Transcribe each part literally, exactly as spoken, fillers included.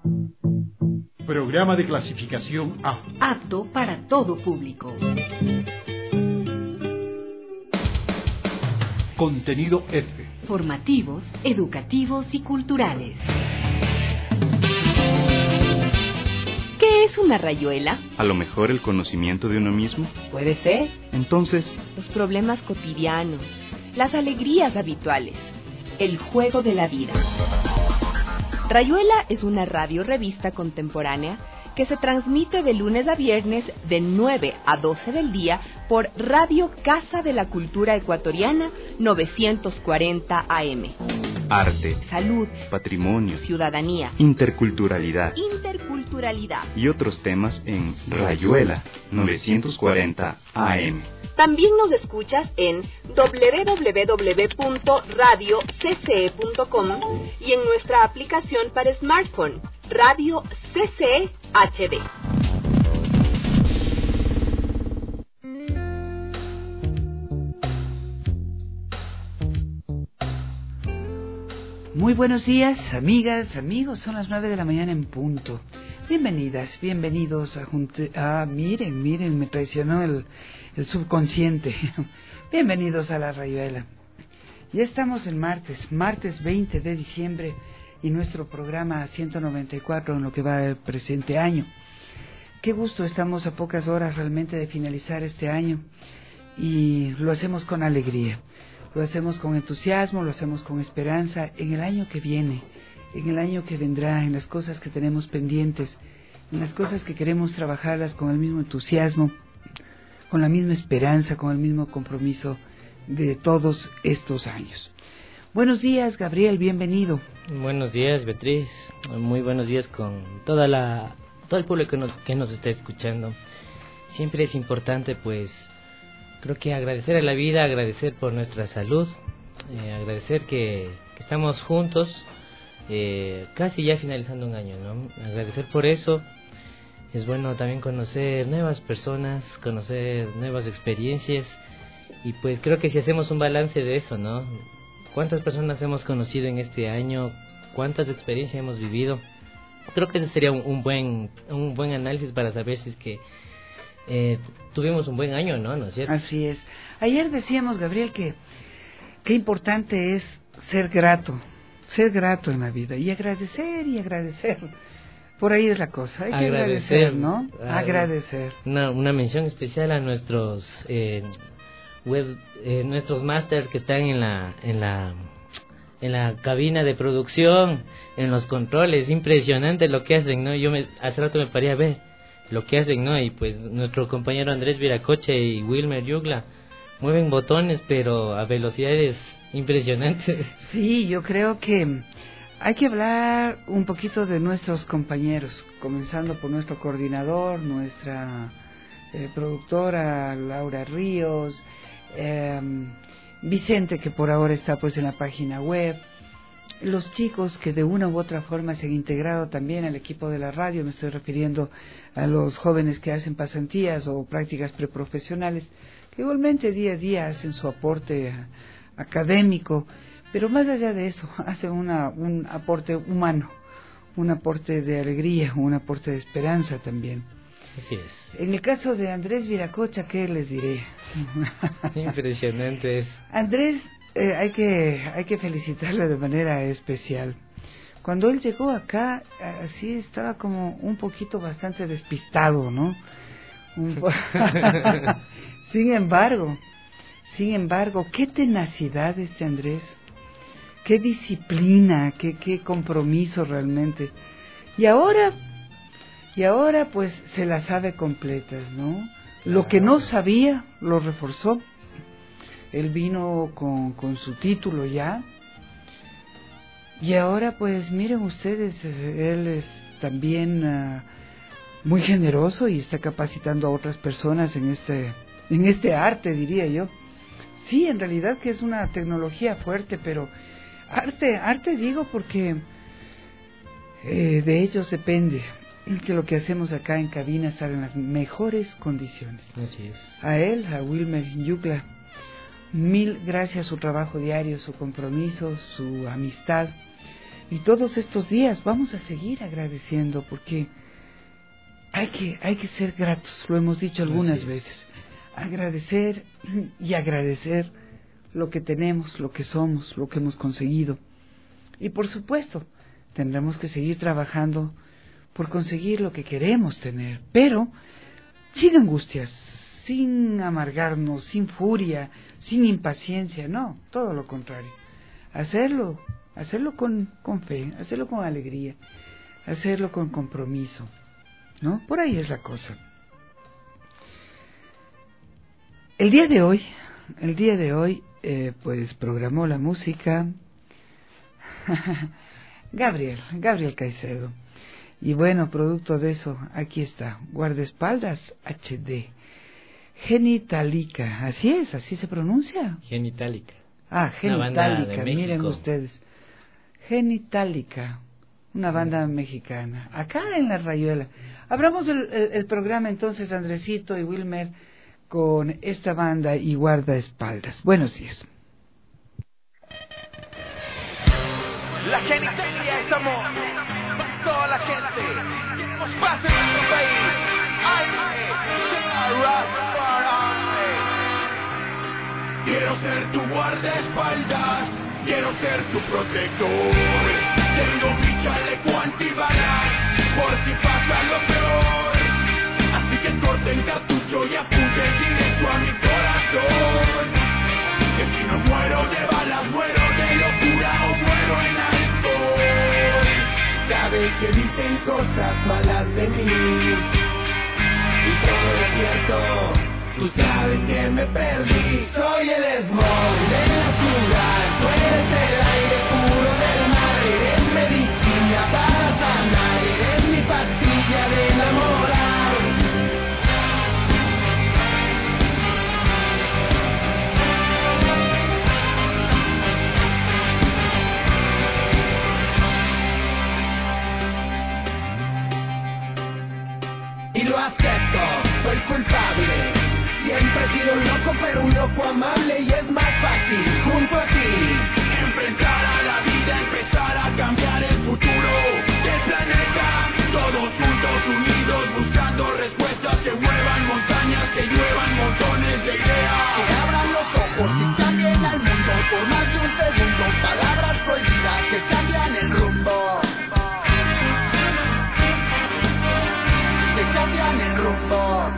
Programa de clasificación A. Apto para todo público. Contenido F. Formativos, educativos y culturales. ¿Qué es una rayuela? A lo mejor el conocimiento de uno mismo. Puede ser. Entonces, los problemas cotidianos, las alegrías habituales, el juego de la vida. Rayuela es una radio-revista contemporánea que se transmite de lunes a viernes de nueve a doce del día por Radio Casa de la Cultura Ecuatoriana novecientos cuarenta A M. Arte, salud, patrimonio, ciudadanía, interculturalidad, interculturalidad y otros temas en Rayuela novecientos cuarenta A M. También nos escuchas en doble u doble u doble u punto radio c c e punto com y en nuestra aplicación para smartphone, Radio C C E H D. Muy buenos días, amigas, amigos, son las nueve de la mañana en punto. Bienvenidas, bienvenidos a Junte... Ah, miren, miren, me traicionó el, el subconsciente. Bienvenidos a La Rayuela. Ya estamos en martes, martes veinte de diciembre, y nuestro programa ciento noventa y cuatro en lo que va del presente año. Qué gusto, estamos a pocas horas realmente de finalizar este año, y lo hacemos con alegría. Lo hacemos con entusiasmo, lo hacemos con esperanza en el año que viene, en el año que vendrá, en las cosas que tenemos pendientes, en las cosas que queremos trabajarlas con el mismo entusiasmo, con la misma esperanza, con el mismo compromiso de todos estos años. Buenos días, Gabriel, bienvenido. Buenos días, Beatriz. Muy buenos días con toda la todo el público que nos, que nos está escuchando. Siempre es importante, pues, creo que agradecer a la vida, agradecer por nuestra salud, eh, agradecer que, que estamos juntos, eh, casi ya finalizando un año, ¿no? Agradecer por eso. Es bueno también conocer nuevas personas, conocer nuevas experiencias, y pues creo que si hacemos un balance de eso, ¿no? ¿Cuántas personas hemos conocido en este año? ¿Cuántas experiencias hemos vivido? Creo que ese sería un, un buen un buen análisis para saber si es que Eh, tuvimos un buen año, ¿no? ¿No es cierto? Así es. Ayer decíamos, Gabriel, que qué importante es ser grato, ser grato en la vida, y agradecer y agradecer. Por ahí es la cosa, hay que agradecer, agradecer ¿no? Ah, agradecer. Una, una mención especial a nuestros eh, web, eh, nuestros másters que están en la en la en la cabina de producción, en los controles. Impresionante lo que hacen, ¿no? Yo me, hace rato me paré a ver lo que hacen, ¿no? Y pues nuestro compañero Andrés Viracocha y Wilmer Yugla mueven botones, pero a velocidades impresionantes. Sí, yo creo que hay que hablar un poquito de nuestros compañeros, comenzando por nuestro coordinador, nuestra eh, productora Laura Ríos, eh, Vicente, que por ahora está pues en la página web, los chicos que de una u otra forma se han integrado también al equipo de la radio. Me estoy refiriendo a los jóvenes que hacen pasantías o prácticas preprofesionales, que igualmente día a día hacen su aporte académico, pero más allá de eso, hacen una, un aporte humano, un aporte de alegría, un aporte de esperanza también. Así es. En el caso de Andrés Viracocha, ¿qué les diré? Impresionante es. Andrés, Eh, hay que hay que felicitarle de manera especial. Cuando él llegó acá, así estaba como un poquito bastante despistado, ¿no? Un po- sin embargo, sin embargo, qué tenacidad este Andrés, qué disciplina, qué qué compromiso realmente. Y ahora, y ahora pues se las sabe completas, ¿no? Lo que no sabía lo reforzó. Él vino con, con su título ya, y ahora pues miren ustedes, él es también uh, muy generoso y está capacitando a otras personas en este en este arte, diría yo. Sí, en realidad que es una tecnología fuerte, pero arte, arte digo porque eh, de ellos depende que lo que hacemos acá en cabina salga en las mejores condiciones. Así es. A él, a Wilmer Yugla, mil gracias, su trabajo diario, su compromiso, su amistad. Y todos estos días vamos a seguir agradeciendo, porque hay que, hay que ser gratos, lo hemos dicho algunas sí. veces. Agradecer y agradecer lo que tenemos, lo que somos, lo que hemos conseguido. Y por supuesto, tendremos que seguir trabajando por conseguir lo que queremos tener, pero sin angustias, sin amargarnos, sin furia, sin impaciencia, no, todo lo contrario. Hacerlo, hacerlo con, con fe, hacerlo con alegría, hacerlo con compromiso, ¿no? Por ahí es la cosa. El día de hoy, el día de hoy, eh, pues programó la música Gabriel, Gabriel Caicedo. Y bueno, producto de eso, aquí está, Guardaespaldas H D. Genitalica, así es, así se pronuncia. Genitalica. Ah, Genitalica, miren ustedes. Genitalica, una banda mexicana, acá en La Rayuela. Abramos el, el, el programa entonces, Andresito y Wilmer, con esta banda y Guardaespaldas. Buenos días. La genitalia es amor para toda la gente que nos pasa en nuestro país. Ay, quiero ser tu guardaespaldas, quiero ser tu protector. Tengo mi chaleco antibalas por si pasa lo peor. Así que corten cartucho y apunten directo a mi corazón. Que si no muero de balas, muero de locura o muero en alcohol. Sabes que dicen cosas malas de mí y todo es cierto. Tú sabes que me perdí. Soy el smog de la ciudad. Tú eres el aire puro del mar. Eres medicina para sanar. Eres mi pastilla de enamorar. Y lo acepto, soy culpable. Siempre he sido un loco, pero un loco amable. Y es más fácil, junto a ti, enfrentar a la vida, empezar a cambiar el futuro del planeta. Todos juntos, unidos, buscando respuestas que muevan montañas, que lluevan montones de ideas. Que abran los ojos y cambien al mundo por más de un segundo. Palabras prohibidas que cambian el rumbo. Que cambian el rumbo.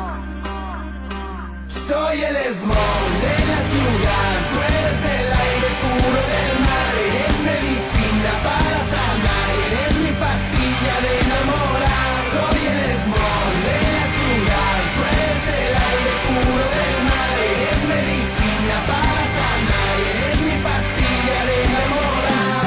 Soy el smog de la ciudad, tú eres el aire puro del mar, eres medicina para sanar, eres mi pastilla de enamorar. Soy el smog de la ciudad, tú eres el aire puro del mar, eres medicina para sanar, eres mi pastilla de enamorar.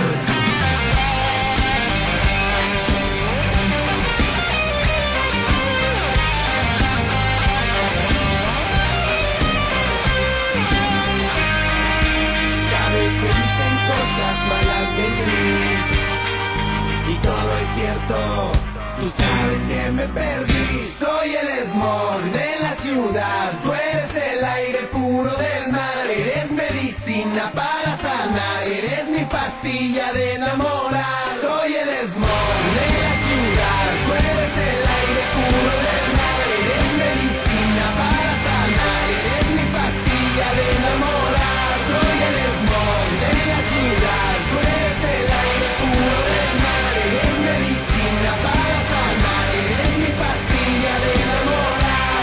Y todo es cierto, tú sabes que me perdí. Soy el smog de la ciudad, tú eres el aire puro del mar, eres medicina para sanar, eres mi pastilla de enamorar. Soy el smog de la ciudad, tú eres el aire puro del mar, eres medicina para sanar, eres mi pastilla de enamorar. Soy el smog de la ciudad, tú eres el aire puro del mar, eres medicina para sanar, eres mi pastilla de enamorar.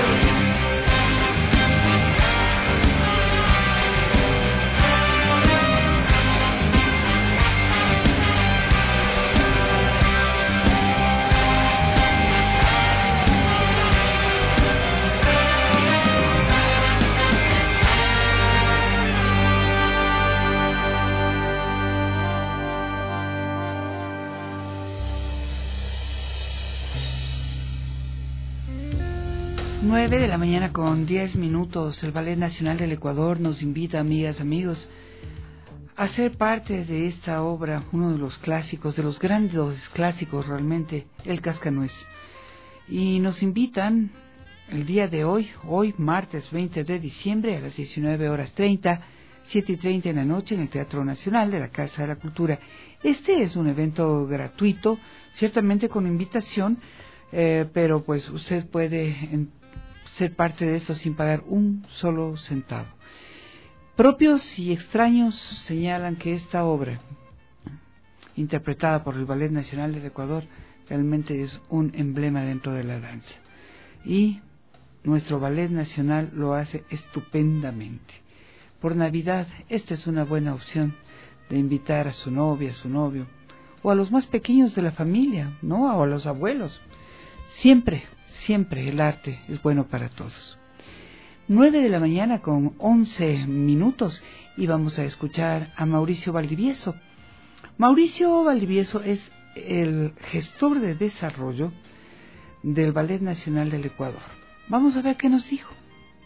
nueve de la mañana con diez minutos. El Ballet Nacional del Ecuador nos invita, amigas, amigos, a ser parte de esta obra, uno de los clásicos, de los grandes clásicos realmente, El Cascanuez. Y nos invitan el día de hoy, hoy martes veinte de diciembre a las diecinueve horas treinta, siete y treinta en la noche en el Teatro Nacional de la Casa de la Cultura. Este es un evento gratuito, ciertamente con invitación, eh, pero pues usted puede en, ser parte de esto sin pagar un solo centavo. Propios y extraños señalan que esta obra, interpretada por el Ballet Nacional del Ecuador, realmente es un emblema dentro de la danza. Y nuestro Ballet Nacional lo hace estupendamente. Por Navidad, esta es una buena opción de invitar a su novia, a su novio, o a los más pequeños de la familia, ¿no? O a los abuelos. Siempre, siempre el arte es bueno para todos. Nueve de la mañana con once minutos y vamos a escuchar a Mauricio Valdivieso. Mauricio Valdivieso es el gestor de desarrollo del Ballet Nacional del Ecuador. Vamos a ver qué nos dijo.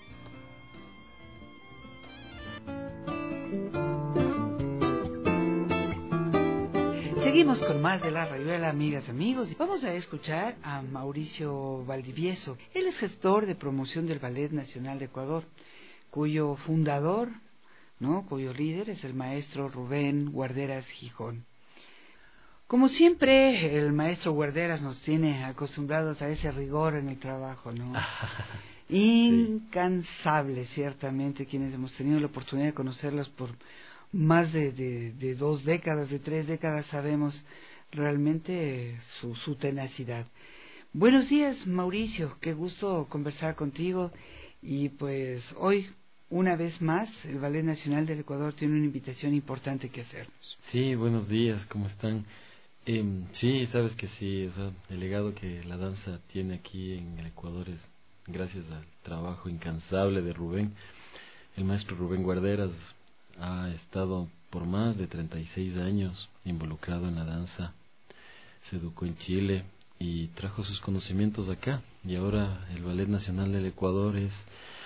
Seguimos con más de La Rayuela, amigas y amigos. Vamos a escuchar a Mauricio Valdivieso. Él es gestor de promoción del Ballet Nacional de Ecuador, cuyo fundador, ¿no?, cuyo líder es el maestro Rubén Guarderas Gijón. Como siempre, el maestro Guarderas nos tiene acostumbrados a ese rigor en el trabajo, ¿no? Incansable, ciertamente, quienes hemos tenido la oportunidad de conocerlos por más de, de, de dos décadas, de tres décadas, sabemos realmente su, su tenacidad. Buenos días, Mauricio, qué gusto conversar contigo. Y pues hoy, una vez más, el Ballet Nacional del Ecuador tiene una invitación importante que hacernos. Sí, buenos días, ¿cómo están? Eh, sí, sabes que sí, o sea, el legado que la danza tiene aquí en el Ecuador es gracias al trabajo incansable de Rubén. El maestro Rubén Guarderas ha estado por más de treinta y seis años involucrado en la danza, se educó en Chile y trajo sus conocimientos acá, y ahora el Ballet Nacional del Ecuador es,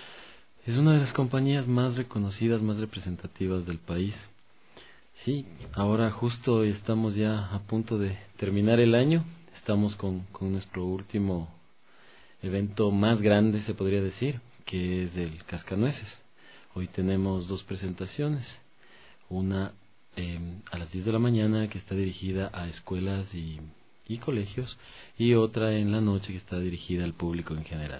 es una de las compañías más reconocidas, más representativas del país. Sí, ahora justo estamos ya a punto de terminar el año, estamos con, con nuestro último evento más grande, se podría decir, que es el Cascanueces. Hoy tenemos dos presentaciones, una eh, a las diez de la mañana que está dirigida a escuelas y, y colegios, y otra en la noche que está dirigida al público en general.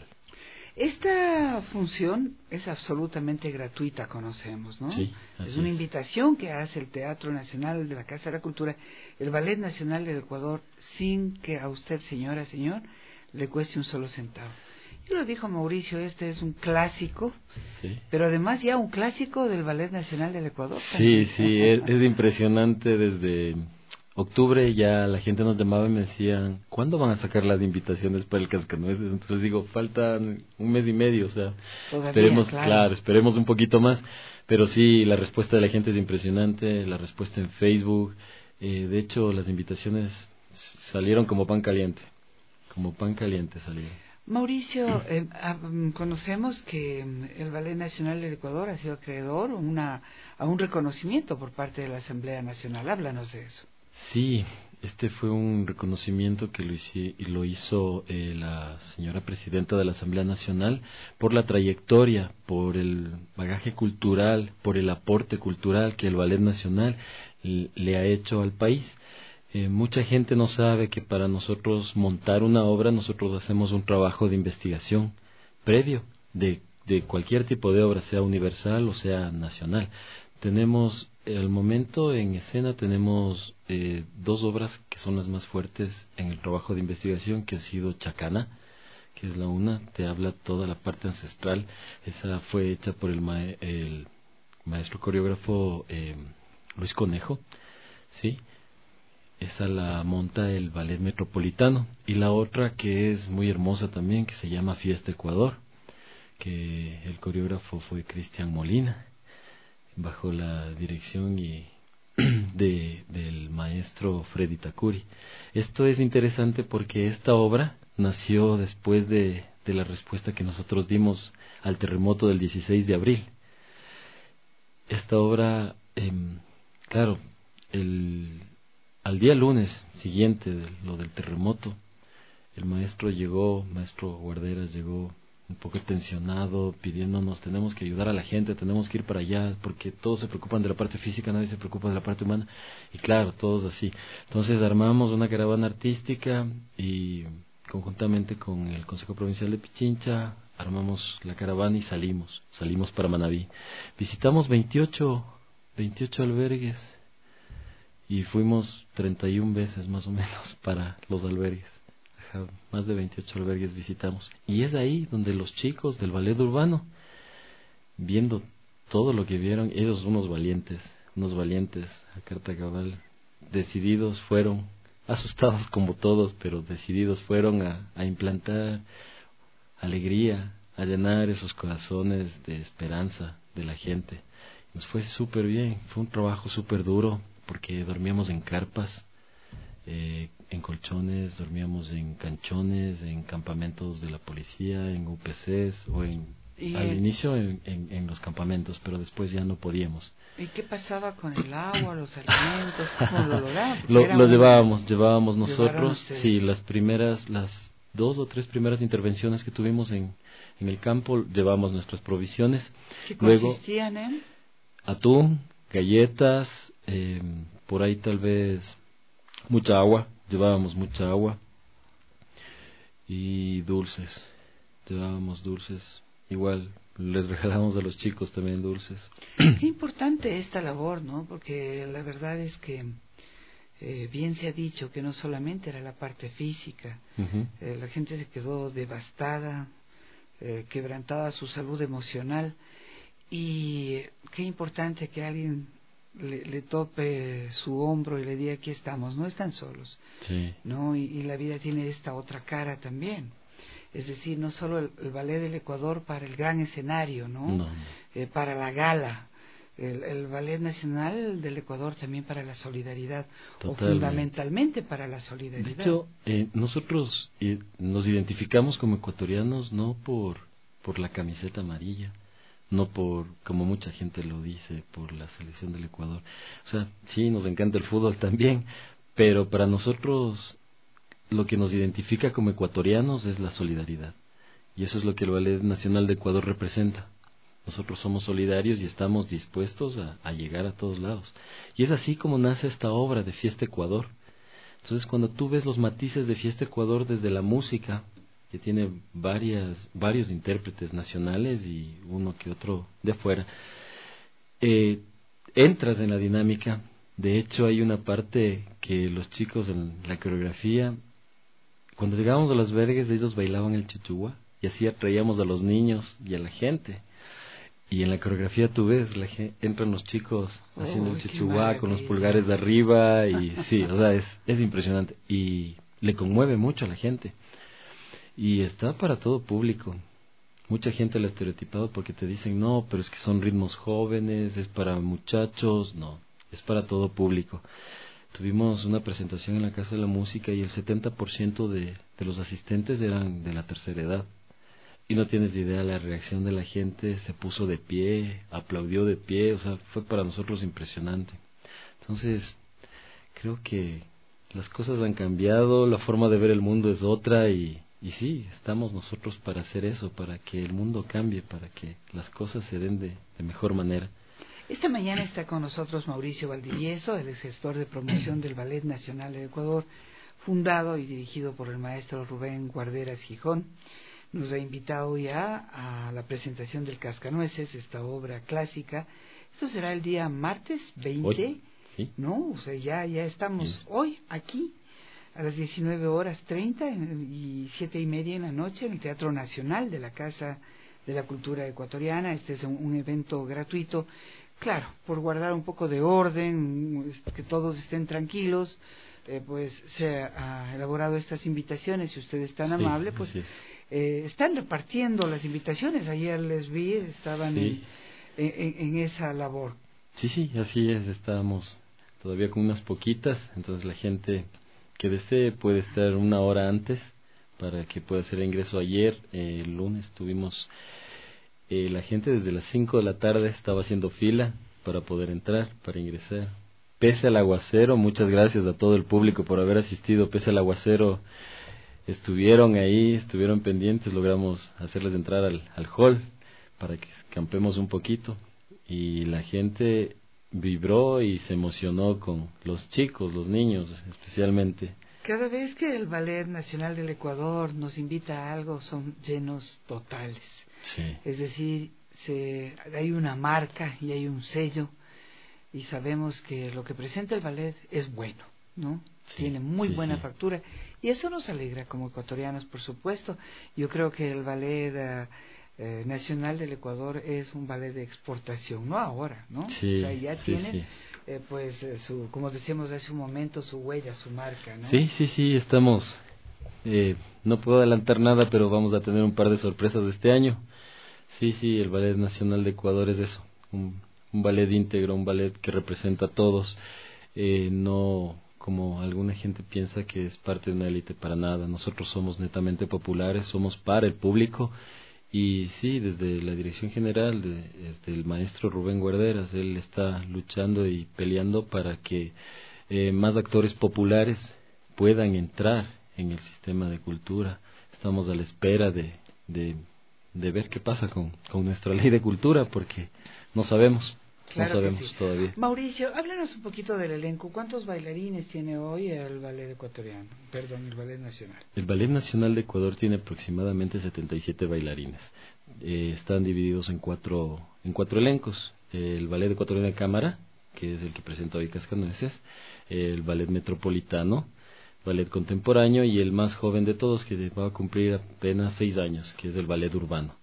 Esta función es absolutamente gratuita, conocemos, ¿no? Sí, así es una es. invitación que hace el Teatro Nacional de la Casa de la Cultura, el Ballet Nacional del Ecuador, sin que a usted, señora, señor, le cueste un solo centavo. Y lo dijo Mauricio, este es un clásico, Sí. pero además ya un clásico del Ballet Nacional del Ecuador. Sí, también. sí, es, es impresionante. Desde octubre ya la gente nos llamaba y me decían, ¿cuándo van a sacar las invitaciones para el Cascanueces? Entonces digo, faltan un mes y medio, o sea, Todavía, esperemos, claro. claro, esperemos un poquito más. Pero sí, la respuesta de la gente es impresionante, la respuesta en Facebook. Eh, de hecho, las invitaciones salieron como pan caliente, como pan caliente salieron. Mauricio, eh, ah, conocemos que el Ballet Nacional del Ecuador ha sido acreedor una, a un reconocimiento por parte de la Asamblea Nacional. Háblanos de eso. Sí, este fue un reconocimiento que lo, hice, lo hizo eh, la señora presidenta de la Asamblea Nacional por la trayectoria, por el bagaje cultural, por el aporte cultural que el Ballet Nacional le ha hecho al país. Eh, mucha gente no sabe que para nosotros montar una obra, nosotros hacemos un trabajo de investigación previo de, de cualquier tipo de obra, sea universal o sea nacional. Tenemos, al momento en escena, tenemos eh, dos obras que son las más fuertes en el trabajo de investigación, que ha sido Chacana, que es la una, te habla toda la parte ancestral. Esa fue hecha por el, ma el maestro coreógrafo eh, Luis Conejo, ¿sí? Esa la monta el Ballet Metropolitano. Y la otra, que es muy hermosa también, que se llama Fiesta Ecuador, que el coreógrafo fue Cristian Molina, bajo la dirección y de, del maestro Freddy Takuri. Esto es interesante porque esta obra nació después de, de la respuesta que nosotros dimos al terremoto del dieciséis de abril. Esta obra, eh, claro, el, al día lunes siguiente de lo del terremoto, el maestro llegó, maestro Guarderas llegó un poco tensionado, pidiéndonos, tenemos que ayudar a la gente, tenemos que ir para allá, porque todos se preocupan de la parte física, nadie se preocupa de la parte humana, y claro, todos así. Entonces armamos una caravana artística y conjuntamente con el Consejo Provincial de Pichincha armamos la caravana y salimos, salimos para Manabí. Visitamos veintiocho, veintiocho albergues y fuimos treinta y una veces más o menos para los albergues. Más de veintiocho albergues visitamos. Y es ahí donde los chicos del ballet urbano, viendo todo lo que vieron, ellos unos valientes, unos valientes a carta cabal, decididos fueron, asustados como todos, pero decididos fueron a, a implantar alegría, a llenar esos corazones de esperanza de la gente. Nos fue súper bien, fue un trabajo súper duro, porque dormíamos en carpas, eh, en colchones, dormíamos en canchones, en campamentos de la policía, en U P Cs o en Y al el- inicio en, en, en los campamentos, pero después ya no podíamos. ¿Y qué pasaba con el agua, los alimentos? ¿Cómo lo lograban? Porque Lo, era lo un- llevábamos, llevábamos ¿Llevaron nosotros, ustedes? sí, las primeras, las dos o tres primeras intervenciones que tuvimos en, en el campo, llevábamos nuestras provisiones, ¿Qué luego consistían en? atún, galletas, eh, por ahí tal vez mucha agua, llevábamos mucha agua y dulces, llevábamos dulces, igual les regalamos a los chicos también dulces. Qué importante esta labor, ¿no? Porque la verdad es que eh, bien se ha dicho que no solamente era la parte física, Ujú. eh, la gente se quedó devastada, eh, quebrantada su salud emocional, y qué importante que alguien le, le tope su hombro y le diga: aquí estamos, no están solos, Sí, ¿no? Y, y la vida tiene esta otra cara también. Es decir, no solo el, el Ballet del Ecuador para el gran escenario, ¿no? no, Eh, para la gala, el, el Ballet Nacional del Ecuador también para la solidaridad, o Totalmente. fundamentalmente para la solidaridad. de hecho, eh, nosotros eh, nos identificamos como ecuatorianos no por, por la camiseta amarilla, no por, como mucha gente lo dice, por la selección del Ecuador. O sea, sí, nos encanta el fútbol también, pero para nosotros lo que nos identifica como ecuatorianos es la solidaridad. Y eso es lo que el Ballet Nacional de Ecuador representa. Nosotros somos solidarios y estamos dispuestos a, a llegar a todos lados. Y es así como nace esta obra de Fiesta Ecuador. Entonces, cuando tú ves los matices de Fiesta Ecuador desde la música, que tiene varias, varios intérpretes nacionales y uno que otro de afuera, eh, entras en la dinámica. De hecho, hay una parte que los chicos en la coreografía, cuando llegábamos a los albergues, ellos bailaban el chichugua y así atraíamos a los niños y a la gente. Y en la coreografía tú ves, la gen- entran los chicos haciendo Uy, el qué chichugua con los maravilla. pulgares de arriba y sí, o sea, es, es impresionante y le conmueve mucho a la gente. Y está para todo público. Mucha gente lo ha estereotipado porque te dicen, no, pero es que son ritmos jóvenes, es para muchachos. No, es para todo público. Tuvimos una presentación en la Casa de la Música y el setenta por ciento de, de los asistentes eran de la tercera edad. Y no tienes idea, la reacción de la gente, se puso de pie, aplaudió de pie, o sea, fue para nosotros impresionante. Entonces, creo que las cosas han cambiado, la forma de ver el mundo es otra y, y sí, estamos nosotros para hacer eso, para que el mundo cambie, para que las cosas se den de, de mejor manera. Esta mañana está con nosotros Mauricio Valdivieso, el gestor de promoción del Ballet Nacional de Ecuador, fundado y dirigido por el maestro Rubén Guarderas Gijón. Nos ha invitado ya a la presentación del Cascanueces, esta obra clásica. Esto será el día martes veinte, Hoy, ¿sí? ¿no? O sea, ya, ya estamos Sí. hoy aquí a las diecinueve horas treinta y siete y media en la noche en el Teatro Nacional de la Casa de la Cultura Ecuatoriana. Este es un, un evento gratuito, claro, por guardar un poco de orden, que todos estén tranquilos. Eh, pues se ha elaborado estas invitaciones. Si usted es tan Sí, amable, pues así es. eh, están repartiendo las invitaciones. Ayer les vi, estaban Sí. en, en, en esa labor. Sí, sí, así es, estábamos todavía con unas poquitas, entonces la gente que desee puede estar una hora antes para que pueda hacer el ingreso. Ayer, eh, el lunes, tuvimos, eh, la gente desde las cinco de la tarde estaba haciendo fila para poder entrar, para ingresar. Pese al aguacero, muchas gracias a todo el público por haber asistido, pese al aguacero, estuvieron ahí, estuvieron pendientes, logramos hacerles entrar al, al hall para que campemos un poquito, y la gente vibró y se emocionó con los chicos, los niños especialmente. Cada vez que el Ballet Nacional del Ecuador nos invita a algo, son llenos totales. Sí. Es decir, se, hay una marca y hay un sello, y sabemos que lo que presenta el ballet es bueno, ¿no? Sí, tiene muy sí, buena sí. factura, y eso nos alegra como ecuatorianos, por supuesto. Yo creo que el Ballet uh, eh, Nacional del Ecuador es un ballet de exportación, no ahora, ¿no? Sí, o sea, ya sí, tiene, sí. Eh, pues, eh, su, como decíamos hace un momento, su huella, su marca, ¿no? Sí, sí, sí, estamos, eh, no puedo adelantar nada, pero vamos a tener un par de sorpresas este año. Sí, sí, el Ballet Nacional de Ecuador es eso, un, un ballet íntegro, un ballet que representa a todos, eh, no como alguna gente piensa que es parte de una élite, para nada. Nosotros somos netamente populares, somos para el público, y sí, desde la dirección general, de, desde el maestro Rubén Guarderas, él está luchando y peleando para que eh, más actores populares puedan entrar en el sistema de cultura. Estamos a la espera de, de, de ver qué pasa con, con nuestra ley de cultura, porque no sabemos. Claro, no sabemos sí. todavía. Mauricio, háblanos un poquito del elenco. ¿Cuántos bailarines tiene hoy el ballet ecuatoriano? Perdón, el ballet nacional. El Ballet Nacional de Ecuador tiene aproximadamente setenta y siete bailarines. Eh, están divididos en cuatro en cuatro elencos. El Ballet Ecuatoriano de Cámara, que es el que presenta hoy Cascanueces, el Ballet Metropolitano, Ballet Contemporáneo, y el más joven de todos, que va a cumplir apenas seis años, que es el Ballet Urbano.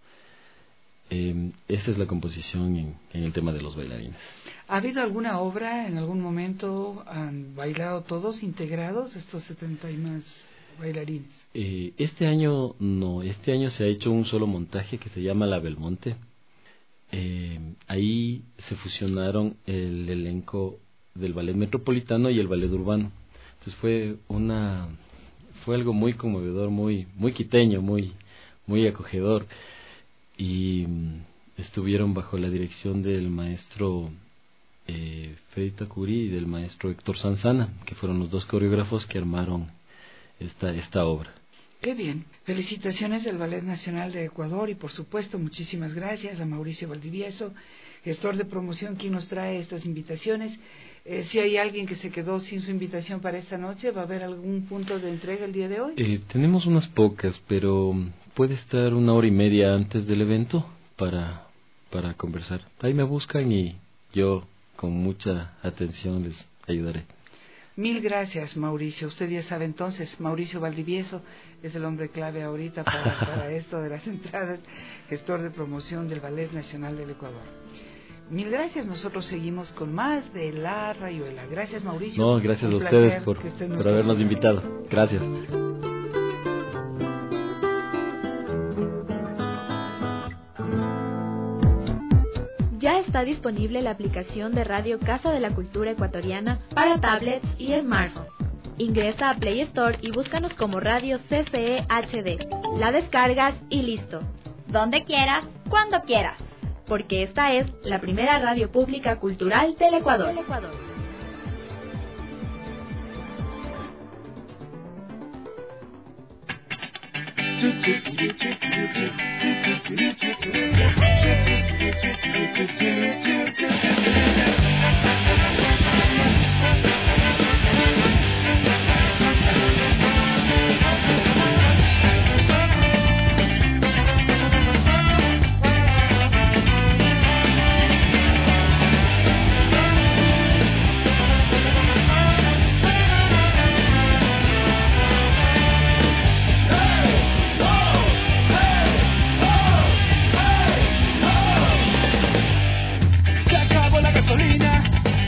Eh, esa es la composición en, en el tema de los bailarines. ¿Ha habido alguna obra en algún momento, han bailado todos integrados estos setenta y más bailarines? Eh, este año no, este año se ha hecho un solo montaje que se llama La Belmonte. Eh, ahí se fusionaron el elenco del Ballet Metropolitano y el Ballet Urbano. Entonces fue una, fue algo muy conmovedor, muy, muy quiteño, muy, muy acogedor. Y estuvieron bajo la dirección del maestro eh, Freddy Tacurí y del maestro Héctor Sanzana, que fueron los dos coreógrafos que armaron esta, esta obra. Qué bien. Felicitaciones del Ballet Nacional de Ecuador, y por supuesto muchísimas gracias a Mauricio Valdivieso, gestor de promoción, quien nos trae estas invitaciones. Eh, si hay alguien que se quedó sin su invitación para esta noche, ¿va a haber algún punto de entrega el día de hoy? Eh, tenemos unas pocas, pero puede estar una hora y media antes del evento para, para conversar. Ahí me buscan y yo con mucha atención les ayudaré. Mil gracias, Mauricio. Usted ya sabe entonces, Mauricio Valdivieso es el hombre clave ahorita para, para esto de las entradas, gestor de promoción del Ballet Nacional del Ecuador. Mil gracias. Nosotros seguimos con más de La Rayuela. Gracias, Mauricio. No, gracias a ustedes por, por habernos invitado. Gracias. Ya está disponible la aplicación de Radio Casa de la Cultura Ecuatoriana para tablets y smartphones. Ingresa a Play Store y búscanos como Radio C C E H D. La descargas y listo. Donde quieras, cuando quieras. Porque esta es la primera radio pública cultural del Ecuador. Del Ecuador. Se acabó la gasolina.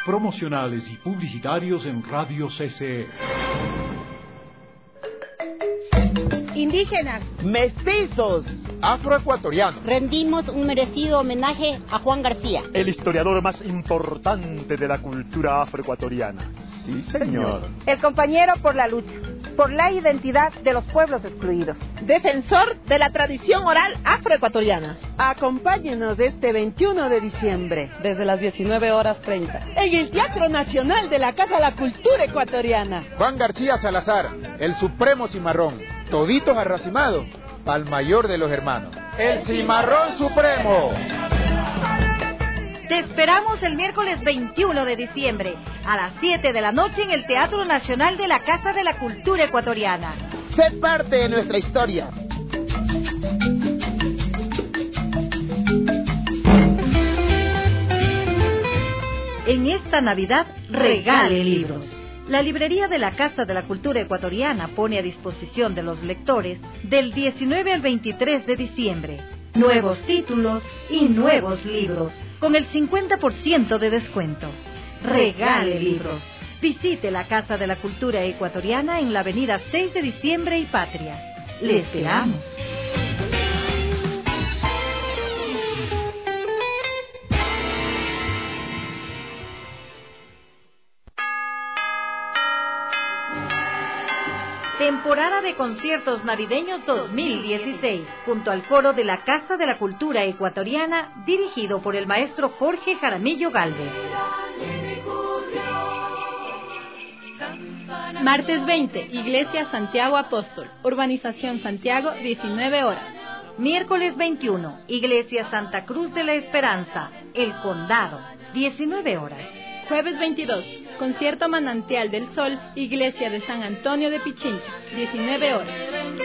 promocionales y publicitarios en Radio C C E. Indígenas, mestizos, afroecuatorianos. Rendimos un merecido homenaje a Juan García, el historiador más importante de la cultura afroecuatoriana. Sí, señor. El compañero por la lucha, por la identidad de los pueblos excluidos. Defensor de la tradición oral afroecuatoriana. Acompáñenos este veintiuno de diciembre, desde las diecinueve horas treinta, en el Teatro Nacional de la Casa de la Cultura Ecuatoriana. Juan García Salazar, el Supremo Cimarrón, toditos arracimados, al mayor de los hermanos, el Cimarrón Supremo. Te esperamos el miércoles veintiuno de diciembre, a las siete de la noche en el Teatro Nacional de la Casa de la Cultura Ecuatoriana. Sé parte de nuestra historia. En esta Navidad, regale libros. La librería de la Casa de la Cultura Ecuatoriana pone a disposición de los lectores del diecinueve al veintitrés de diciembre nuevos títulos y nuevos libros con el cincuenta por ciento de descuento. Regale libros. Visite la Casa de la Cultura Ecuatoriana en la avenida seis de diciembre y Patria. Le esperamos. Temporada de conciertos navideños dos mil dieciséis, junto al coro de la Casa de la Cultura Ecuatoriana, dirigido por el maestro Jorge Jaramillo Gálvez. Martes veinte, Iglesia Santiago Apóstol, Urbanización Santiago, diecinueve horas. Miércoles veintiuno, Iglesia Santa Cruz de la Esperanza, El Condado, diecinueve horas. Jueves veintidós, Concierto Manantial del Sol, Iglesia de San Antonio de Pichincha, diecinueve horas.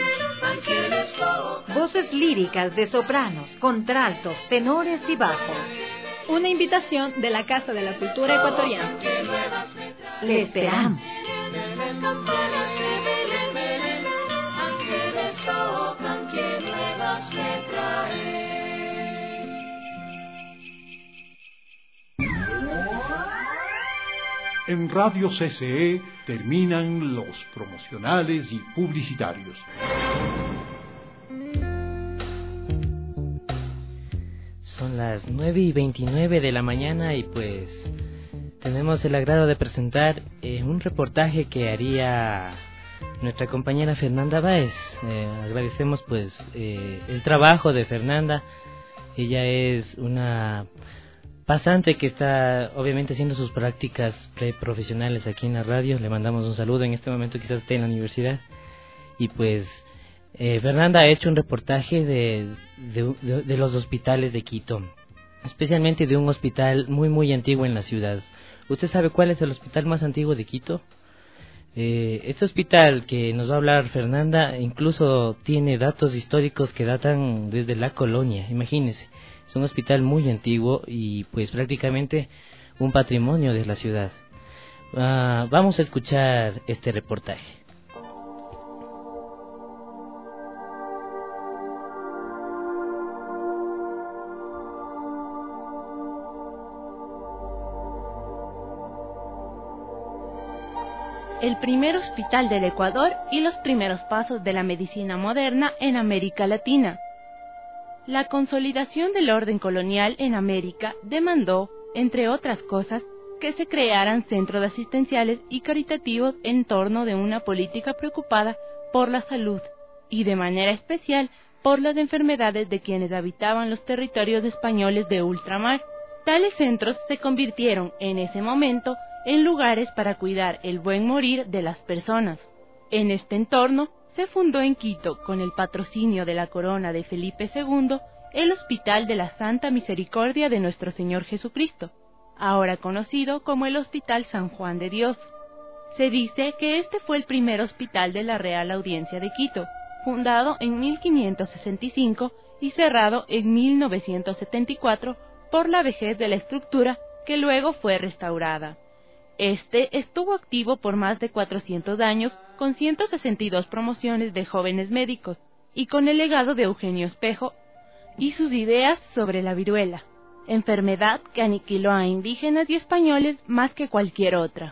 Voces líricas de sopranos, contraltos, tenores y bajos. Una invitación de la Casa de la Cultura Ecuatoriana. Le esperamos. En Radio C C E terminan los promocionales y publicitarios. Son las nueve y veintinueve de la mañana y pues tenemos el agrado de presentar eh, un reportaje que haría nuestra compañera Fernanda Báez. Eh, agradecemos pues eh, el trabajo de Fernanda. Ella es una pasante que está obviamente haciendo sus prácticas preprofesionales aquí en la radio. Le mandamos un saludo, en este momento quizás esté en la universidad. Y pues eh, Fernanda ha hecho un reportaje de, de, de, de los hospitales de Quito, especialmente de un hospital muy muy antiguo en la ciudad. ¿Usted sabe cuál es el hospital más antiguo de Quito? Eh, este hospital que nos va a hablar Fernanda incluso tiene datos históricos que datan desde la colonia, imagínese. Es un hospital muy antiguo y pues prácticamente un patrimonio de la ciudad. Uh, vamos a escuchar este reportaje. El primer hospital del Ecuador y los primeros pasos de la medicina moderna en América Latina. La consolidación del orden colonial en América demandó, entre otras cosas, que se crearan centros asistenciales y caritativos en torno de una política preocupada por la salud y de manera especial por las enfermedades de quienes habitaban los territorios españoles de ultramar. Tales centros se convirtieron en ese momento en lugares para cuidar el buen morir de las personas. En este entorno se fundó en Quito, con el patrocinio de la corona de Felipe segundo, el Hospital de la Santa Misericordia de Nuestro Señor Jesucristo, ahora conocido como el Hospital San Juan de Dios. Se dice que este fue el primer hospital de la Real Audiencia de Quito, fundado en mil quinientos sesenta y cinco y cerrado en mil novecientos setenta y cuatro por la vejez de la estructura, que luego fue restaurada. Este estuvo activo por más de cuatrocientos años, con ciento sesenta y dos promociones de jóvenes médicos, y con el legado de Eugenio Espejo y sus ideas sobre la viruela. enfermedad que aniquiló a indígenas y españoles más que cualquier otra.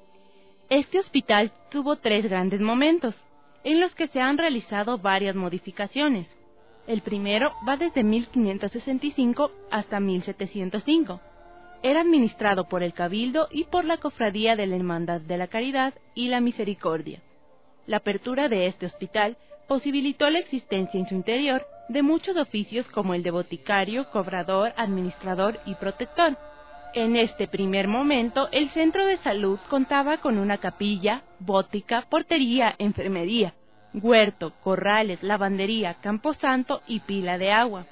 Este hospital tuvo tres grandes momentos, en los que se han realizado varias modificaciones. El primero va desde mil quinientos sesenta y cinco hasta mil setecientos cinco. Era administrado por el Cabildo y por la Cofradía de la Hermandad de la Caridad y la Misericordia. La apertura de este hospital posibilitó la existencia en su interior de muchos oficios como el de boticario, cobrador, administrador y protector. En este primer momento, el centro de salud contaba con una capilla, bótica, portería, enfermería, huerto, corrales, lavandería, camposanto y pila de agua.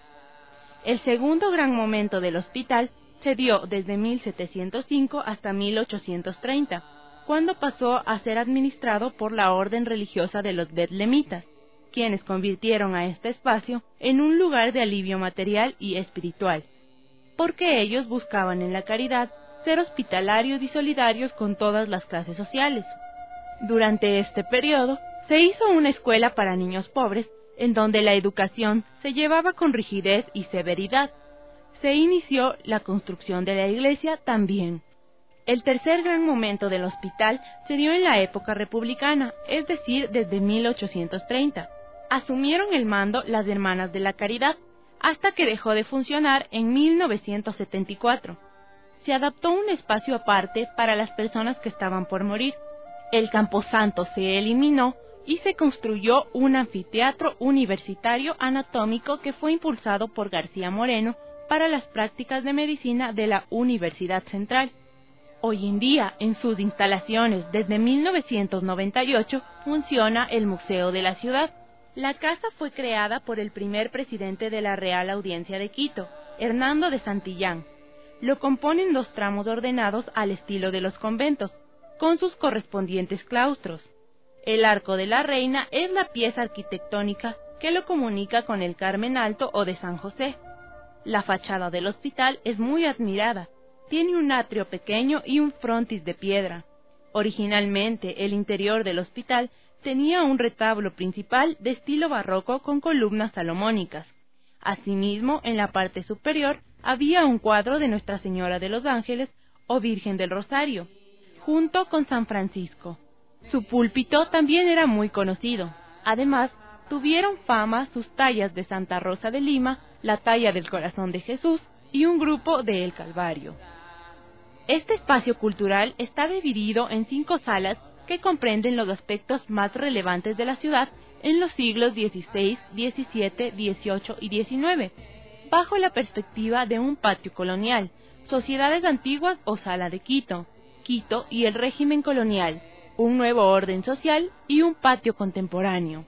El segundo gran momento del hospital se dio desde mil setecientos cinco hasta mil ochocientos treinta, cuando pasó a ser administrado por la orden religiosa de los betlemitas, quienes convirtieron a este espacio en un lugar de alivio material y espiritual, porque ellos buscaban en la caridad ser hospitalarios y solidarios con todas las clases sociales. Durante este periodo se hizo una escuela para niños pobres, en donde la educación se llevaba con rigidez y severidad. Se inició la construcción de la iglesia también. El tercer gran momento del hospital se dio en la época republicana, es decir, desde mil ochocientos treinta. Asumieron el mando las Hermanas de la Caridad, hasta que dejó de funcionar en mil novecientos setenta y cuatro. Se adaptó un espacio aparte para las personas que estaban por morir. El camposanto se eliminó y se construyó un anfiteatro universitario anatómico que fue impulsado por García Moreno para las prácticas de medicina de la Universidad Central. Hoy en día, en sus instalaciones desde mil novecientos noventa y ocho, funciona el Museo de la Ciudad. La casa fue creada por el primer presidente de la Real Audiencia de Quito, Hernando de Santillán. Lo componen dos tramos ordenados al estilo de los conventos, con sus correspondientes claustros. El Arco de la Reina es la pieza arquitectónica que lo comunica con el Carmen Alto o de San José. La fachada del hospital es muy admirada. Tiene un atrio pequeño y un frontis de piedra. Originalmente, el interior del hospital tenía un retablo principal de estilo barroco con columnas salomónicas. Asimismo, en la parte superior había un cuadro de Nuestra Señora de los Ángeles o Virgen del Rosario, junto con San Francisco. Su púlpito también era muy conocido. Además, tuvieron fama sus tallas de Santa Rosa de Lima, la talla del Corazón de Jesús y un grupo de El Calvario. Este espacio cultural está dividido en cinco salas que comprenden los aspectos más relevantes de la ciudad en los siglos dieciséis, diecisiete, dieciocho y diecinueve, bajo la perspectiva de un patio colonial, sociedades antiguas o sala de Quito, Quito y el régimen colonial, un nuevo orden social y un patio contemporáneo.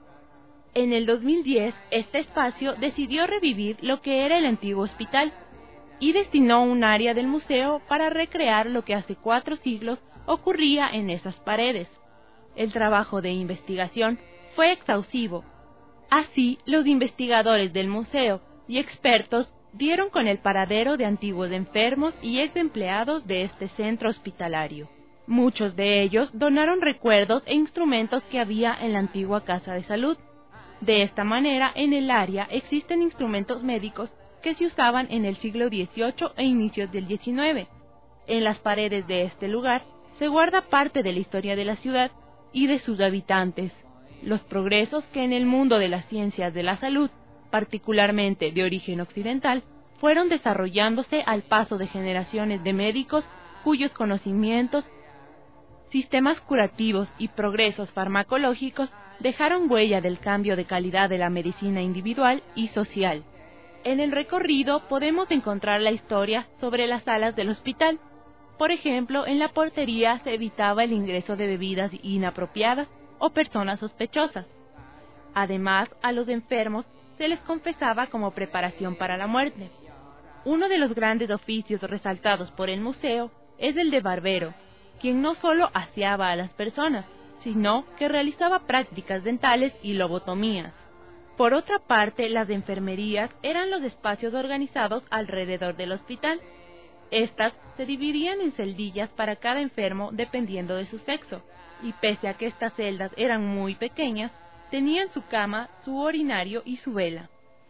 En el dos mil diez, este espacio decidió revivir lo que era el antiguo hospital y destinó un área del museo para recrear lo que hace cuatro siglos ocurría en esas paredes. El trabajo de investigación fue exhaustivo. Así, los investigadores del museo y expertos dieron con el paradero de antiguos enfermos y ex empleados de este centro hospitalario. Muchos de ellos donaron recuerdos e instrumentos que había en la antigua casa de salud. De esta manera, en el área existen instrumentos médicos que se usaban en el siglo dieciocho e inicios del diecinueve. En las paredes de este lugar se guarda parte de la historia de la ciudad y de sus habitantes, los progresos que en el mundo de las ciencias de la salud, particularmente de origen occidental, fueron desarrollándose al paso de generaciones de médicos cuyos conocimientos, sistemas curativos y progresos farmacológicos dejaron huella del cambio de calidad de la medicina individual y social. En el recorrido podemos encontrar la historia sobre las salas del hospital. Por ejemplo, en la portería se evitaba el ingreso de bebidas inapropiadas o personas sospechosas. Además, a los enfermos se les confesaba como preparación para la muerte. Uno de los grandes oficios resaltados por el museo es el de barbero, quien no solo aseaba a las personas, sino que realizaba prácticas dentales y lobotomías. Por otra parte, las enfermerías eran los espacios organizados alrededor del hospital. Estas se dividían en celdillas para cada enfermo dependiendo de su sexo, y pese a que estas celdas eran muy pequeñas, tenían su cama, su urinario y su vela.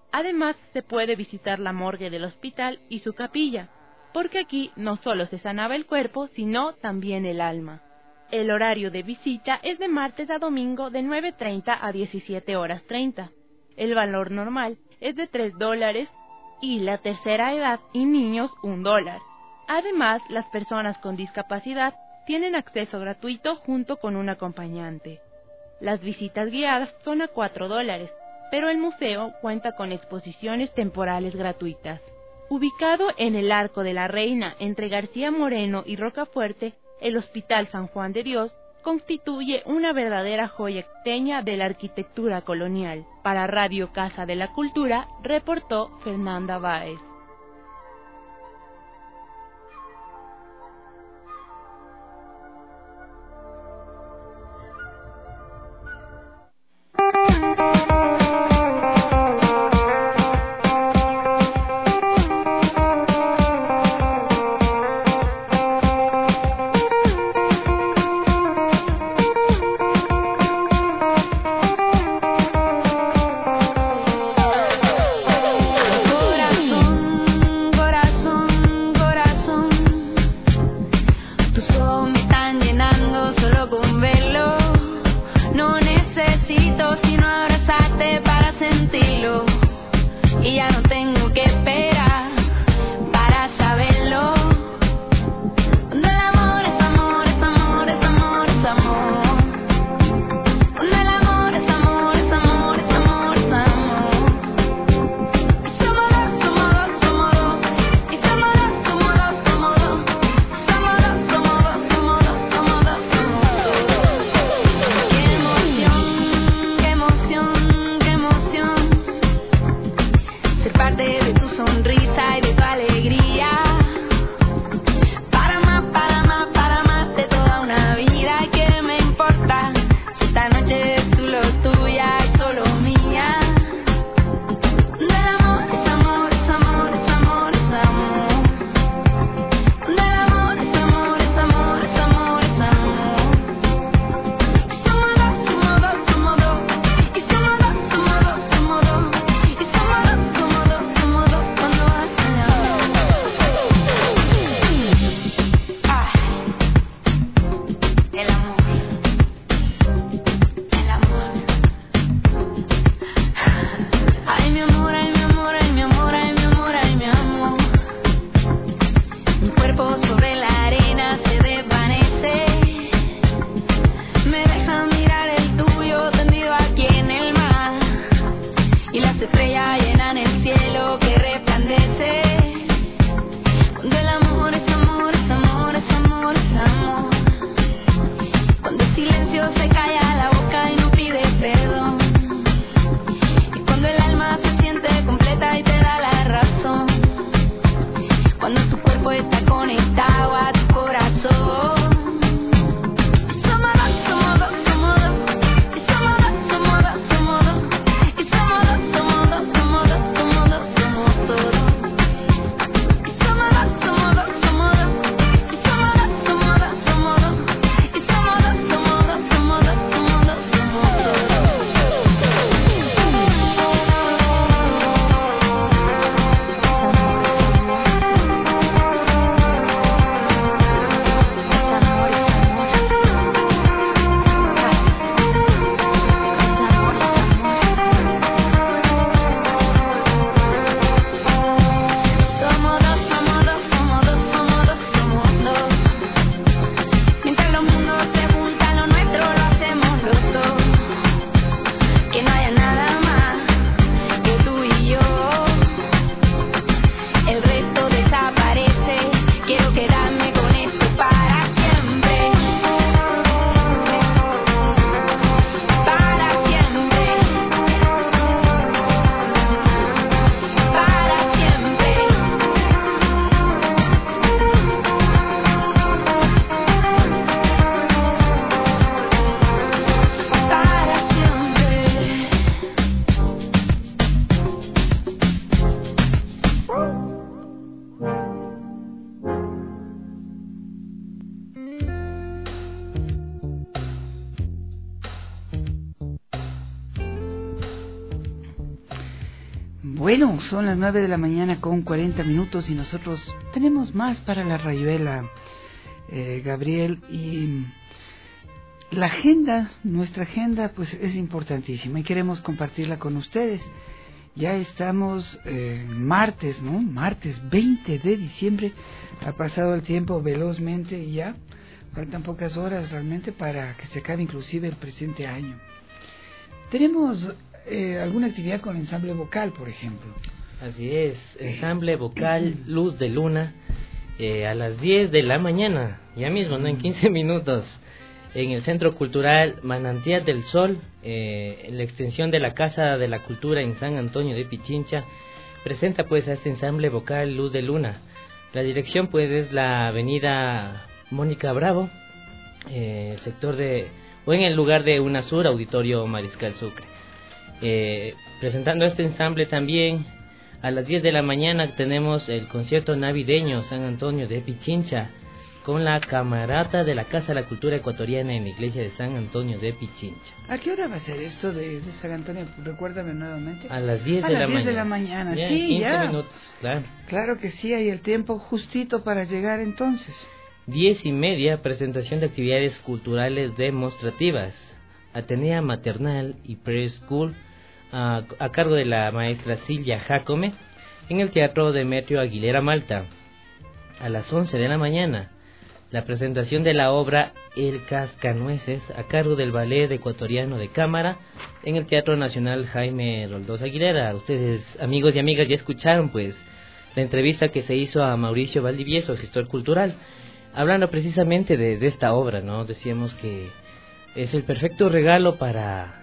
Además, se puede visitar la morgue del hospital y su capilla, porque aquí no solo se sanaba el cuerpo, sino también el alma. El horario de visita es de martes a domingo de nueve treinta a diecisiete horas treinta. El valor normal es de tres dólares y la tercera edad y niños un dólar. Además, las personas con discapacidad tienen acceso gratuito junto con un acompañante. Las visitas guiadas son a cuatro dólares, pero el museo cuenta con exposiciones temporales gratuitas. Ubicado en el Arco de la Reina entre García Moreno y Rocafuerte, el Hospital San Juan de Dios constituye una verdadera joya quiteña de la arquitectura colonial. Para Radio Casa de la Cultura, reportó Fernanda Báez. Somos Bueno, son las nueve de la mañana con cuarenta minutos y nosotros tenemos más para la rayuela, eh, Gabriel, y la agenda, nuestra agenda pues es importantísima y queremos compartirla con ustedes. Ya estamos eh, martes, ¿no? Martes veinte de diciembre, ha pasado el tiempo velozmente y ya faltan pocas horas realmente para que se acabe inclusive el presente año. Tenemos eh, alguna actividad con ensamble vocal, por ejemplo. Así es, ensamble vocal Luz de Luna, eh, a las diez de la mañana, ya mismo, ¿no? En quince minutos, en el Centro Cultural Manantial del Sol, eh, en la extensión de la Casa de la Cultura en San Antonio de Pichincha, presenta pues a este ensamble vocal Luz de Luna. La dirección pues es la avenida Mónica Bravo, eh, sector de, o en el lugar de UNASUR, Auditorio Mariscal Sucre. Eh, presentando este ensamble también, a las diez de la mañana tenemos el concierto navideño San Antonio de Pichincha, con la camarata de la Casa de la Cultura Ecuatoriana en la iglesia de San Antonio de Pichincha. ¿A qué hora va a ser esto de, de San Antonio? Recuérdame nuevamente. A las diez a de las la diez mañana. de la mañana, ya, sí, quince ya. minutos, claro. Claro que sí, hay el tiempo justito para llegar entonces. Diez y media, presentación de actividades culturales demostrativas. Atenea Maternal y Preschool, a, a cargo de la maestra Silvia Jacome, en el Teatro Demetrio Aguilera Malta. A las once de la mañana, la presentación de la obra El Cascanueces, a cargo del Ballet Ecuatoriano de Cámara, en el Teatro Nacional Jaime Roldós Aguilera. Ustedes, amigos y amigas, ya escucharon pues la entrevista que se hizo a Mauricio Valdivieso, gestor cultural, hablando precisamente de, de esta obra, ¿no? Decíamos que es el perfecto regalo para,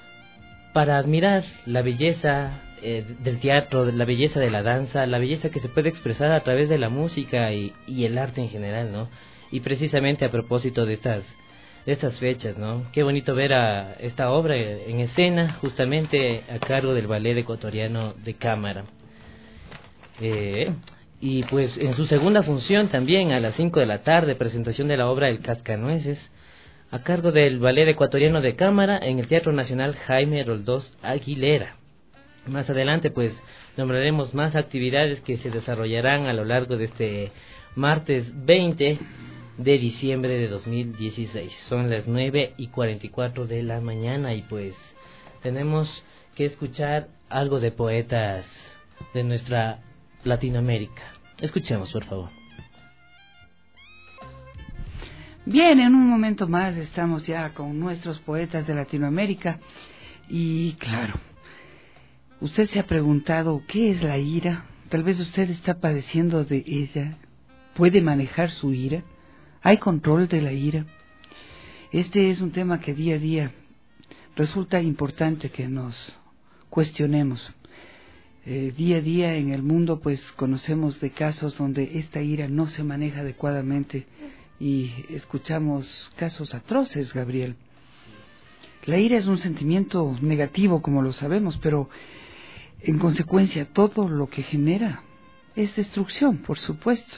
para admirar la belleza eh, del teatro, la belleza de la danza, la belleza que se puede expresar a través de la música y, y el arte en general, ¿no? Y precisamente a propósito de estas de estas fechas, ¿no? Qué bonito ver a esta obra en escena, justamente a cargo del Ballet Ecuatoriano de Cámara. Eh, y pues en su segunda función también, a las cinco de la tarde, presentación de la obra El Cascanueces, a cargo del Ballet Ecuatoriano de Cámara, en el Teatro Nacional Jaime Roldós Aguilera. Más adelante pues nombraremos más actividades que se desarrollarán a lo largo de este martes veinte de diciembre de dos mil dieciséis. Son las nueve y cuarenta y cuatro de la mañana y pues tenemos que escuchar algo de poetas de nuestra Latinoamérica. Escuchemos, por favor. Bien, en un momento más estamos ya con nuestros poetas de Latinoamérica y claro, usted se ha preguntado ¿qué es la ira? Tal vez usted está padeciendo de ella. ¿Puede manejar su ira? ¿Hay control de la ira? Este es un tema que día a día resulta importante que nos cuestionemos. Eh, día a día en el mundo pues conocemos de casos donde esta ira no se maneja adecuadamente y escuchamos casos atroces, Gabriel. La ira es un sentimiento negativo, como lo sabemos, pero en consecuencia todo lo que genera es destrucción, por supuesto.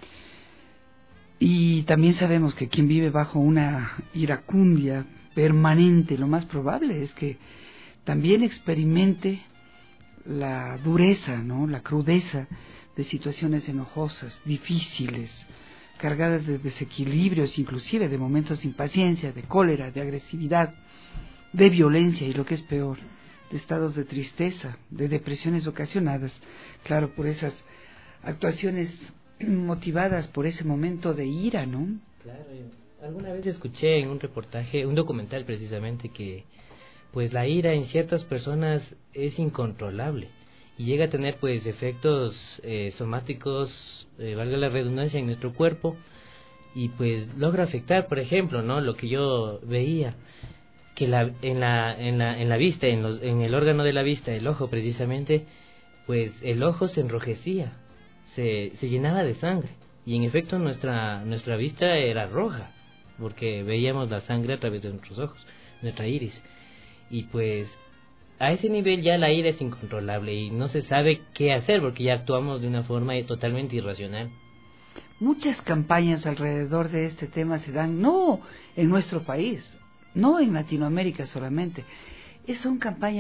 Y también sabemos que quien vive bajo una iracundia permanente, lo más probable es que también experimente la dureza, ¿no? La crudeza de situaciones enojosas, difíciles, cargadas de desequilibrios, inclusive de momentos de impaciencia, de cólera, de agresividad, de violencia y lo que es peor, de estados de tristeza, de depresiones ocasionadas, claro, por esas actuaciones motivadas por ese momento de ira, ¿no? Claro, alguna vez escuché en un reportaje, un documental precisamente, que pues la ira en ciertas personas es incontrolable y llega a tener pues efectos eh, somáticos, eh, valga la redundancia, en nuestro cuerpo y pues logra afectar, por ejemplo, ¿no? Lo que yo veía, que la, en la en la en la vista, en los en el órgano de la vista, el ojo precisamente, pues el ojo se enrojecía, se se llenaba de sangre y en efecto nuestra nuestra vista era roja porque veíamos la sangre a través de nuestros ojos, nuestra iris. Y pues a ese nivel ya la ira es incontrolable y no se sabe qué hacer porque ya actuamos de una forma totalmente irracional. Muchas campañas alrededor de este tema se dan, no en nuestro país, no en Latinoamérica solamente, son campañas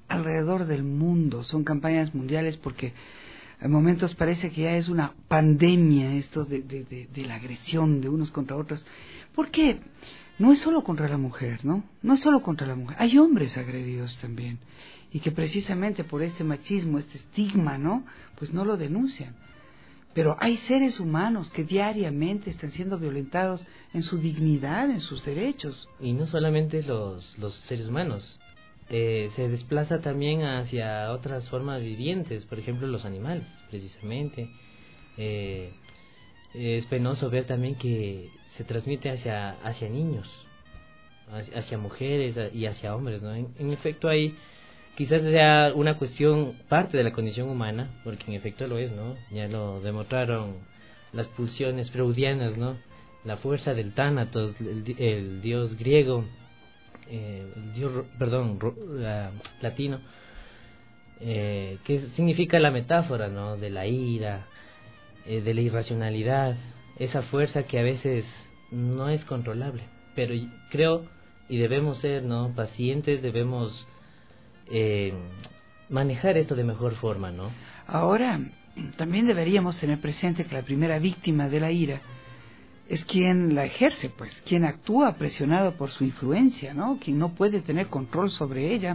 alrededor del mundo, son campañas mundiales porque en momentos parece que ya es una pandemia esto de, de, de, de la agresión de unos contra otros. ¿Por qué? No es solo contra la mujer, ¿no? No es solo contra la mujer. Hay hombres agredidos también. Y que precisamente por este machismo, este estigma, ¿no? Pues no lo denuncian. Pero hay seres humanos que diariamente están siendo violentados en su dignidad, en sus derechos. Y no solamente los, los seres humanos. Eh, se desplaza también hacia otras formas vivientes, por ejemplo los animales, precisamente. Eh, es penoso ver también que se transmite hacia hacia niños, hacia, hacia mujeres y hacia hombres, ¿no? En, en efecto, hay quizás sea una cuestión parte de la condición humana, porque en efecto lo es, ¿no? Ya lo demostraron las pulsiones freudianas, ¿no? La fuerza del Tánatos, el, el dios griego, eh, el dios, perdón, uh, latino, eh, que significa la metáfora, ¿no? De la ira, eh, de la irracionalidad, esa fuerza que a veces no es controlable, pero creo y debemos ser, ¿no? Pacientes, debemos eh, manejar esto de mejor forma, ¿no? Ahora, también deberíamos tener presente que la primera víctima de la ira es quien la ejerce, pues, quien actúa presionado por su influencia, ¿no? Quien no puede tener control sobre ella.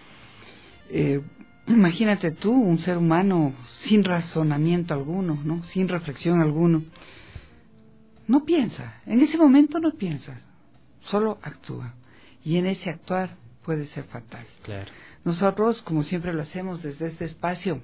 Eh, imagínate tú, un ser humano sin razonamiento alguno, ¿no? Sin reflexión alguno. No piensa, en ese momento no piensa, solo actúa. Y en ese actuar puede ser fatal. Claro. Nosotros, como siempre lo hacemos desde este espacio,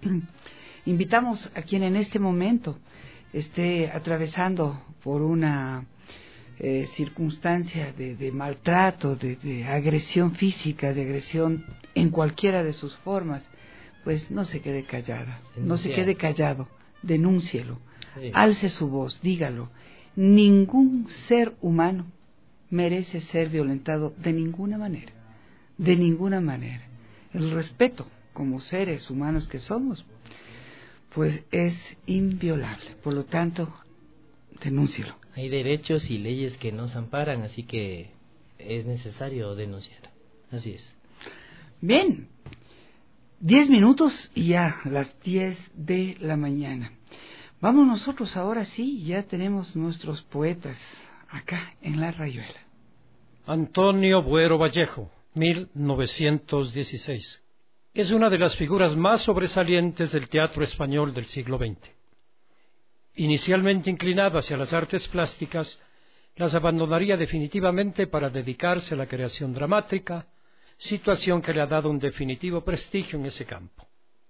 invitamos a quien en este momento esté atravesando por una eh, circunstancia de, de maltrato, de, de agresión física, de agresión en cualquiera de sus formas, pues no se quede callada, Denunciar. no se quede callado, denúncielo, sí. Alce su voz, dígalo. Ningún ser humano merece ser violentado de ninguna manera, de ninguna manera. El respeto como seres humanos que somos, pues es inviolable. Por lo tanto, denúncielo. Hay derechos y leyes que nos amparan, así que es necesario denunciar. Así es. Bien, diez minutos y ya las diez de la mañana. Vamos nosotros ahora sí, ya tenemos nuestros poetas acá en La Rayuela. Antonio Buero Vallejo, mil novecientos dieciséis. Es una de las figuras más sobresalientes del teatro español del siglo veinte. Inicialmente inclinado hacia las artes plásticas, las abandonaría definitivamente para dedicarse a la creación dramática, situación que le ha dado un definitivo prestigio en ese campo.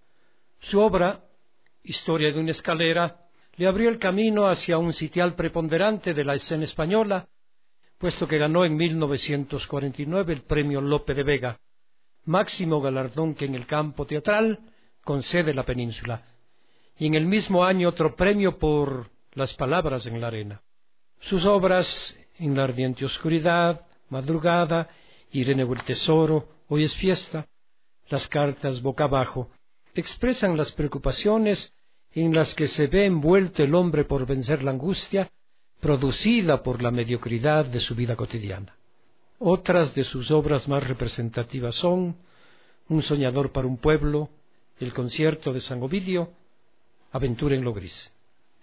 Su obra, Historia de una escalera, le abrió el camino hacia un sitial preponderante de la escena española, puesto que ganó en mil novecientos cuarenta y nueve el premio Lope de Vega, máximo galardón que en el campo teatral concede la península, y en el mismo año otro premio por Las palabras en la arena. Sus obras, En la ardiente oscuridad, Madrugada, Irene o el tesoro, Hoy es fiesta, Las cartas boca abajo, expresan las preocupaciones en las que se ve envuelto el hombre por vencer la angustia producida por la mediocridad de su vida cotidiana. Otras de sus obras más representativas son Un soñador para un pueblo, El concierto de San Ovidio, Aventura en lo gris.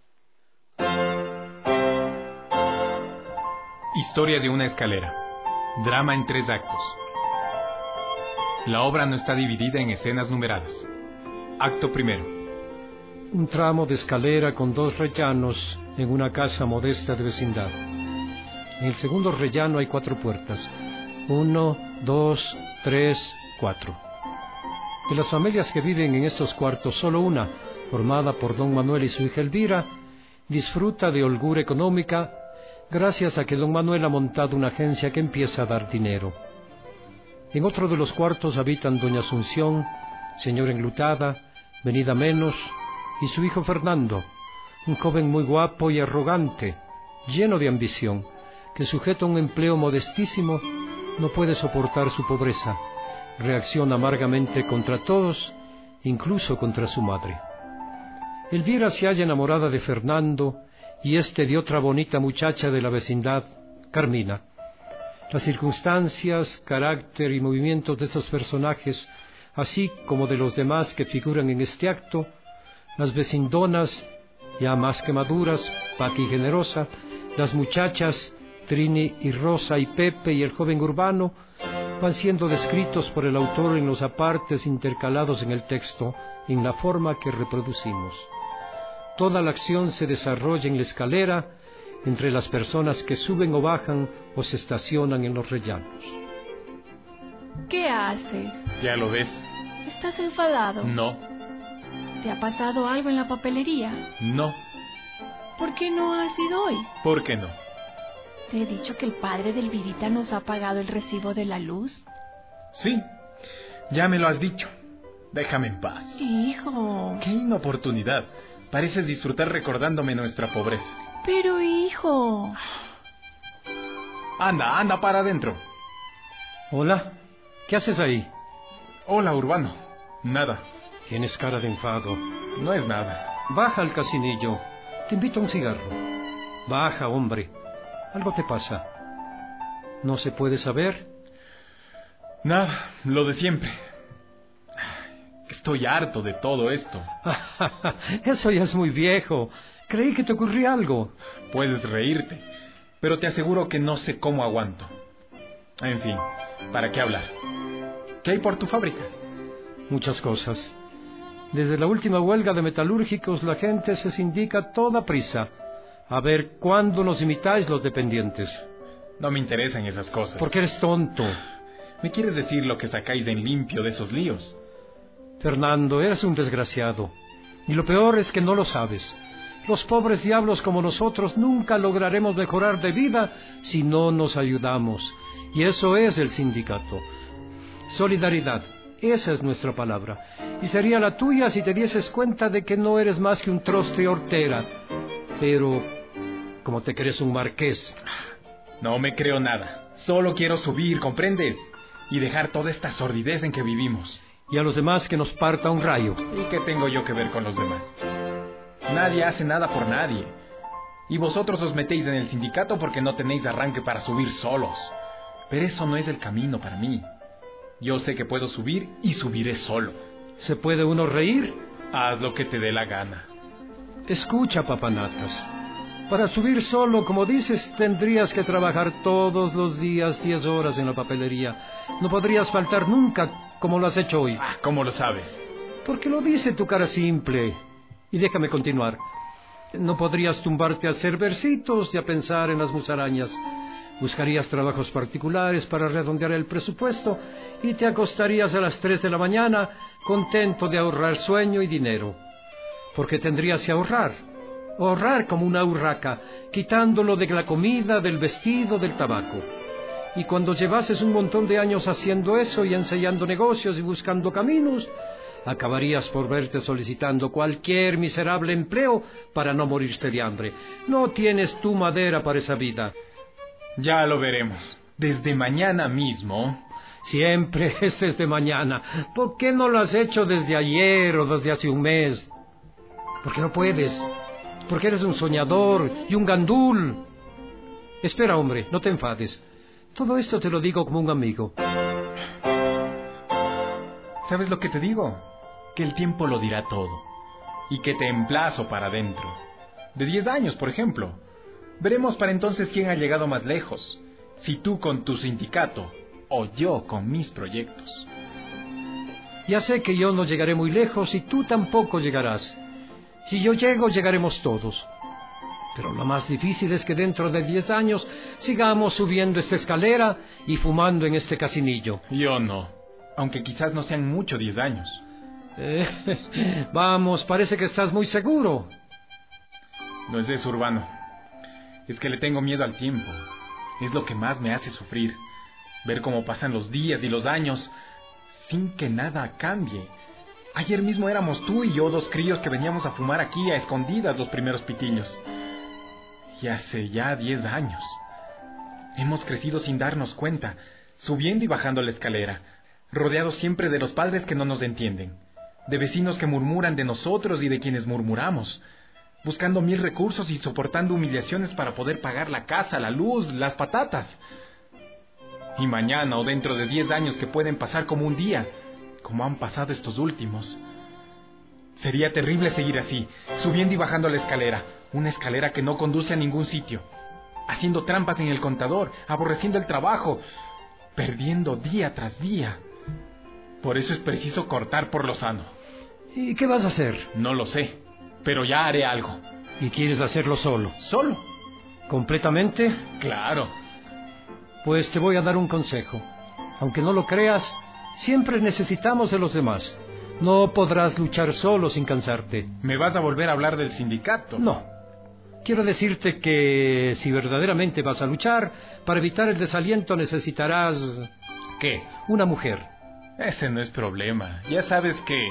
Historia de una escalera. Drama en tres actos. La obra no está dividida en escenas numeradas. Acto primero. Un tramo de escalera con dos rellanos en una casa modesta de vecindad. En el segundo rellano hay cuatro puertas. Uno, dos, tres, cuatro. De las familias que viven en estos cuartos, solo una, formada por don Manuel y su hija Elvira, disfruta de holgura económica gracias a que don Manuel ha montado una agencia que empieza a dar dinero. En otro de los cuartos habitan doña Asunción, señora enlutada, venida menos, y su hijo Fernando, un joven muy guapo y arrogante, lleno de ambición, que sujeto a un empleo modestísimo, no puede soportar su pobreza, reacciona amargamente contra todos, incluso contra su madre. Elvira se halla enamorada de Fernando y éste de otra bonita muchacha de la vecindad, Carmina. Las circunstancias, carácter y movimientos de estos personajes así como de los demás que figuran en este acto, las vecindonas, ya más que maduras, Paqui y Generosa, las muchachas, Trini y Rosa y Pepe y el joven Urbano, van siendo descritos por el autor en los apartes intercalados en el texto, en la forma que reproducimos. Toda la acción se desarrolla en la escalera, entre las personas que suben o bajan o se estacionan en los rellanos. ¿Qué haces? ¿Ya lo ves? ¿Estás enfadado? No. ¿Te ha pasado algo en la papelería? No. ¿Por qué no has ido hoy? ¿Por qué no? ¿Te he dicho que el padre del Vidita nos ha pagado el recibo de la luz? Sí, ya me lo has dicho. Déjame en paz. Hijo. ¡Qué inoportunidad! Pareces disfrutar recordándome nuestra pobreza. Pero, hijo... Anda, anda para adentro. Hola, ¿qué haces ahí? Hola, Urbano. Nada. Tienes cara de enfado. No es nada. Baja al casinillo. Te invito a un cigarro. Baja, hombre. Algo te pasa. ¿No se puede saber? Nada, lo de siempre. Estoy harto de todo esto. Eso ya es muy viejo. Creí que te ocurría algo. Puedes reírte, pero te aseguro que no sé cómo aguanto. En fin, ¿para qué hablar? ¿Qué hay por tu fábrica? Muchas cosas. Desde la última huelga de metalúrgicos, la gente se sindica a toda prisa a ver cuándo nos imitáis los dependientes. No me interesan esas cosas. Porque eres tonto. ¿Me quieres decir lo que sacáis en limpio de esos líos? Fernando, eres un desgraciado. Y lo peor es que no lo sabes. Los pobres diablos como nosotros nunca lograremos mejorar de vida si no nos ayudamos. Y eso es el sindicato. Solidaridad, esa es nuestra palabra. Y sería la tuya si te dieses cuenta de que no eres más que un troste hortera. Pero, como te crees un marqués. No me creo nada. Solo quiero subir, ¿comprendes? Y dejar toda esta sordidez en que vivimos. Y a los demás que nos parta un rayo. ¿Y qué tengo yo que ver con los demás? Nadie hace nada por nadie. Y vosotros os metéis en el sindicato porque no tenéis arranque para subir solos. Pero eso no es el camino para mí. Yo sé que puedo subir y subiré solo. ¿Se puede uno reír? Haz lo que te dé la gana. Escucha, papanatas. Para subir solo, como dices, tendrías que trabajar todos los días diez horas en la papelería. No podrías faltar nunca, como lo has hecho hoy. Ah, ¿cómo lo sabes? Porque lo dice tu cara simple. Y déjame continuar. No podrías tumbarte a hacer versitos y a pensar en las musarañas. Buscarías trabajos particulares para redondear el presupuesto y te acostarías a las tres de la mañana contento de ahorrar sueño y dinero. Porque tendrías que ahorrar. Ahorrar como una urraca, quitándolo de la comida, del vestido, del tabaco. Y cuando llevases un montón de años haciendo eso y ensayando negocios y buscando caminos, acabarías por verte solicitando cualquier miserable empleo para no morirse de hambre. No tienes tú madera para esa vida. Ya lo veremos. Desde mañana mismo. Siempre es desde mañana. ¿Por qué no lo has hecho desde ayer o desde hace un mes? Porque no puedes. Porque eres un soñador y un gandul. Espera, hombre, no te enfades. Todo esto te lo digo como un amigo. ¿Sabes lo que te digo? Que el tiempo lo dirá todo. Y que te emplazo para adentro. De diez años, por ejemplo. Veremos para entonces quién ha llegado más lejos. Si tú con tu sindicato o yo con mis proyectos. Ya sé que yo no llegaré muy lejos y tú tampoco llegarás. Si yo llego, llegaremos todos. Pero lo más difícil es que dentro de diez años sigamos subiendo esta escalera y fumando en este casinillo. Yo no, aunque quizás no sean mucho diez años. Eh, vamos, parece que estás muy seguro. No es eso, Urbano. Es que le tengo miedo al tiempo. Es lo que más me hace sufrir. Ver cómo pasan los días y los años sin que nada cambie. Ayer mismo éramos tú y yo dos críos que veníamos a fumar aquí a escondidas los primeros pitillos. Y hace ya diez años. Hemos crecido sin darnos cuenta, subiendo y bajando la escalera, rodeados siempre de los padres que no nos entienden, de vecinos que murmuran de nosotros y de quienes murmuramos, buscando mil recursos y soportando humillaciones para poder pagar la casa, la luz, las patatas. Y mañana o dentro de diez años que pueden pasar como un día, como han pasado estos últimos. Sería terrible seguir así, subiendo y bajando la escalera, una escalera que no conduce a ningún sitio, haciendo trampas en el contador, aborreciendo el trabajo, perdiendo día tras día. Por eso es preciso cortar por lo sano. ¿Y qué vas a hacer? No lo sé, pero ya haré algo. ¿Y quieres hacerlo solo? ¿Solo? ¿Completamente? Claro. Pues te voy a dar un consejo. Aunque no lo creas, siempre necesitamos de los demás. No podrás luchar solo sin cansarte. ¿Me vas a volver a hablar del sindicato? No. Quiero decirte que si verdaderamente vas a luchar, para evitar el desaliento necesitarás... ¿Qué? Una mujer. Ese no es problema. Ya sabes que...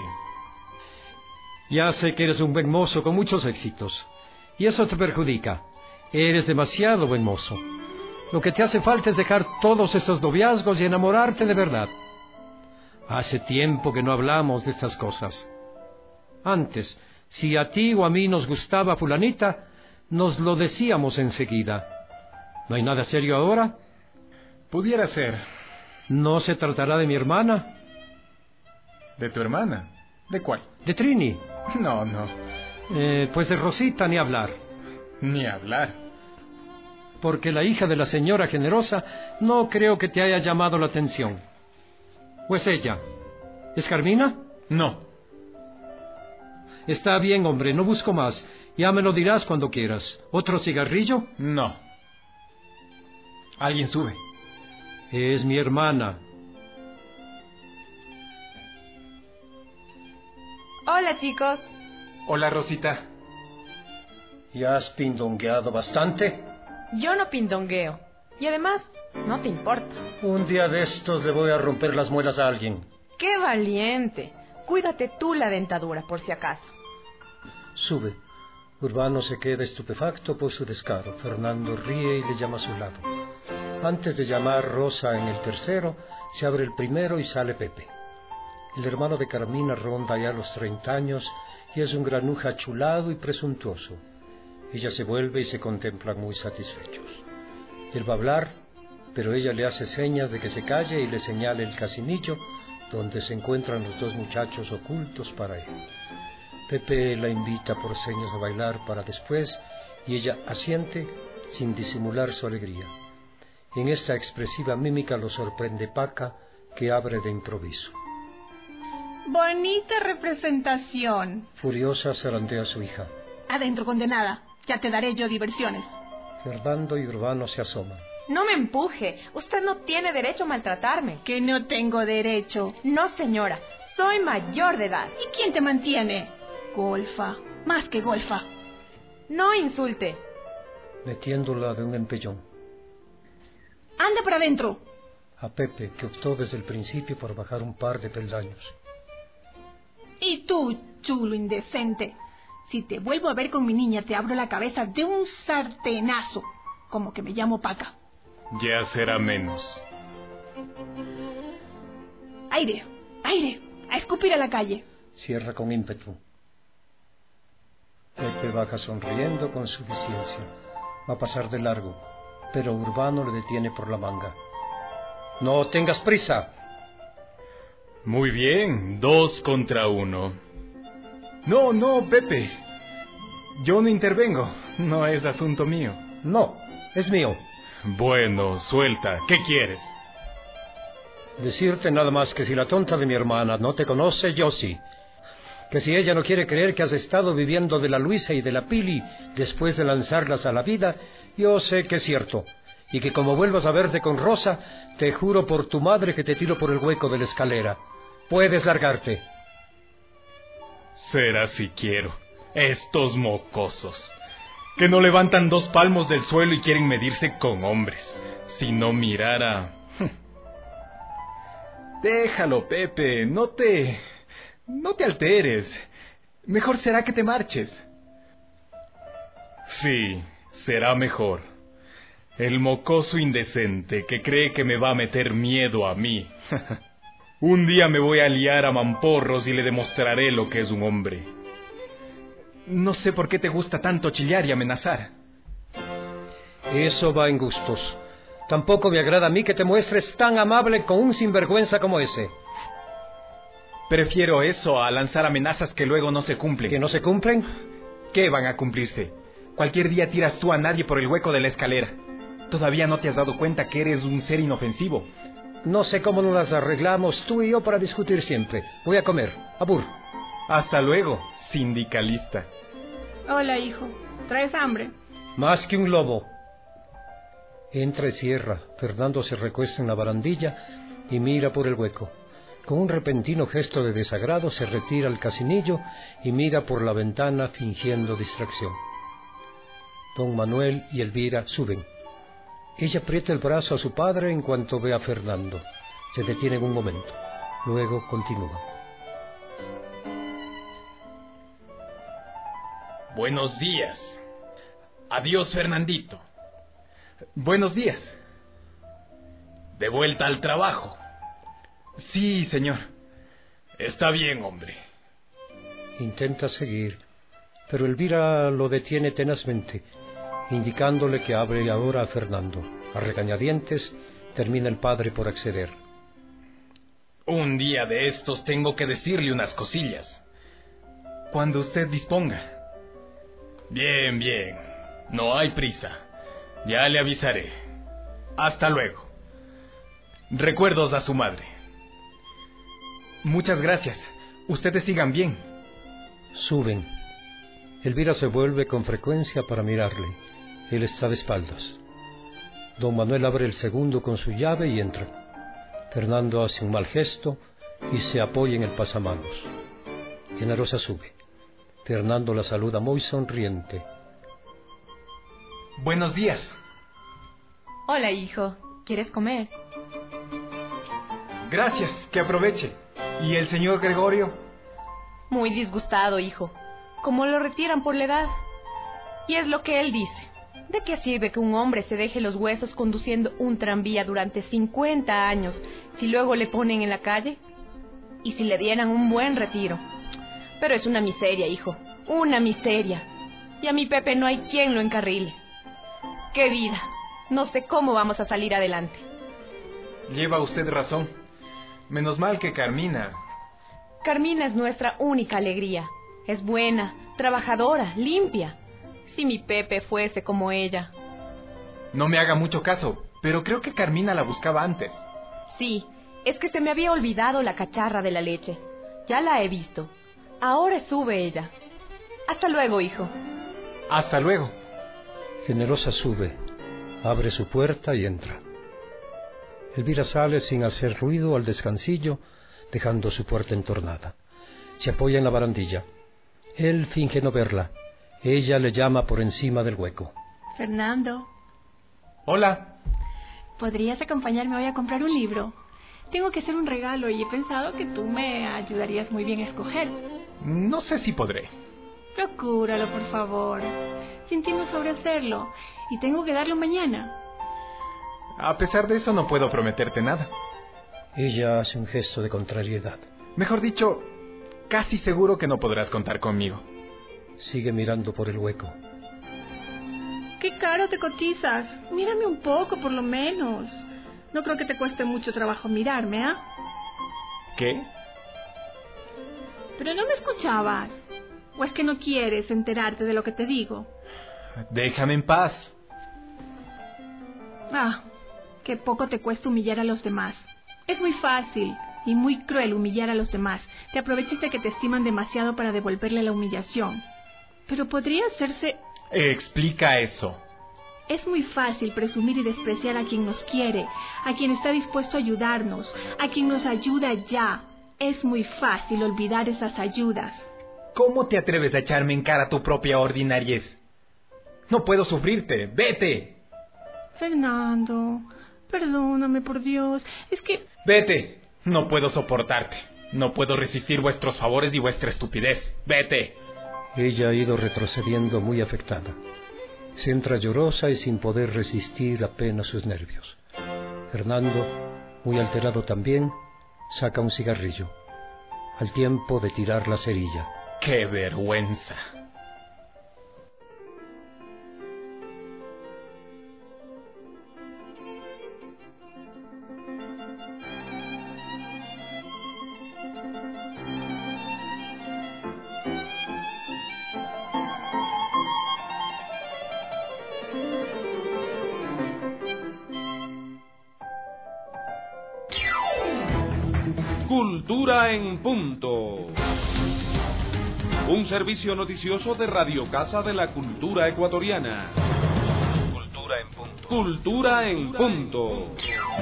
Ya sé que eres un buen mozo con muchos éxitos. Y eso te perjudica. Eres demasiado buen mozo. Lo que te hace falta es dejar todos estos noviazgos y enamorarte de verdad. Hace tiempo que no hablamos de estas cosas. Antes, si a ti o a mí nos gustaba fulanita, nos lo decíamos enseguida. ¿No hay nada serio ahora? Pudiera ser. ¿No se tratará de mi hermana? ¿De tu hermana? ¿De cuál? De Trini. No, no. Eh, pues de Rosita ni hablar. Ni hablar. Porque la hija de la señora generosa no creo que te haya llamado la atención. ¿O es ella? ¿Es Carmina? No. Está bien, hombre, no busco más. Ya me lo dirás cuando quieras. ¿Otro cigarrillo? No. Alguien sube. Es mi hermana. Hola, chicos. Hola, Rosita. ¿Ya has pindongueado bastante? Yo no pindongueo. Y además, no te importa. Un día de estos le voy a romper las muelas a alguien. ¡Qué valiente! Cuídate tú la dentadura, por si acaso. Sube. Urbano se queda estupefacto por su descaro. Fernando ríe y le llama a su lado. Antes de llamar Rosa en el tercero, se abre el primero y sale Pepe. El hermano de Carmina ronda ya los treinta años y es un granuja achulado y presuntuoso. Ella se vuelve y se contemplan muy satisfechos. Él va a hablar, pero ella le hace señas de que se calle y le señala el casinillo donde se encuentran los dos muchachos ocultos para él. Pepe la invita por señas a bailar para después y ella asiente sin disimular su alegría. En esta expresiva mímica lo sorprende Paca, que abre de improviso. Bonita representación. Furiosa zarandea a su hija. Adentro, condenada. Ya te daré yo diversiones. Fernando y Urbano se asoman. No me empuje. Usted no tiene derecho a maltratarme. Que no tengo derecho. No, señora. Soy mayor de edad. ¿Y quién te mantiene? Golfa. Más que golfa. No insulte. Metiéndola de un empellón. Anda para adentro. A Pepe, que optó desde el principio por bajar un par de peldaños. Y tú, chulo indecente. Si te vuelvo a ver con mi niña, te abro la cabeza de un sartenazo. Como que me llamo Paca. Ya será menos. Aire, aire, a escupir a la calle. Cierra con ímpetu. Pepe baja sonriendo con suficiencia. Va a pasar de largo, pero Urbano le detiene por la manga. No tengas prisa. Muy bien, dos contra uno. No, no, Pepe. Yo no intervengo. No es asunto mío. No, es mío. Bueno, suelta. ¿Qué quieres? Decirte nada más que si la tonta de mi hermana no te conoce, yo sí. Que si ella no quiere creer que has estado viviendo de la Luisa y de la Pili después de lanzarlas a la vida, yo sé que es cierto. Y que como vuelvas a verte con Rosa, te juro por tu madre que te tiro por el hueco de la escalera. Puedes largarte. Será si quiero. Estos mocosos. Que no levantan dos palmos del suelo y quieren medirse con hombres. Si no mirara... Déjalo, Pepe. No te... No te alteres. Mejor será que te marches. Sí, será mejor. El mocoso indecente que cree que me va a meter miedo a mí. Un día me voy a liar a mamporros y le demostraré lo que es un hombre. No sé por qué te gusta tanto chillar y amenazar. Eso va en gustos. Tampoco me agrada a mí que te muestres tan amable con un sinvergüenza como ese. Prefiero eso a lanzar amenazas que luego no se cumplen. ¿Que no se cumplen? ¿Qué van a cumplirse? Cualquier día tiras tú a nadie por el hueco de la escalera. Todavía no te has dado cuenta que eres un ser inofensivo. No sé cómo nos las arreglamos tú y yo para discutir siempre. Voy a comer. Abur. Hasta luego, sindicalista. Hola, hijo. ¿Traes hambre? Más que un lobo. Entra y cierra. Fernando se recuesta en la barandilla y mira por el hueco. Con un repentino gesto de desagrado se retira al casinillo y mira por la ventana fingiendo distracción. Don Manuel y Elvira suben. Ella aprieta el brazo a su padre en cuanto ve a Fernando. Se detienen un momento. Luego continúa. Buenos días. Adiós, Fernandito. Buenos días. ¿De vuelta al trabajo? Sí, señor. Está bien, hombre. Intenta seguir, pero Elvira lo detiene tenazmente, indicándole que hable ahora a Fernando. A regañadientes, termina el padre por acceder. Un día de estos tengo que decirle unas cosillas. Cuando usted disponga. Bien, bien. No hay prisa. Ya le avisaré. Hasta luego. Recuerdos a su madre. Muchas gracias. Ustedes sigan bien. Suben. Elvira se vuelve con frecuencia para mirarle. Él está de espaldas. Don Manuel abre el segundo con su llave y entra. Fernando hace un mal gesto y se apoya en el pasamanos. Generosa sube. Fernando la saluda muy sonriente. Buenos días. Hola, hijo. ¿Quieres comer? Gracias, que aproveche. ¿Y el señor Gregorio? Muy disgustado, hijo. Como lo retiran por la edad. Y es lo que él dice. ¿De qué sirve que un hombre se deje los huesos conduciendo un tranvía durante cincuenta años si luego le ponen en la calle? ¿Y si le dieran un buen retiro? Pero es una miseria, hijo. Una miseria. Y a mi Pepe no hay quien lo encarrile. ¡Qué vida! No sé cómo vamos a salir adelante. Lleva usted razón. Menos mal que Carmina... Carmina es nuestra única alegría. Es buena, trabajadora, limpia. Si mi Pepe fuese como ella. No me haga mucho caso, pero creo que Carmina la buscaba antes. Sí, es que se me había olvidado la cacharra de la leche. Ya la he visto. Ahora sube ella. Hasta luego, hijo. Hasta luego. Generosa sube, abre su puerta y entra. Elvira sale sin hacer ruido al descansillo, dejando su puerta entornada. Se apoya en la barandilla. Él finge no verla. Ella le llama por encima del hueco. Fernando. Hola. ¿Podrías acompañarme hoy a comprar un libro? Tengo que hacer un regalo y he pensado que tú me ayudarías muy bien a escoger. No sé si podré. Procúralo, por favor. Sin ti no sabré hacerlo. Y tengo que darlo mañana. A pesar de eso, no puedo prometerte nada. Ella hace un gesto de contrariedad. Mejor dicho, casi seguro que no podrás contar conmigo. Sigue mirando por el hueco. ¡Qué caro te cotizas! Mírame un poco, por lo menos. No creo que te cueste mucho trabajo mirarme, ¿ah? ¿eh? ¿Qué? Pero no me escuchabas. ¿O es que no quieres enterarte de lo que te digo? Déjame en paz. Ah, qué poco te cuesta humillar a los demás. Es muy fácil y muy cruel humillar a los demás. Te aprovechas de que te estiman demasiado para devolverle la humillación. Pero podría hacerse... Explica eso. Es muy fácil presumir y despreciar a quien nos quiere, a quien está dispuesto a ayudarnos, a quien nos ayuda ya. Es muy fácil olvidar esas ayudas. ¿Cómo te atreves a echarme en cara tu propia ordinariez? No puedo sufrirte. ¡Vete! Fernando, perdóname, por Dios. Es que... Vete. No puedo soportarte. No puedo resistir vuestros favores y vuestra estupidez. Vete. Ella ha ido retrocediendo muy afectada. Se entra llorosa y sin poder resistir apenas sus nervios. Fernando, muy alterado también, saca un cigarrillo, al tiempo de tirar la cerilla. ¡Qué vergüenza! Cultura en Punto. Un servicio noticioso de Radio Casa de la Cultura Ecuatoriana. Cultura en Punto. Cultura en Punto.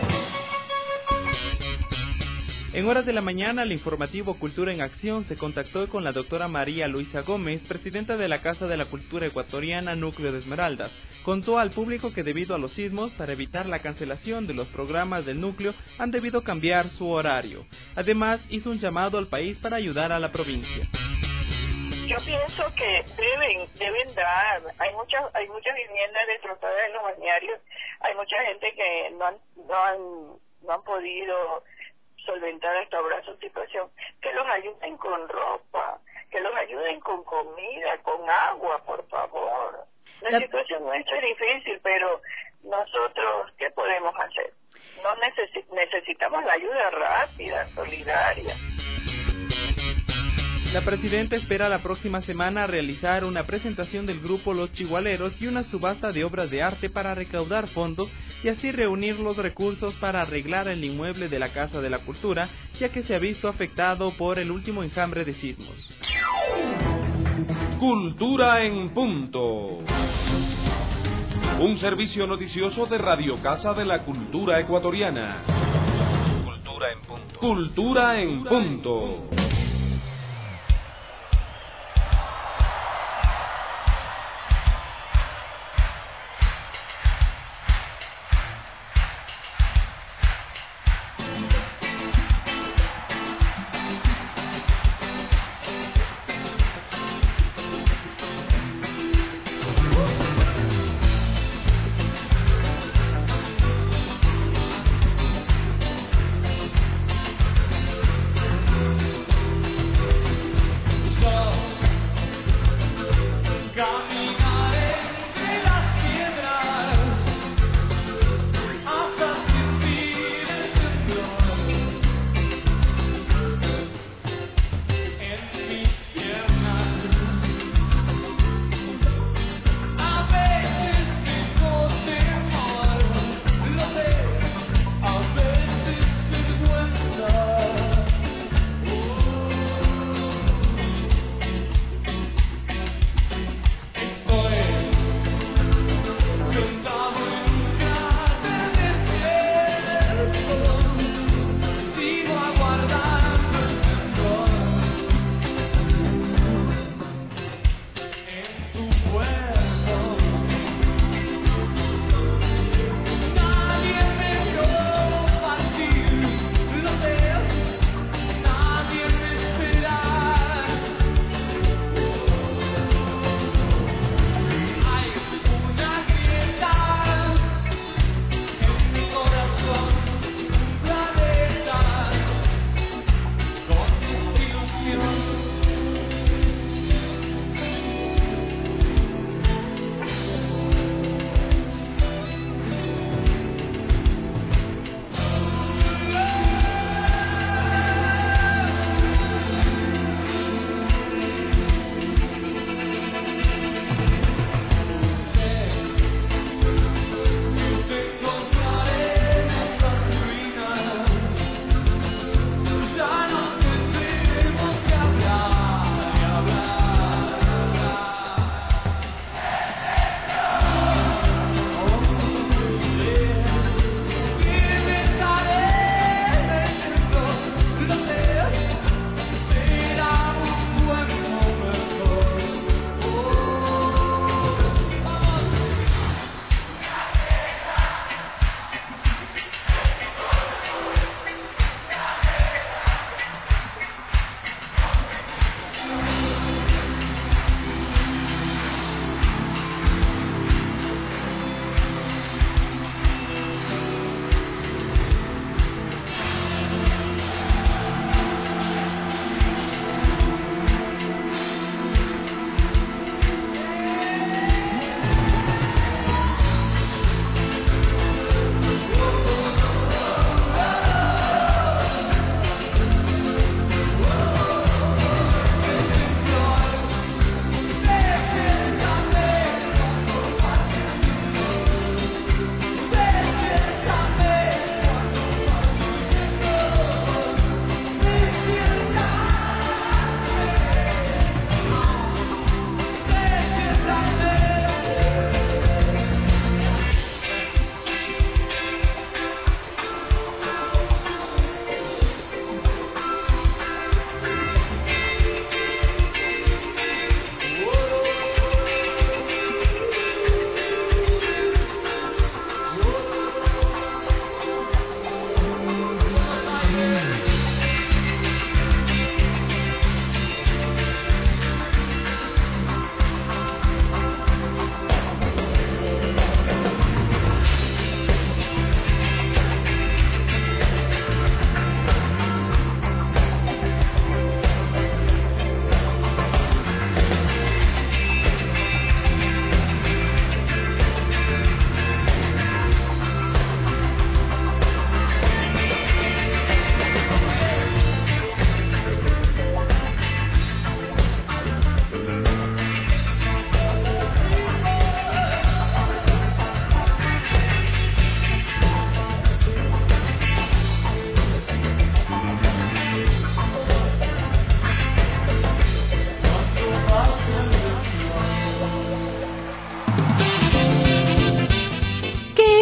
En horas de la mañana, el informativo Cultura en Acción se contactó con la doctora María Luisa Gómez, presidenta de la Casa de la Cultura Ecuatoriana Núcleo de Esmeraldas. Contó al público que debido a los sismos, para evitar la cancelación de los programas del núcleo, han debido cambiar su horario. Además, hizo un llamado al país para ayudar a la provincia. Yo pienso que deben deben dar, hay muchas hay muchas viviendas destrozadas en los balnearios, hay mucha gente que no han, no han, no han podido solventar hasta ahora su situación, que los ayuden con ropa, que los ayuden con comida, con agua, por favor. La, la situación nuestra es difícil, pero nosotros, ¿qué podemos hacer? No necesi- necesitamos la ayuda rápida, solidaria. La presidenta espera la próxima semana realizar una presentación del grupo Los Chigualeros y una subasta de obras de arte para recaudar fondos y así reunir los recursos para arreglar el inmueble de la Casa de la Cultura, ya que se ha visto afectado por el último enjambre de sismos. Cultura en Punto. Un servicio noticioso de Radio Casa de la Cultura Ecuatoriana. Cultura en Punto. Cultura en Punto.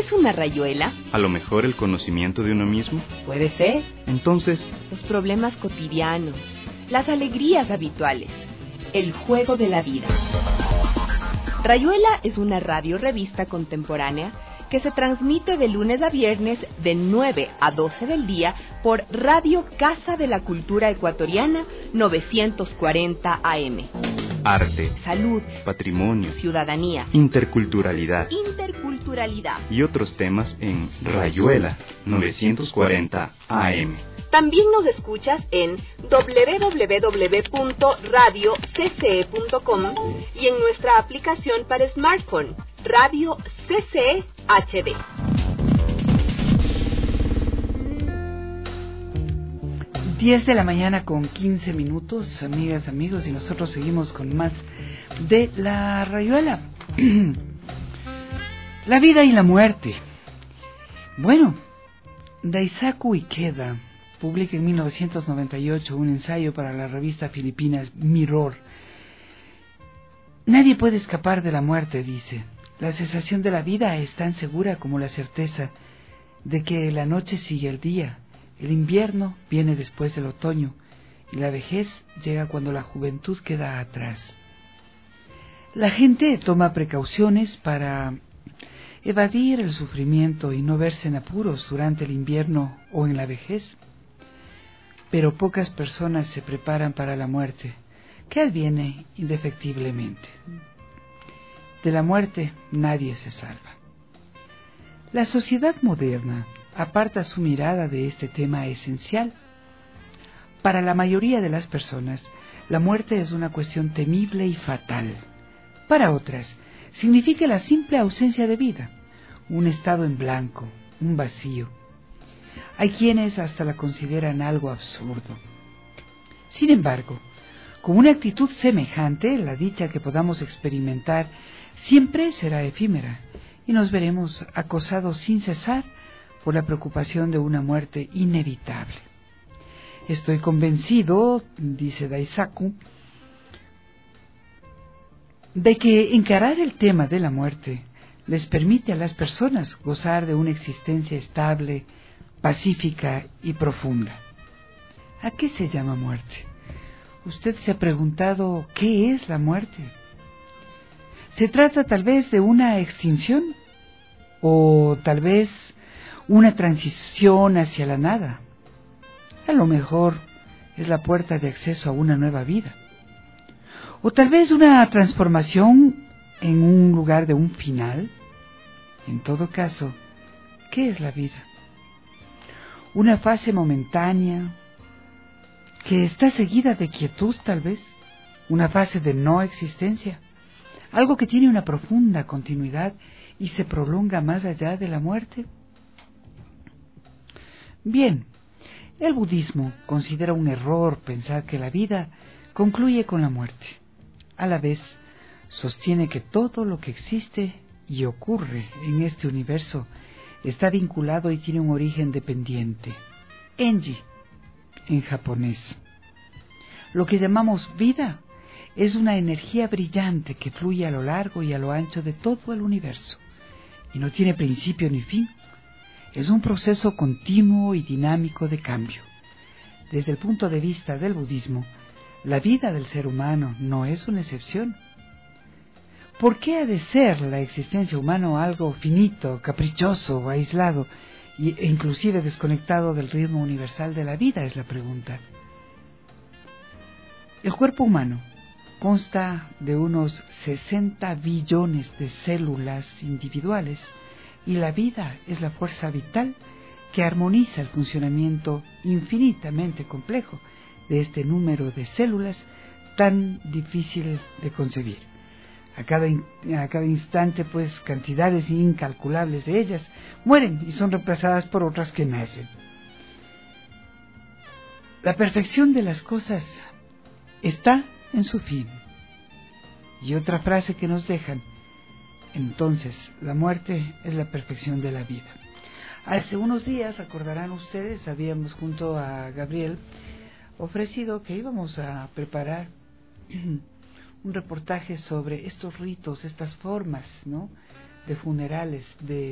es una rayuela? A lo mejor el conocimiento de uno mismo. Puede ser. Entonces, los problemas cotidianos, las alegrías habituales, el juego de la vida. Rayuela es una radio-revista contemporánea que se transmite de lunes a viernes de nueve a doce del día por Radio Casa de la Cultura Ecuatoriana novecientos cuarenta A M. Arte, salud, patrimonio, ciudadanía, interculturalidad interculturalidad y otros temas en Rayuela novecientos cuarenta A M. También nos escuchas en doble u doble u doble u punto radio c c e punto com y en nuestra aplicación para smartphone, Radio C C E H D. diez de la mañana con quince minutos, amigas, amigos, y nosotros seguimos con más de La Rayuela. La vida y la muerte. Bueno, Daisaku Ikeda publica en mil novecientos noventa y ocho un ensayo para la revista filipina Mirror. Nadie puede escapar de la muerte, dice. La cesación de la vida es tan segura como la certeza de que la noche sigue al día. El invierno viene después del otoño y la vejez llega cuando la juventud queda atrás. La gente toma precauciones para evadir el sufrimiento y no verse en apuros durante el invierno o en la vejez. Pero pocas personas se preparan para la muerte, que adviene indefectiblemente. De la muerte nadie se salva. La sociedad moderna aparta su mirada de este tema esencial. Para la mayoría de las personas, la muerte es una cuestión temible y fatal. Para otras, significa la simple ausencia de vida, un estado en blanco, un vacío. Hay quienes hasta la consideran algo absurdo. Sin embargo, con una actitud semejante, la dicha que podamos experimentar siempre será efímera y nos veremos acosados sin cesar por la preocupación de una muerte inevitable. Estoy convencido, dice Daisaku, de que encarar el tema de la muerte les permite a las personas gozar de una existencia estable, pacífica y profunda. ¿A qué se llama muerte? ¿Usted se ha preguntado qué es la muerte? ¿Se trata tal vez de una extinción? ¿O tal vez una transición hacia la nada? A lo mejor es la puerta de acceso a una nueva vida. O tal vez una transformación en un lugar de un final. En todo caso, ¿qué es la vida? Una fase momentánea que está seguida de quietud, tal vez. Una fase de no existencia. Algo que tiene una profunda continuidad y se prolonga más allá de la muerte. Bien, el budismo considera un error pensar que la vida concluye con la muerte. A la vez, sostiene que todo lo que existe y ocurre en este universo está vinculado y tiene un origen dependiente. Enji, en japonés. Lo que llamamos vida es una energía brillante que fluye a lo largo y a lo ancho de todo el universo y no tiene principio ni fin. Es un proceso continuo y dinámico de cambio. Desde el punto de vista del budismo, la vida del ser humano no es una excepción. ¿Por qué ha de ser la existencia humana algo finito, caprichoso o aislado e inclusive desconectado del ritmo universal de la vida? Es la pregunta. El cuerpo humano consta de unos sesenta billones de células individuales y la vida es la fuerza vital que armoniza el funcionamiento infinitamente complejo de este número de células tan difícil de concebir. A cada, in, a cada instante, pues, cantidades incalculables de ellas mueren y son reemplazadas por otras que nacen. La perfección de las cosas está en su fin. Y otra frase que nos dejan: entonces, la muerte es la perfección de la vida. Hace unos días, recordarán ustedes, habíamos junto a Gabriel ofrecido que íbamos a preparar un reportaje sobre estos ritos, estas formas, ¿no?, de funerales, de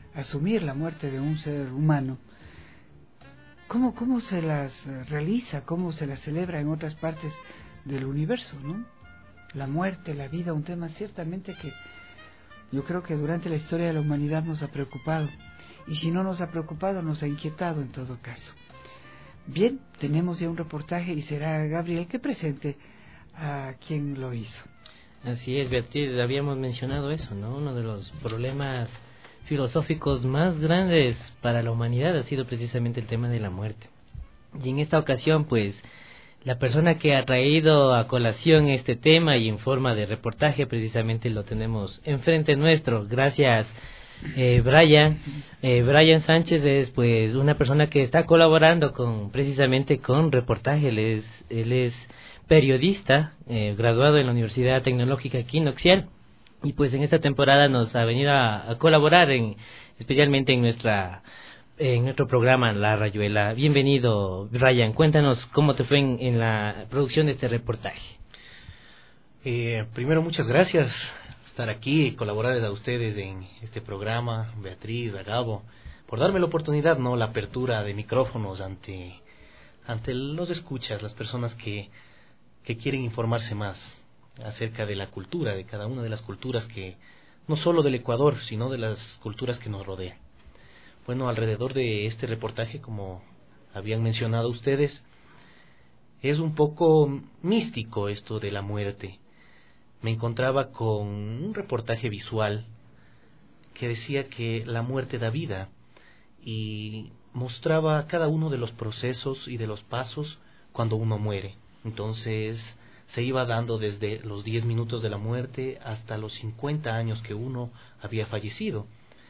asumir la muerte de un ser humano, ¿cómo, cómo se las realiza, cómo se las celebra en otras partes del universo, ¿no? La muerte, la vida, un tema ciertamente que yo creo que durante la historia de la humanidad nos ha preocupado, y si no nos ha preocupado, nos ha inquietado en todo caso. Bien, tenemos ya un reportaje y será Gabriel que presente a quien lo hizo. Así es, Beatriz, habíamos mencionado eso, ¿no? Uno de los problemas filosóficos más grandes para la humanidad ha sido precisamente el tema de la muerte. Y en esta ocasión, pues, la persona que ha traído a colación este tema y en forma de reportaje, precisamente lo tenemos enfrente nuestro. Gracias, eh, Brian. Eh, Brian Sánchez es, pues, una persona que está colaborando con, precisamente con reportaje. Él es, él es periodista, eh, graduado en la Universidad Tecnológica Equinoccial, y pues en esta temporada nos ha venido a, a colaborar en, especialmente en nuestra en nuestro programa La Rayuela. Bienvenido, Brian. Cuéntanos cómo te fue en, en la producción de este reportaje. Eh, primero, muchas gracias por estar aquí y colaborar a ustedes en este programa, Beatriz, a Gabo, por darme la oportunidad, no, la apertura de micrófonos ante ante los escuchas, las personas que que quieren informarse más acerca de la cultura, de cada una de las culturas que, no solo del Ecuador, sino de las culturas que nos rodean. Bueno, alrededor de este reportaje, como habían mencionado ustedes, es un poco místico esto de la muerte. Me encontraba con un reportaje visual que decía que la muerte da vida y mostraba cada uno de los procesos y de los pasos cuando uno muere. Entonces se iba dando desde los diez minutos de la muerte hasta los cincuenta años que uno había fallecido.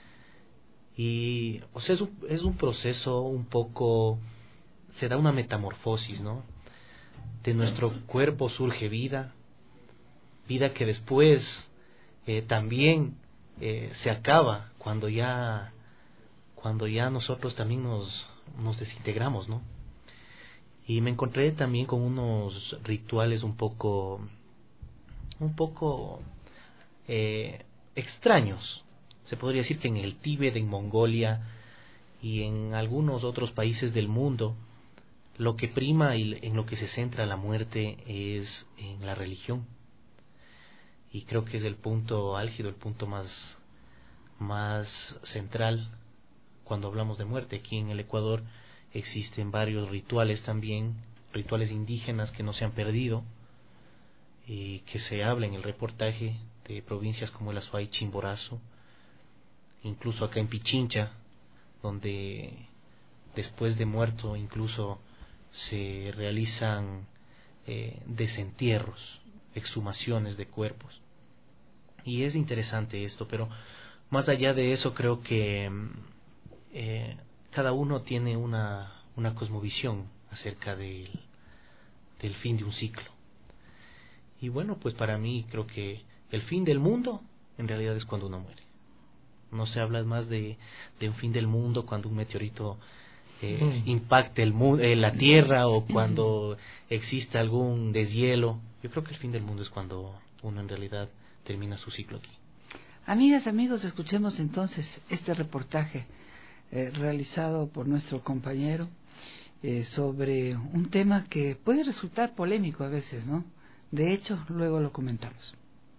Y, o sea, es un, es un proceso un poco, se da una metamorfosis, ¿no? De nuestro cuerpo surge vida, vida que después eh, también eh, se acaba cuando ya, cuando ya nosotros también nos, nos desintegramos, ¿no? Y me encontré también con unos rituales un poco, un poco eh, extraños. Se podría decir que en el Tíbet, en Mongolia y en algunos otros países del mundo, lo que prima y en lo que se centra la muerte es en la religión. Y creo que es el punto álgido, el punto más, más central cuando hablamos de muerte. Aquí en el Ecuador existen varios rituales también, rituales indígenas que no se han perdido y que se habla en el reportaje de provincias como el Azuay, Chimborazo, incluso acá en Pichincha, donde después de muerto incluso se realizan eh, desentierros, exhumaciones de cuerpos. Y es interesante esto, pero más allá de eso creo que eh, cada uno tiene una, una cosmovisión acerca del, del fin de un ciclo. Y bueno, pues para mí creo que el fin del mundo en realidad es cuando uno muere. No se habla más de, de un fin del mundo cuando un meteorito eh, mm. impacte el mu eh, la Tierra o cuando existe algún deshielo. Yo creo que el fin del mundo es cuando uno en realidad termina su ciclo aquí. Amigas, amigos, escuchemos entonces este reportaje Eh, realizado por nuestro compañero eh, sobre un tema que puede resultar polémico a veces, ¿no? De hecho, luego lo comentamos.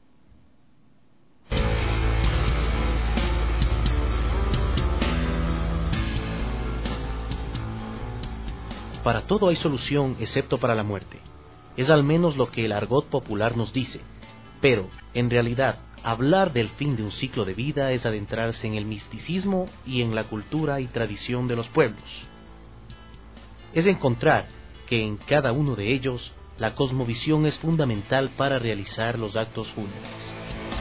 Para todo hay solución excepto para la muerte. Es al menos lo que el argot popular nos dice. Pero, en realidad, hablar del fin de un ciclo de vida es adentrarse en el misticismo y en la cultura y tradición de los pueblos. Es encontrar que en cada uno de ellos la cosmovisión es fundamental para realizar los actos fúnebres.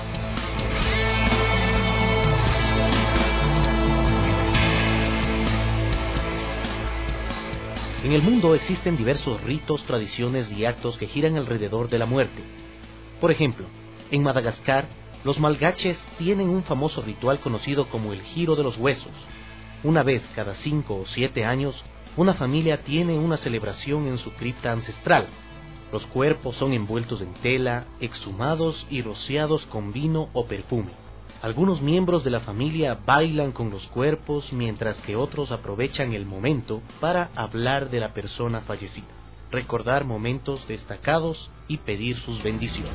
En el mundo existen diversos ritos, tradiciones y actos que giran alrededor de la muerte. Por ejemplo, en Madagascar, los malgaches tienen un famoso ritual conocido como el giro de los huesos. Una vez cada cinco o siete años, una familia tiene una celebración en su cripta ancestral. Los cuerpos son envueltos en tela, exhumados y rociados con vino o perfume. Algunos miembros de la familia bailan con los cuerpos, mientras que otros aprovechan el momento para hablar de la persona fallecida, recordar momentos destacados y pedir sus bendiciones.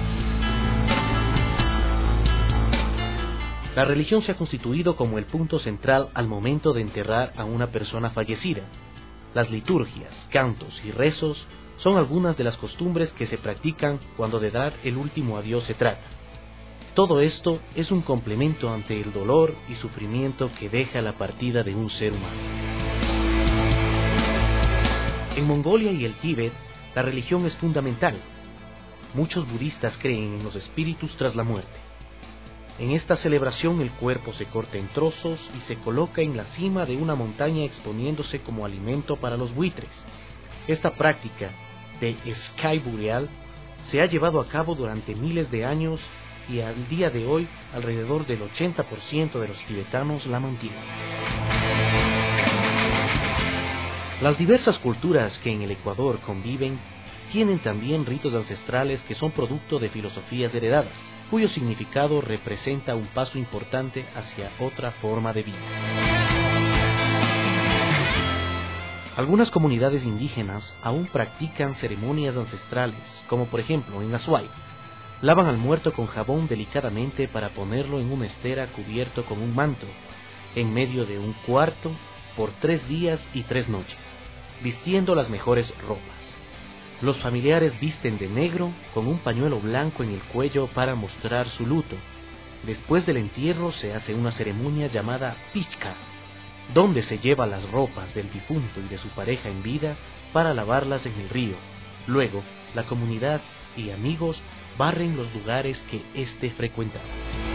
La religión se ha constituido como el punto central al momento de enterrar a una persona fallecida. Las liturgias, cantos y rezos son algunas de las costumbres que se practican cuando de dar el último adiós se trata. Todo esto es un complemento ante el dolor y sufrimiento que deja la partida de un ser humano. En Mongolia y el Tíbet, la religión es fundamental. Muchos budistas creen en los espíritus tras la muerte. En esta celebración el cuerpo se corta en trozos y se coloca en la cima de una montaña exponiéndose como alimento para los buitres. Esta práctica de sky burial se ha llevado a cabo durante miles de años y al día de hoy alrededor del ochenta por ciento de los tibetanos la mantienen. Las diversas culturas que en el Ecuador conviven tienen también ritos ancestrales que son producto de filosofías heredadas, cuyo significado representa un paso importante hacia otra forma de vida. Algunas comunidades indígenas aún practican ceremonias ancestrales, como por ejemplo en Azuay. Lavan al muerto con jabón delicadamente para ponerlo en una estera cubierto con un manto, en medio de un cuarto, por tres días y tres noches, vistiendo las mejores ropas. Los familiares visten de negro con un pañuelo blanco en el cuello para mostrar su luto. Después del entierro se hace una ceremonia llamada pichka, donde se lleva las ropas del difunto y de su pareja en vida para lavarlas en el río. Luego, la comunidad y amigos barren los lugares que éste frecuentaba.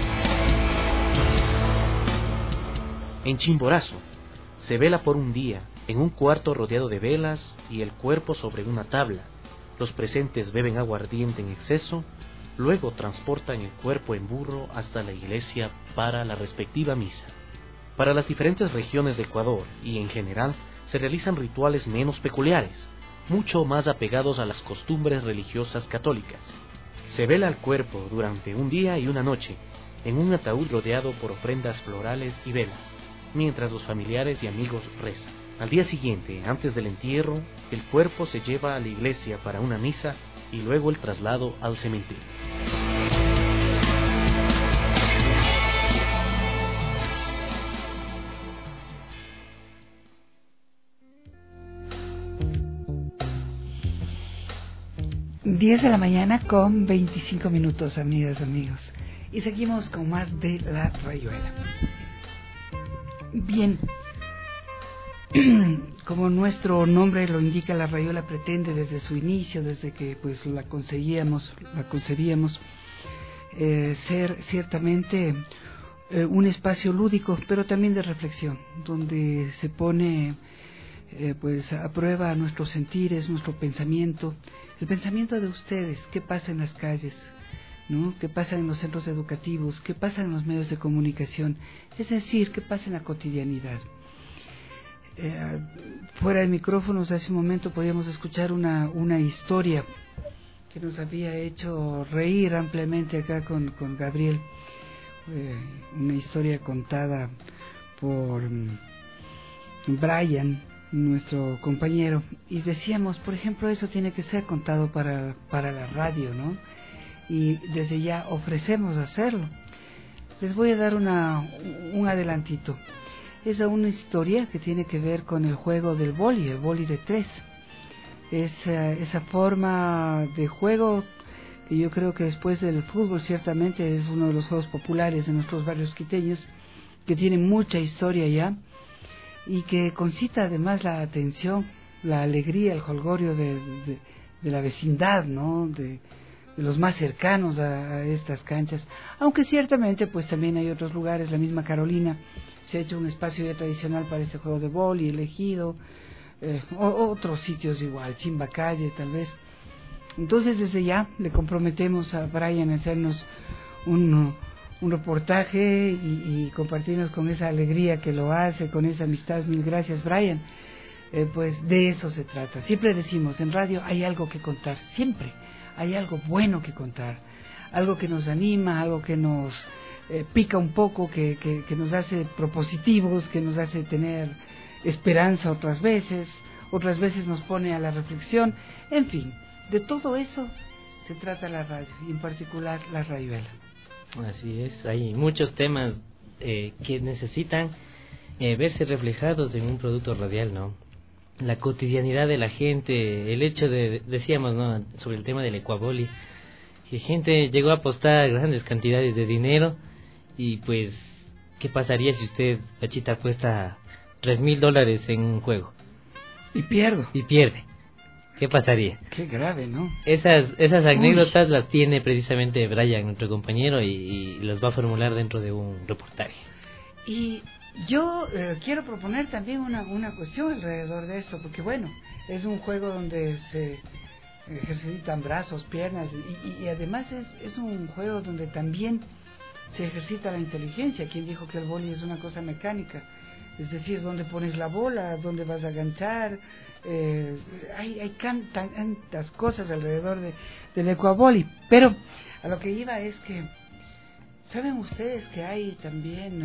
En Chimborazo, se vela por un día, en un cuarto rodeado de velas y el cuerpo sobre una tabla. Los presentes beben aguardiente en exceso, luego transportan el cuerpo en burro hasta la iglesia para la respectiva misa. Para las diferentes regiones de Ecuador y en general, se realizan rituales menos peculiares, mucho más apegados a las costumbres religiosas católicas. Se vela al cuerpo durante un día y una noche, en un ataúd rodeado por ofrendas florales y velas, mientras los familiares y amigos rezan. Al día siguiente, antes del entierro, el cuerpo se lleva a la iglesia para una misa y luego el traslado al cementerio. diez de la mañana con veinticinco minutos, amigas, amigos. Y seguimos con más de La Rayuela. Bien, como nuestro nombre lo indica, La Rayuela pretende desde su inicio, desde que pues la concebíamos, la concebíamos eh, ser ciertamente eh, un espacio lúdico, pero también de reflexión, donde se pone Eh, pues a prueba nuestros sentires, nuestro pensamiento, el pensamiento de ustedes, qué pasa en las calles, ¿no? Qué pasa en los centros educativos, qué pasa en los medios de comunicación, es decir, qué pasa en la cotidianidad. Eh, fuera de micrófonos, hace un momento podíamos escuchar una, una historia que nos había hecho reír ampliamente acá con, con Gabriel, eh, una historia contada por um, Brian, nuestro compañero, y decíamos, por ejemplo, eso tiene que ser contado para, para la radio, ¿no? Y desde ya ofrecemos hacerlo. Les voy a dar una, un adelantito. Es una historia que tiene que ver con el juego del boli, el boli de tres. Esa, esa forma de juego que yo creo que después del fútbol ciertamente es uno de los juegos populares de nuestros barrios quiteños, que tiene mucha historia ya, y que concita además la atención, la alegría, el jolgorio de, de, de la vecindad, ¿no? De, de los más cercanos a, a estas canchas, aunque ciertamente pues también hay otros lugares, la misma Carolina se ha hecho un espacio ya tradicional para este juego de boli, elegido, eh, o, otros sitios igual, Chimbacalle tal vez. Entonces desde ya le comprometemos a Brian a hacernos un un reportaje y, y compartirnos con esa alegría que lo hace, con esa amistad. Mil gracias, Brian. Eh, pues de eso se trata. Siempre decimos, en radio hay algo que contar, siempre hay algo bueno que contar, algo que nos anima, algo que nos eh, pica un poco, que, que, que nos hace propositivos, que nos hace tener esperanza otras veces, otras veces nos pone a la reflexión, en fin, de todo eso se trata la radio, y en particular la rayuela. Así es, hay muchos temas eh, que necesitan eh, verse reflejados en un producto radial, ¿no? La cotidianidad de la gente, el hecho de, decíamos, ¿no?, sobre el tema del ecuaboli, que gente llegó a apostar grandes cantidades de dinero y pues, ¿qué pasaría si usted, Pachita, apuesta tres mil dólares en un juego? Y pierdo. Y pierde. ¿Qué pasaría? Qué grave, ¿no? Esas esas anécdotas Uy. las tiene precisamente Brian, nuestro compañero, y, y las va a formular dentro de un reportaje. Y yo eh, quiero proponer también una, una cuestión alrededor de esto, porque bueno, es un juego donde se ejercitan brazos, piernas, y, y, y además es, es un juego donde también se ejercita la inteligencia. ¿Quién dijo que el vóley es una cosa mecánica? Es decir, dónde pones la bola, dónde vas a ganchar, eh, hay, hay tantas cosas alrededor de, del ecuavoli. Pero a lo que iba es que, ¿saben ustedes que hay también,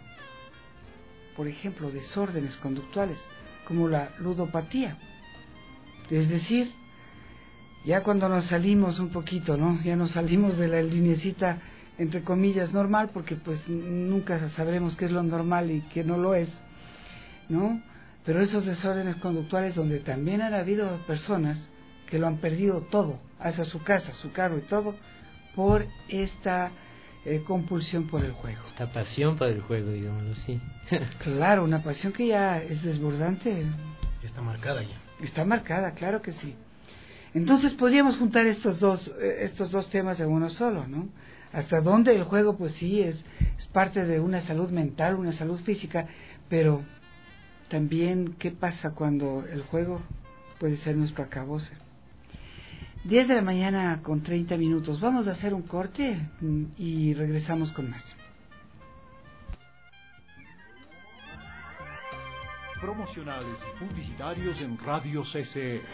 uh, por ejemplo, desórdenes conductuales, como la ludopatía? Es decir, ya cuando nos salimos un poquito, ¿no? Ya nos salimos de la linecita entre comillas normal, porque pues nunca sabremos qué es lo normal y qué no lo es, ¿no? Pero esos desórdenes conductuales donde también han habido personas que lo han perdido todo, hasta su casa, su carro y todo, por esta eh, compulsión por el juego. Esta pasión por el juego, digámoslo así. Claro, una pasión que ya es desbordante. Está marcada ya. Está marcada, claro que sí. Entonces podríamos juntar estos dos, eh, estos dos temas en uno solo, ¿no? Hasta dónde el juego, pues sí, es, es parte de una salud mental, una salud física, pero también qué pasa cuando el juego puede ser nuestro acabose. diez de la mañana con treinta minutos. Vamos a hacer un corte y regresamos con más. Promocionales y publicitarios en Radio C C E.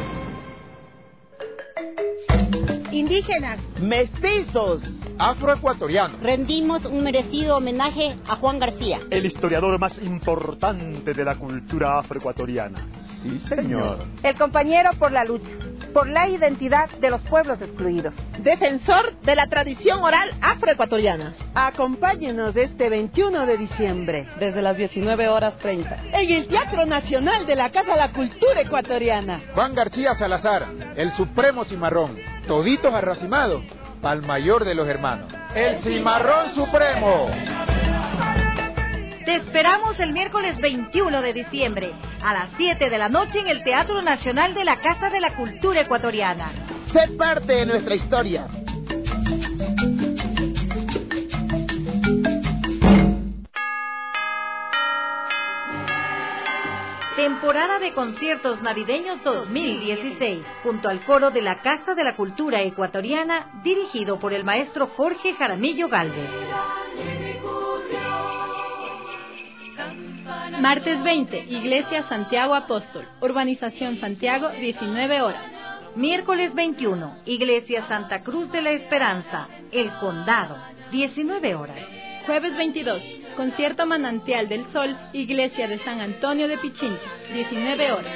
Indígenas, mestizos, afroecuatorianos, rendimos un merecido homenaje a Juan García, el historiador más importante de la cultura afroecuatoriana. Sí, señor. El compañero por la lucha, por la identidad de los pueblos excluidos, defensor de la tradición oral afroecuatoriana. Acompáñenos este veintiuno de diciembre, desde las diecinueve horas treinta, en el Teatro Nacional de la Casa de la Cultura Ecuatoriana. Juan García Salazar, el Supremo Cimarrón, toditos arracimados, pal mayor de los hermanos, el Cimarrón Supremo. Te esperamos el miércoles veintiuno de diciembre a las siete de la noche en el Teatro Nacional de la Casa de la Cultura Ecuatoriana. Sé parte de nuestra historia. Temporada de conciertos navideños dos mil dieciséis, junto al coro de la Casa de la Cultura Ecuatoriana, dirigido por el maestro Jorge Jaramillo Gálvez. Martes veinte, Iglesia Santiago Apóstol, Urbanización Santiago, diecinueve horas. Miércoles veintiuno, Iglesia Santa Cruz de la Esperanza, El Condado, diecinueve horas. Jueves veintidós, Concierto Manantial del Sol, Iglesia de San Antonio de Pichincha, diecinueve horas.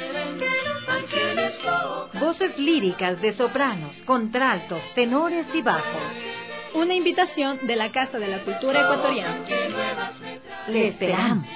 Voces líricas de sopranos, contraltos, tenores y bajos. Una invitación de la Casa de la Cultura Ecuatoriana. Le esperamos.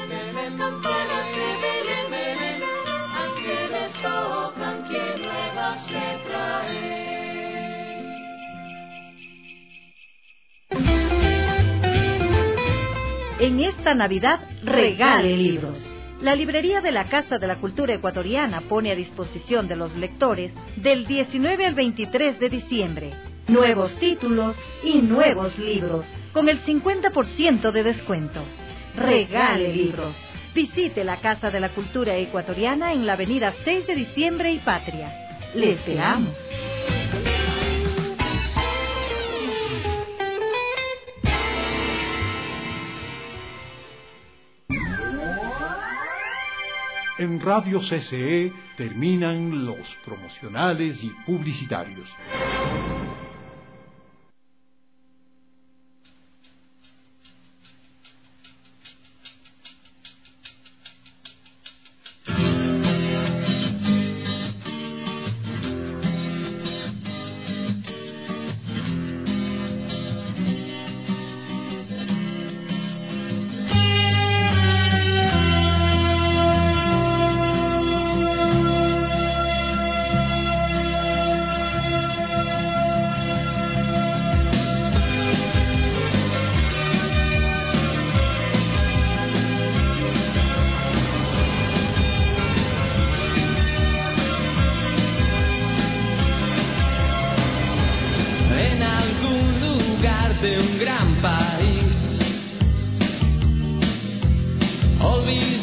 En esta Navidad, regale libros. La librería de la Casa de la Cultura Ecuatoriana pone a disposición de los lectores del diecinueve al veintitrés de diciembre nuevos títulos y nuevos libros con el cincuenta por ciento de descuento. Regale libros. Visite la Casa de la Cultura Ecuatoriana en la avenida seis de diciembre y Patria. Le esperamos. En Radio C C E terminan los promocionales y publicitarios.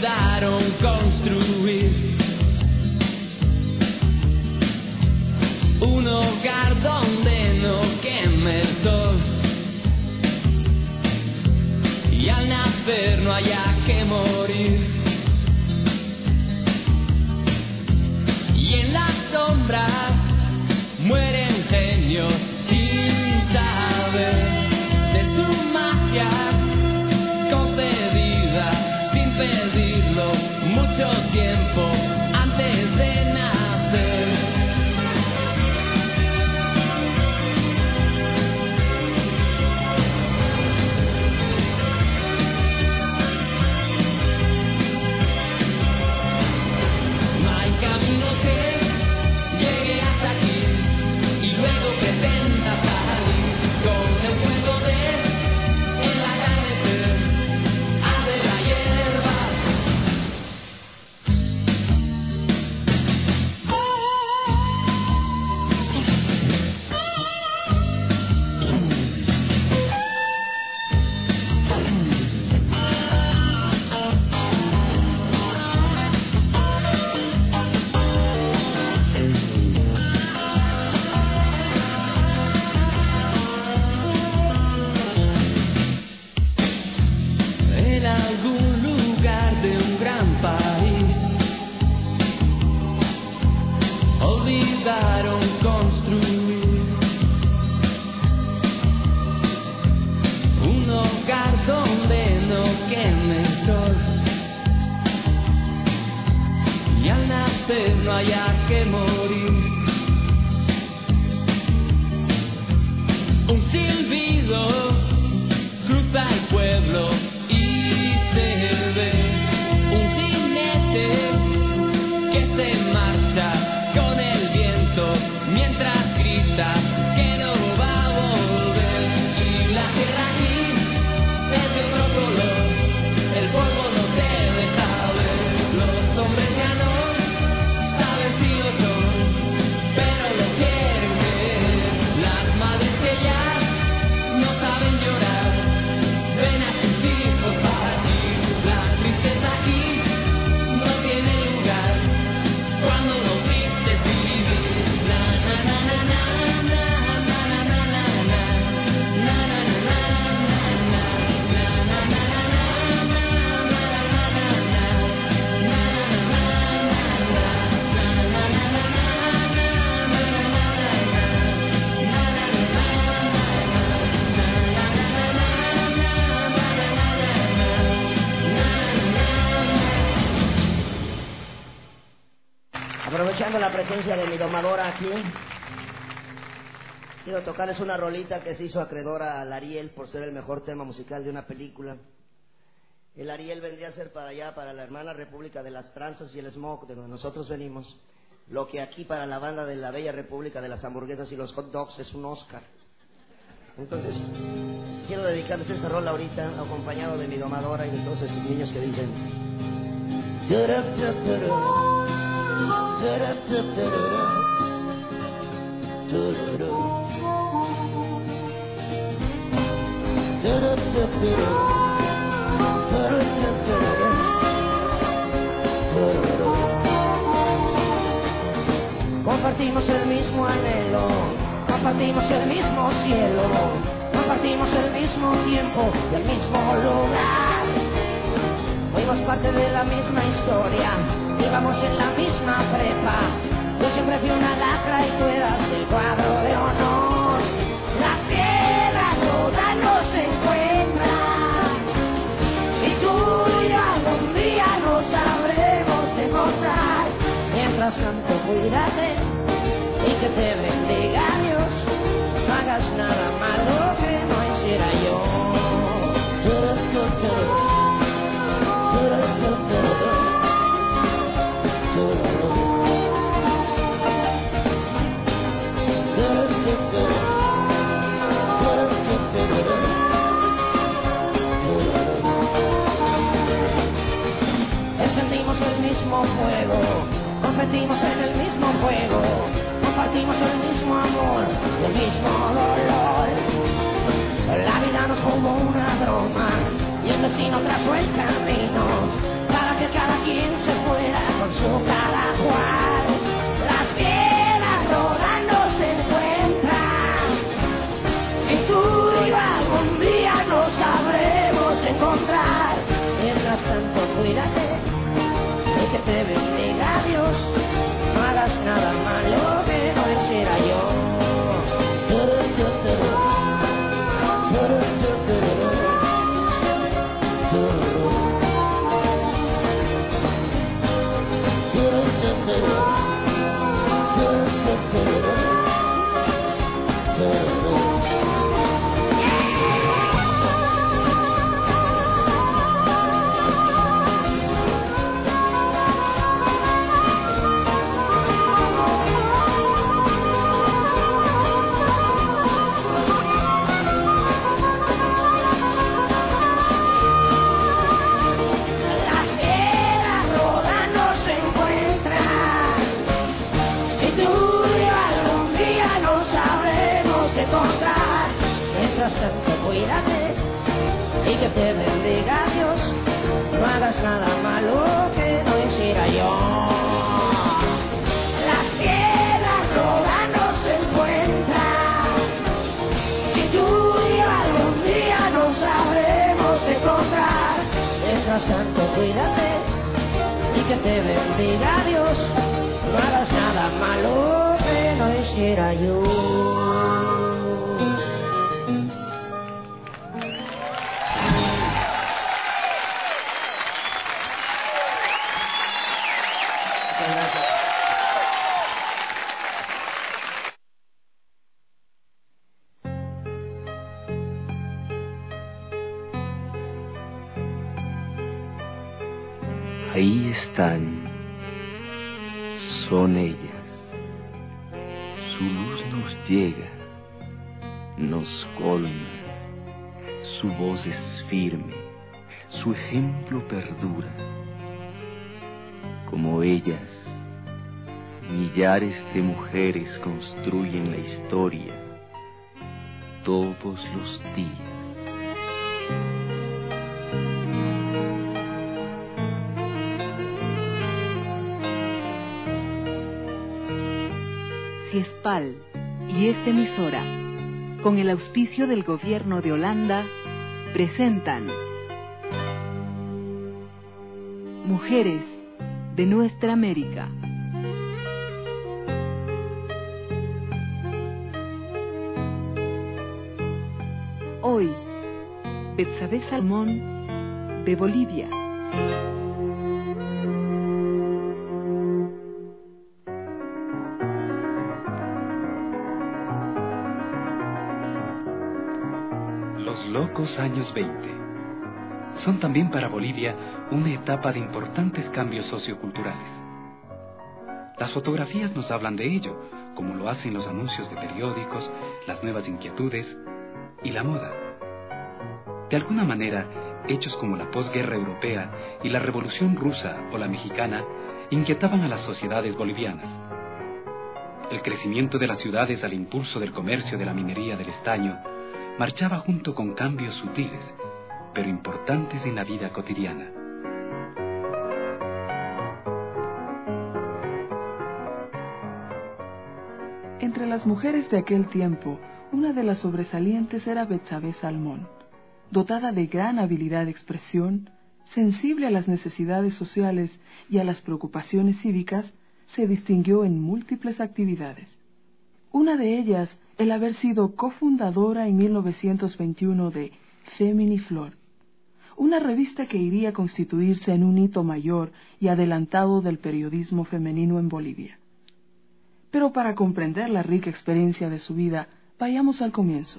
olvidaron construir un hogar donde no queme el sol y al nacer no haya que morir. Y en las sombras mueren genios sin saber de su magia concedida sin pedirlo mucho tiempo antes de nacer. No hay camino que llegue hasta aquí y luego pretenda salir con el fuego de el agradecer arde la hierba. En algún lugar de un gran país olvidaron construir un hogar donde no queme el sol y al nacer no haya que morir. Un silbido cruza el pueblo y se ve un jinete que se marcha con el viento mientras grita que no va a volver. Y la tierra aquí es de otro color, el polvo no se deja ver, los hombres ya no saben si lo son, pero lo quieren ver. Las madres que ya no saben llorar ven a sus hijos partir. La tristeza aquí no tiene lugar cuando lo tristes vivir. Na na na na na na na na na na na na na Aprovechando la presencia de mi domadora aquí, quiero tocarles una rolita que se hizo acreedora al Ariel por ser el mejor tema musical de una película. El Ariel vendría a ser para allá, para la hermana República de las Tranzas y el Smoke, de donde nosotros venimos, lo que aquí para la banda de la Bella República de las Hamburguesas y los Hot Dogs es un Oscar. Entonces, quiero dedicarles esa rola ahorita, acompañado de mi domadora y de todos estos niños que dicen... Compartimos el mismo anhelo, compartimos el mismo cielo, compartimos el mismo tiempo y el mismo lugar. Fuimos parte de la misma historia, íbamos en la misma prepa. Yo siempre fui una lacra y tú eras el cuadro de honor. Las piedras todas nos encuentran y tú y yo algún día nos sabremos encontrar. Mientras tanto cuídate y que te bendiga Dios, no hagas nada malo que no hiciera yo. Encendimos el mismo fuego, competimos en el mismo juego, compartimos el mismo amor y el mismo dolor. La vida nos jugó una broma y el destino trazó el camino para que cuídate, y que te bendiga Dios. No hagas nada malo que no hiciera yo. Cuídate y que te bendiga Dios. No hagas nada malo que no hiciera yo. Las piedras rodas no se encuentran, y tú y yo algún día nos sabremos encontrar. Mientras tanto cuídate y que te bendiga Dios. No hagas nada malo que no hiciera yo. Ahí están, son ellas. Su luz nos llega, nos colma, su voz es firme, su ejemplo perdura. Como ellas, millares de mujeres construyen la historia todos los días. CIESPAL y esta emisora, con el auspicio del Gobierno de Holanda, presentan Mujeres de Nuestra América. Hoy, Betsabe Salmón, de Bolivia. Los locos años veinte son también para Bolivia una etapa de importantes cambios socioculturales. Las fotografías nos hablan de ello, como lo hacen los anuncios de periódicos, las nuevas inquietudes y la moda. De alguna manera, hechos como la posguerra europea y la revolución rusa o la mexicana inquietaban a las sociedades bolivianas. El crecimiento de las ciudades al impulso del comercio de la minería del estaño marchaba junto con cambios sutiles, pero importantes en la vida cotidiana. Entre las mujeres de aquel tiempo, una de las sobresalientes era Betsabe Salmón. Dotada de gran habilidad de expresión, sensible a las necesidades sociales y a las preocupaciones cívicas, se distinguió en múltiples actividades. Una de ellas, el haber sido cofundadora en mil novecientos veintiuno de Feminiflor, una revista que iría a constituirse en un hito mayor y adelantado del periodismo femenino en Bolivia. Pero para comprender la rica experiencia de su vida, vayamos al comienzo.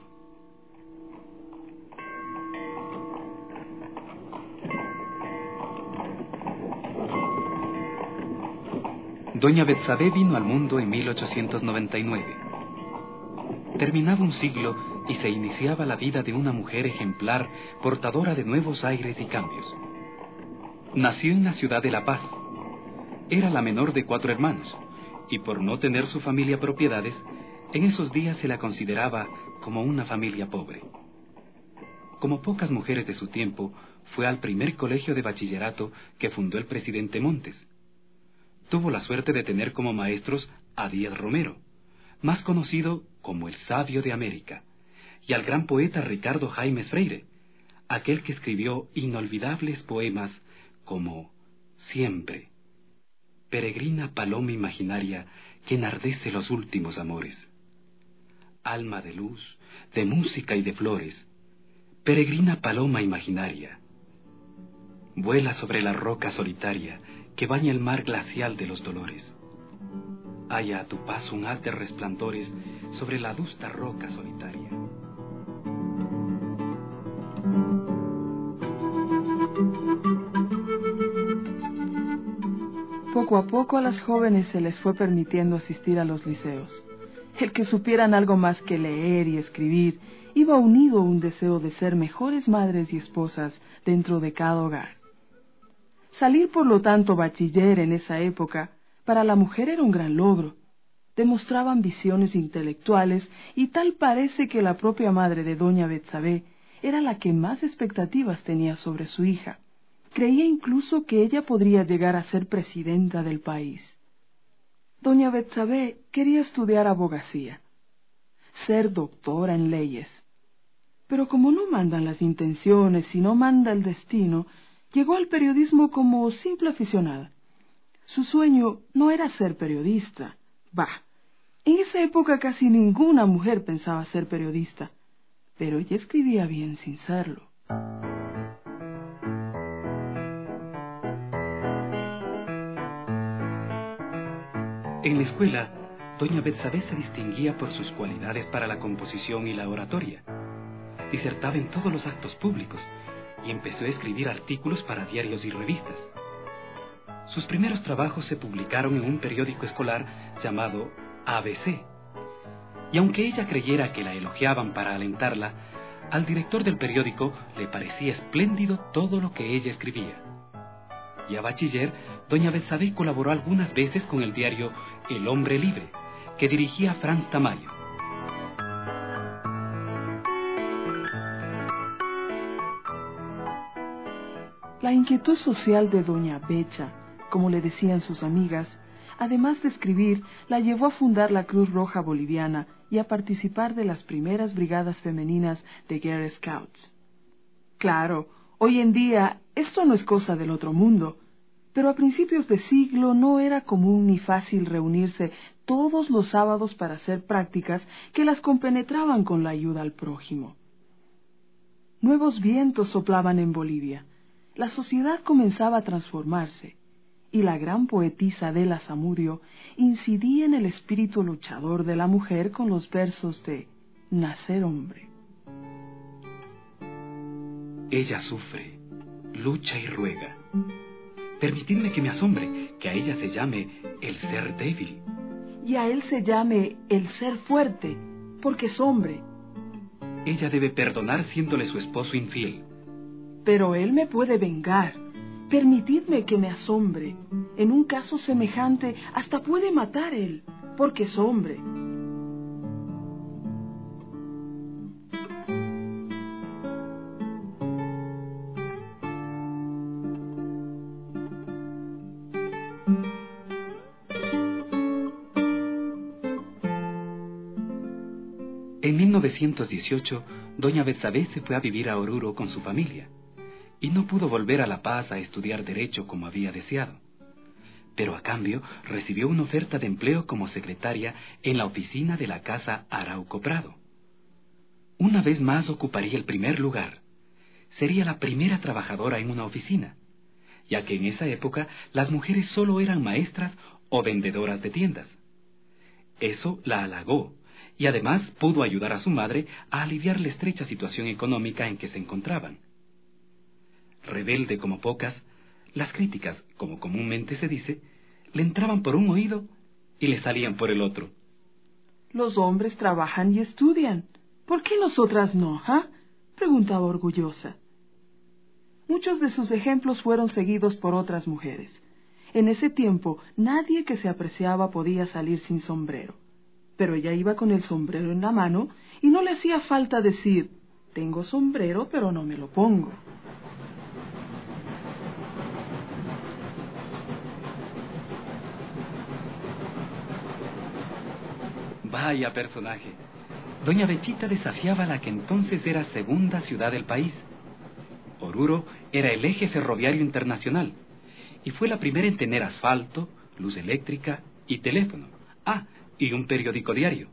Doña Betsabe vino al mundo en mil ochocientos noventa y nueve. Terminaba un siglo y se iniciaba la vida de una mujer ejemplar, portadora de nuevos aires y cambios. Nació en la ciudad de La Paz. Era la menor de cuatro hermanos, y por no tener su familia propiedades, en esos días se la consideraba como una familia pobre. Como pocas mujeres de su tiempo, fue al primer colegio de bachillerato que fundó el presidente Montes. Tuvo la suerte de tener como maestros a Díaz Romero, más conocido como el Sabio de América, y al gran poeta Ricardo Jaimes Freire, aquel que escribió inolvidables poemas como siempre, peregrina paloma imaginaria que enardece los últimos amores. Alma de luz, de música y de flores, peregrina paloma imaginaria, vuela sobre la roca solitaria que baña el mar glacial de los dolores. Halla a tu paso un haz de resplandores sobre la adusta roca solitaria. Poco a poco a las jóvenes se les fue permitiendo asistir a los liceos. El que supieran algo más que leer y escribir iba unido a un deseo de ser mejores madres y esposas dentro de cada hogar. Salir, por lo tanto, bachiller en esa época, para la mujer era un gran logro. Demostraba ambiciones intelectuales y tal parece que la propia madre de doña Betsabé era la que más expectativas tenía sobre su hija. Creía incluso que ella podría llegar a ser presidenta del país. Doña Betsabé quería estudiar abogacía, ser doctora en leyes. Pero como no mandan las intenciones y no manda el destino, llegó al periodismo como simple aficionada. Su sueño no era ser periodista. Bah, en esa época casi ninguna mujer pensaba ser periodista, pero ella escribía bien sin serlo. En la escuela, doña Betsabé se distinguía por sus cualidades para la composición y la oratoria. Disertaba en todos los actos públicos y empezó a escribir artículos para diarios y revistas. Sus primeros trabajos se publicaron en un periódico escolar llamado A B C. Y aunque ella creyera que la elogiaban para alentarla, al director del periódico le parecía espléndido todo lo que ella escribía. Ya bachiller, doña Betsabé colaboró algunas veces con el diario El Hombre Libre, que dirigía Franz Tamayo. La inquietud social de doña Becha, como le decían sus amigas, además de escribir, la llevó a fundar la Cruz Roja Boliviana y a participar de las primeras brigadas femeninas de Girl Scouts. Claro, hoy en día esto no es cosa del otro mundo, pero a principios de siglo no era común ni fácil reunirse todos los sábados para hacer prácticas que las compenetraban con la ayuda al prójimo. Nuevos vientos soplaban en Bolivia, la sociedad comenzaba a transformarse, y la gran poetisa Adela Zamudio incidía en el espíritu luchador de la mujer con los versos de Nacer hombre. Ella sufre, lucha y ruega. Permitidme que me asombre, que a ella se llame el ser débil. Y a él se llame el ser fuerte, porque es hombre. Ella debe perdonar siéndole su esposo infiel. Pero él me puede vengar. Permitidme que me asombre. En un caso semejante, hasta puede matar él, porque es hombre. En mil novecientos dieciocho, doña Betsabé se fue a vivir a Oruro con su familia, y no pudo volver a La Paz a estudiar Derecho como había deseado. Pero a cambio recibió una oferta de empleo como secretaria en la oficina de la Casa Arauco Prado. Una vez más ocuparía el primer lugar. Sería la primera trabajadora en una oficina, ya que en esa época las mujeres solo eran maestras o vendedoras de tiendas. Eso la halagó, y además pudo ayudar a su madre a aliviar la estrecha situación económica en que se encontraban. Rebelde como pocas, las críticas, como comúnmente se dice, le entraban por un oído y le salían por el otro. Los hombres trabajan y estudian. ¿Por qué nosotras no, ah? Preguntaba orgullosa. Muchos de sus ejemplos fueron seguidos por otras mujeres. En ese tiempo, nadie que se apreciaba podía salir sin sombrero. Pero ella iba con el sombrero en la mano y no le hacía falta decir, tengo sombrero, pero no me lo pongo. Vaya personaje. Doña Bechita desafiaba a la que entonces era segunda ciudad del país. Oruro era el eje ferroviario internacional y fue la primera en tener asfalto, luz eléctrica y teléfono. Ah, y un periódico diario.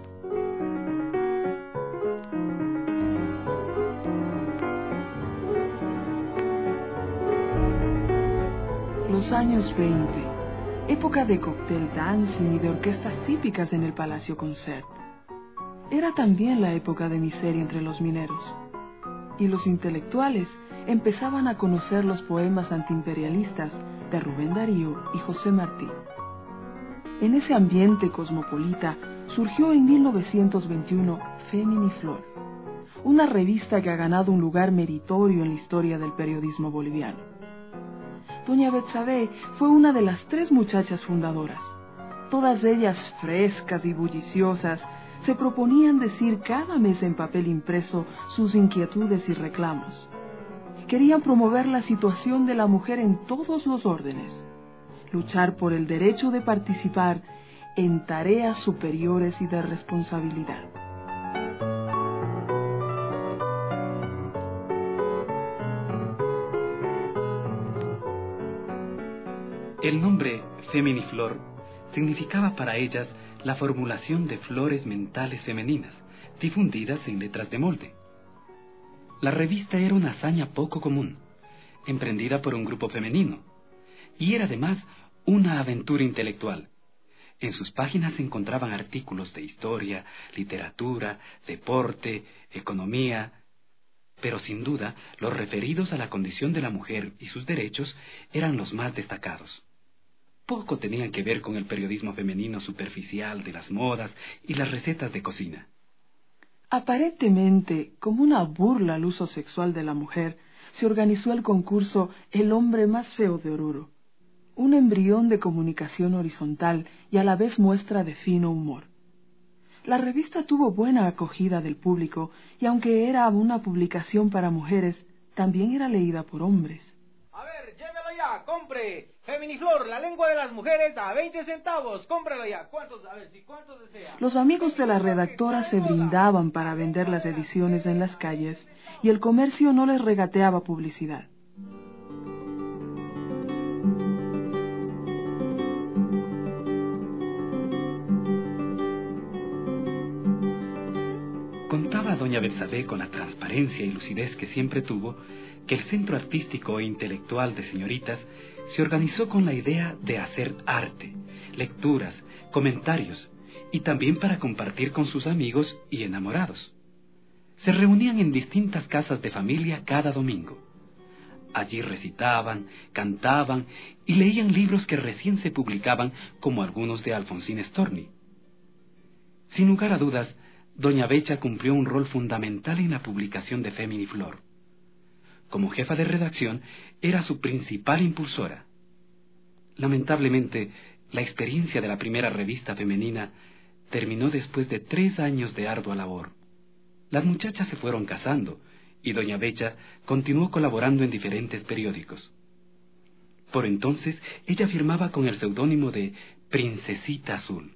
Los años veinte, época de cocktail dancing y de orquestas típicas en el Palacio Concert. Era también la época de miseria entre los mineros. Y los intelectuales empezaban a conocer los poemas antiimperialistas de Rubén Darío y José Martí. En ese ambiente cosmopolita surgió en mil novecientos veintiuno Feminiflor, una revista que ha ganado un lugar meritorio en la historia del periodismo boliviano. Doña Betsabe fue una de las tres muchachas fundadoras. Todas ellas frescas y bulliciosas, se proponían decir cada mes en papel impreso sus inquietudes y reclamos. Querían promover la situación de la mujer en todos los órdenes, luchar por el derecho de participar en tareas superiores y de responsabilidad. El nombre Feminiflor significaba para ellas la formulación de flores mentales femeninas, difundidas en letras de molde. La revista era una hazaña poco común, emprendida por un grupo femenino, y era además una aventura intelectual. En sus páginas se encontraban artículos de historia, literatura, deporte, economía, pero sin duda los referidos a la condición de la mujer y sus derechos eran los más destacados. Poco tenían que ver con el periodismo femenino superficial de las modas y las recetas de cocina. Aparentemente, como una burla al uso sexual de la mujer, se organizó el concurso El hombre más feo de Oruro, un embrión de comunicación horizontal y a la vez muestra de fino humor. La revista tuvo buena acogida del público y aunque era una publicación para mujeres, también era leída por hombres. A ver, llévelo ya, compre. Feminiflor, la lengua de las mujeres a veinte centavos. Cómpralo ya. ¿Cuántos? A ver, si cuántos desea. Los amigos de la redactora se brindaban para vender las ediciones en las calles y el comercio no les regateaba publicidad. Contaba doña Betsabe con la transparencia y lucidez que siempre tuvo que el Centro Artístico e Intelectual de Señoritas se organizó con la idea de hacer arte, lecturas, comentarios y también para compartir con sus amigos y enamorados. Se reunían en distintas casas de familia cada domingo. Allí recitaban, cantaban y leían libros que recién se publicaban, como algunos de Alfonsín Storni. Sin lugar a dudas, doña Becha cumplió un rol fundamental en la publicación de Feminiflor. Como jefa de redacción, era su principal impulsora. Lamentablemente, la experiencia de la primera revista femenina terminó después de tres años de ardua labor. Las muchachas se fueron casando y doña Becha continuó colaborando en diferentes periódicos. Por entonces, ella firmaba con el seudónimo de Princesita Azul.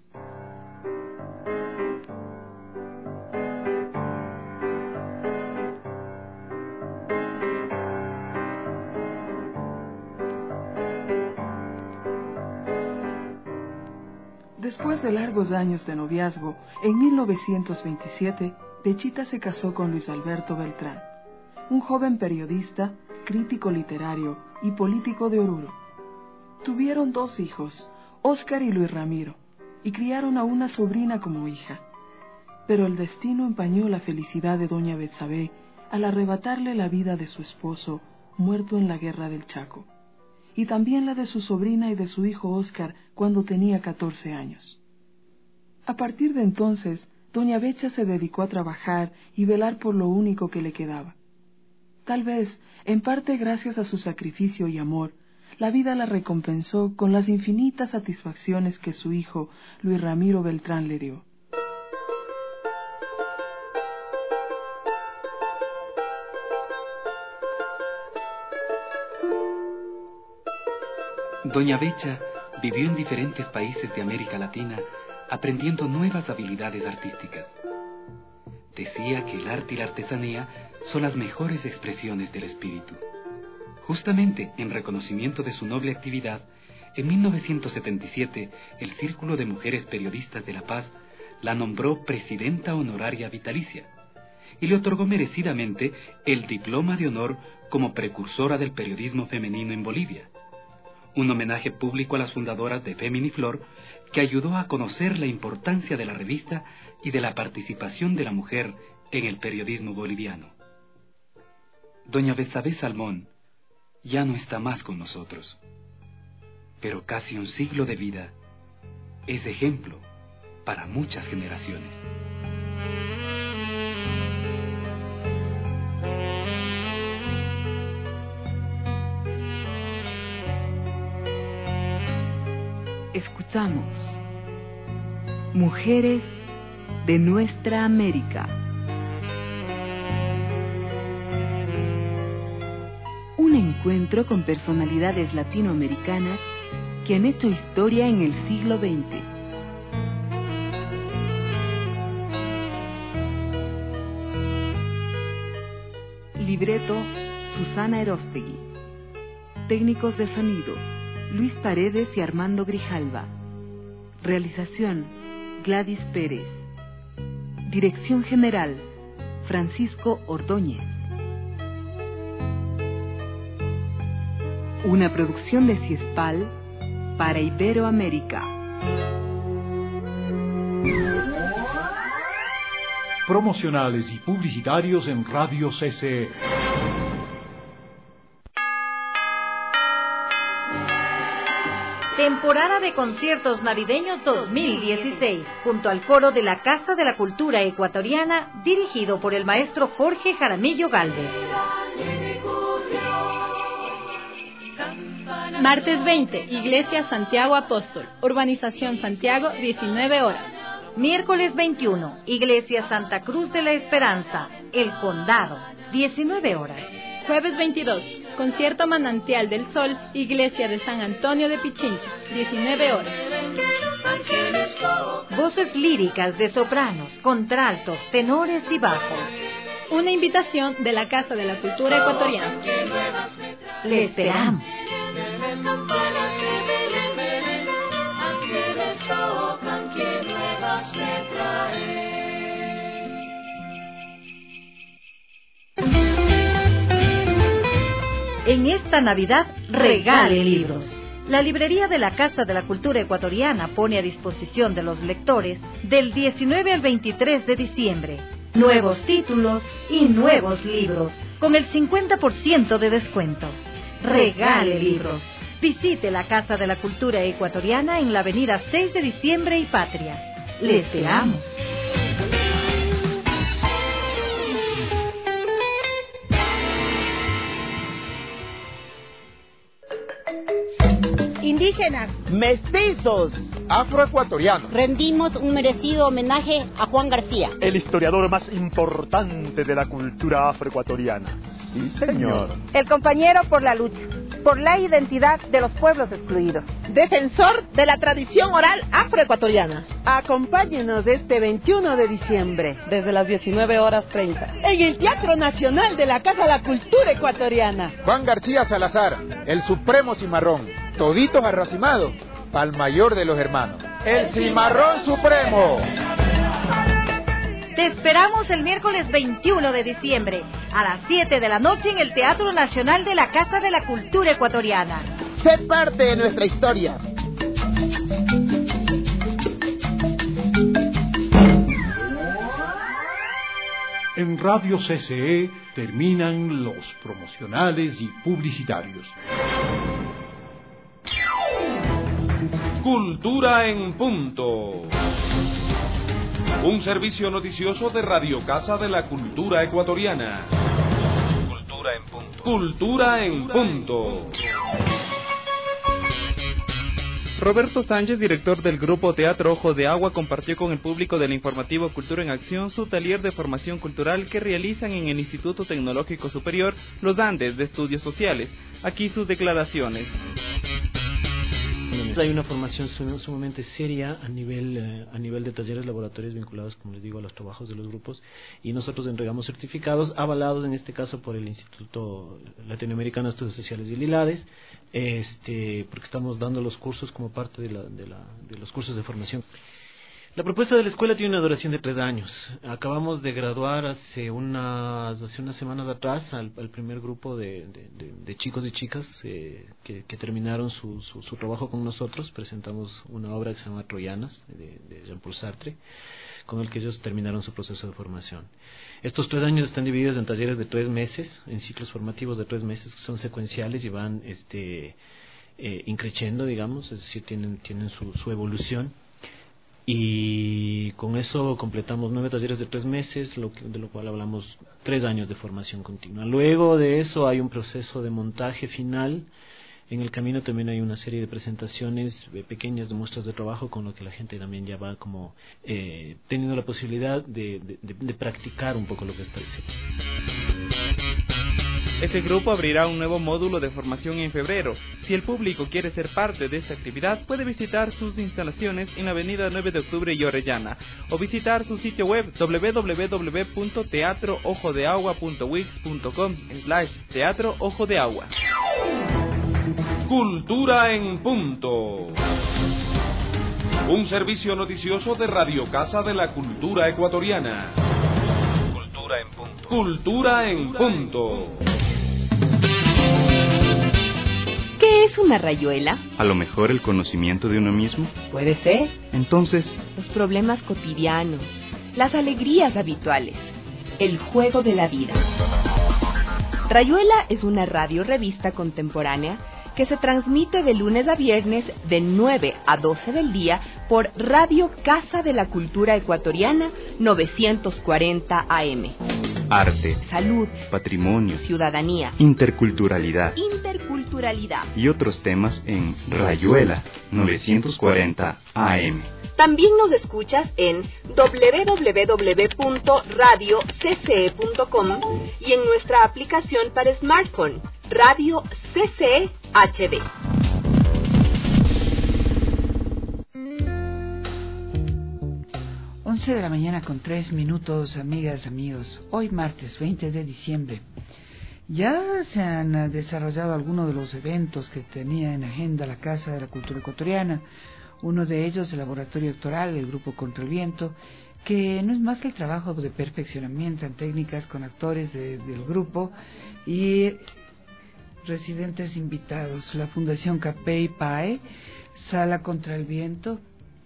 Después de largos años de noviazgo, en mil novecientos veintisiete, Bechita se casó con Luis Alberto Beltrán, un joven periodista, crítico literario y político de Oruro. Tuvieron dos hijos, Óscar y Luis Ramiro, y criaron a una sobrina como hija. Pero el destino empañó la felicidad de doña Betsabe al arrebatarle la vida de su esposo, muerto en la guerra del Chaco, y también la de su sobrina y de su hijo Óscar cuando tenía catorce años. A partir de entonces, doña Becha se dedicó a trabajar y velar por lo único que le quedaba. Tal vez, en parte gracias a su sacrificio y amor, la vida la recompensó con las infinitas satisfacciones que su hijo, Luis Ramiro Beltrán, le dio. Doña Becha vivió en diferentes países de América Latina aprendiendo nuevas habilidades artísticas. Decía que el arte y la artesanía son las mejores expresiones del espíritu. Justamente en reconocimiento de su noble actividad, en mil novecientos setenta y siete, el Círculo de Mujeres Periodistas de La Paz la nombró presidenta honoraria vitalicia y le otorgó merecidamente el diploma de honor como precursora del periodismo femenino en Bolivia. Un homenaje público a las fundadoras de Feminiflor, que ayudó a conocer la importancia de la revista y de la participación de la mujer en el periodismo boliviano. Doña Betsabé Salmón ya no está más con nosotros, pero casi un siglo de vida es ejemplo para muchas generaciones. Escuchamos Mujeres de Nuestra América. Un encuentro con personalidades latinoamericanas que han hecho historia en el siglo veinte. Libreto, Susana Erostegui. Técnicos de sonido, Luis Paredes y Armando Grijalva. Realización, Gladys Pérez. Dirección General, Francisco Ordóñez. Una producción de CIESPAL para Iberoamérica. Promocionales y publicitarios en Radio C C E. Temporada de conciertos navideños dos mil dieciséis, junto al coro de la Casa de la Cultura Ecuatoriana, dirigido por el maestro Jorge Jaramillo Gálvez. Martes veinte, Iglesia Santiago Apóstol, Urbanización Santiago, diecinueve horas. Miércoles veintiuno, Iglesia Santa Cruz de la Esperanza, El Condado, diecinueve horas. Jueves veintidós, Concierto Manantial del Sol, Iglesia de San Antonio de Pichincha, diecinueve horas. Voces líricas de sopranos, contraltos, tenores y bajos. Una invitación de la Casa de la Cultura Ecuatoriana. Le esperamos. En esta Navidad, regale libros. La librería de la Casa de la Cultura Ecuatoriana pone a disposición de los lectores del diecinueve al veintitrés de diciembre nuevos títulos y nuevos libros con el cincuenta por ciento de descuento. Regale libros. Visite la Casa de la Cultura Ecuatoriana en la avenida seis de diciembre y Patria. Le esperamos. Indígenas, mestizos, afroecuatorianos. rendimos un merecido homenaje a Juan García, El historiador más importante de la cultura afroecuatoriana. Sí, señor. El compañero por la lucha, por la identidad de los pueblos excluidos. defensor de la tradición oral afroecuatoriana. Acompáñenos este veintiuno de diciembre, desde las diecinueve horas treinta, en el Teatro Nacional de la Casa de la Cultura Ecuatoriana. Juan García Salazar, el supremo cimarrón, toditos arracimados, pal mayor de los hermanos. El cimarrón supremo. Te esperamos el miércoles veintiuno de diciembre a las siete de la noche en el Teatro Nacional de la Casa de la Cultura Ecuatoriana. Sé parte de nuestra historia. En Radio C C E terminan los promocionales y publicitarios. Cultura en punto. Un servicio noticioso de Radio Casa de la Cultura Ecuatoriana. Cultura en punto. Cultura en punto. Roberto Sánchez, director del Grupo Teatro Ojo de Agua, compartió con el público del informativo Cultura en Acción su taller de formación cultural que realizan en el Instituto Tecnológico Superior Los Andes de Estudios Sociales. Aquí sus declaraciones. Siempre hay una formación sumamente seria a nivel eh, a nivel de talleres laboratorios vinculados, como les digo, a los trabajos de los grupos, y nosotros entregamos certificados avalados en este caso por el Instituto Latinoamericano de Estudios Sociales y el ILADES, este, porque estamos dando los cursos como parte de, la, de, la, de los cursos de formación. La propuesta de la escuela tiene una duración de tres años. Acabamos de graduar hace unas, hace unas semanas atrás al, al primer grupo de, de, de, de chicos y chicas eh, que, que terminaron su, su, su trabajo con nosotros. Presentamos una obra que se llama Troyanas, de, de Jean-Paul Sartre, con el que ellos terminaron su proceso de formación. Estos tres años están divididos en talleres de tres meses, en ciclos formativos de tres meses que son secuenciales y van este, eh, increciendo, digamos, es decir, tienen, tienen su, su evolución. Y con eso completamos nueve talleres de tres meses, lo que, de lo cual hablamos tres años de formación continua. Luego de eso hay un proceso de montaje final. En el camino también hay una serie de presentaciones eh, pequeñas de muestras de trabajo, con lo que la gente también ya va como eh, teniendo la posibilidad de, de, de, de practicar un poco lo que está diciendo. Este grupo abrirá un nuevo módulo de formación en febrero. Si el público quiere ser parte de esta actividad, puede visitar sus instalaciones en la avenida nueve de octubre y Orellana, o visitar su sitio web doble u doble u doble u punto teatro ojo de agua punto wix punto com slash teatro ojo de agua. Cultura en punto. Un servicio noticioso de Radio Casa de la Cultura Ecuatoriana. Cultura en punto. Cultura en punto. ¿Qué es una rayuela? A lo mejor el conocimiento de uno mismo. Puede ser. Entonces, los problemas cotidianos, las alegrías habituales, el juego de la vida. Rayuela es una radio revista contemporánea que se transmite de lunes a viernes de nueve a doce del día por Radio Casa de la Cultura Ecuatoriana novecientos cuarenta A M. Arte, salud, patrimonio, ciudadanía, interculturalidad, interculturalidad y otros temas en Rayuela novecientos cuarenta A M. También nos escuchas en doble u doble u doble u punto radio c c e punto com y en nuestra aplicación para smartphone, Radio C C H D. once de la mañana con tres minutos, amigas, amigos. Hoy martes veinte de diciembre. Ya se han desarrollado algunos de los eventos que tenía en agenda la Casa de la Cultura Ecuatoriana. Uno de ellos, el laboratorio doctoral del Grupo Contra el Viento, que no es más que el trabajo de perfeccionamiento en técnicas con actores de, del grupo y residentes invitados. La Fundación Capey Pae, Sala Contra el Viento,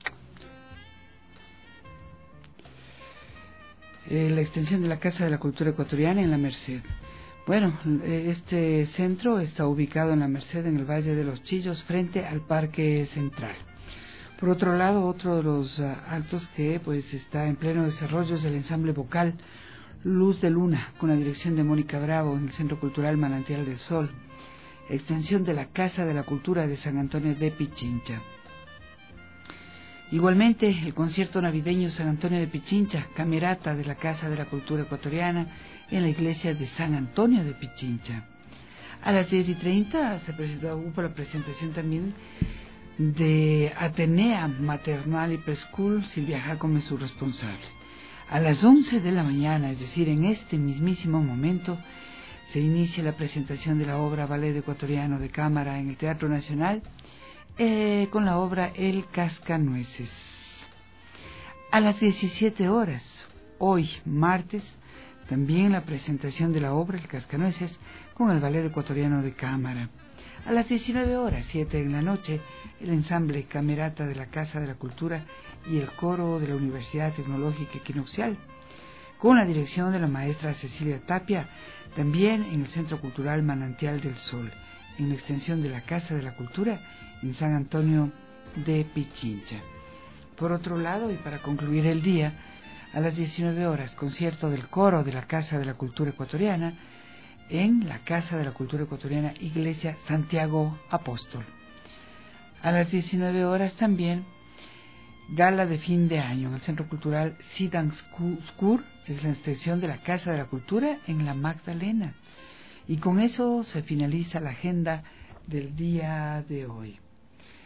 eh, la extensión de la Casa de la Cultura Ecuatoriana en la Merced. Bueno, este centro está ubicado en la Merced, en el Valle de los Chillos, frente al Parque Central. Por otro lado, otro de los uh, actos que pues está en pleno desarrollo es el ensamble vocal Luz de Luna, con la dirección de Mónica Bravo, en el Centro Cultural Manantial del Sol, extensión de la Casa de la Cultura de San Antonio de Pichincha. Igualmente, el concierto navideño San Antonio de Pichincha, camerata de la Casa de la Cultura Ecuatoriana en la iglesia de San Antonio de Pichincha. A las diez y treinta se presentó, hubo la presentación también de Atenea Maternal y Preschool, Silvia Jacome, su responsable. A las once de la mañana, es decir, en este mismísimo momento, se inicia la presentación de la obra Ballet Ecuatoriano de Cámara en el Teatro Nacional, eh, con la obra El Cascanueces. A las diecisiete horas, hoy martes, también la presentación de la obra El Cascanueces con el Ballet Ecuatoriano de Cámara. A las diecinueve horas, siete en la noche, el ensamble Camerata de la Casa de la Cultura y el coro de la Universidad Tecnológica Equinoccial, con la dirección de la maestra Cecilia Tapia, también en el Centro Cultural Manantial del Sol, en la extensión de la Casa de la Cultura en San Antonio de Pichincha. Por otro lado, y para concluir el día, a las diecinueve horas, concierto del coro de la Casa de la Cultura Ecuatoriana en la Casa de la Cultura Ecuatoriana, Iglesia Santiago Apóstol. A las diecinueve horas también, gala de fin de año en el Centro Cultural Sidanskur, es la extensión de la Casa de la Cultura en la Magdalena. Y con eso se finaliza la agenda del día de hoy.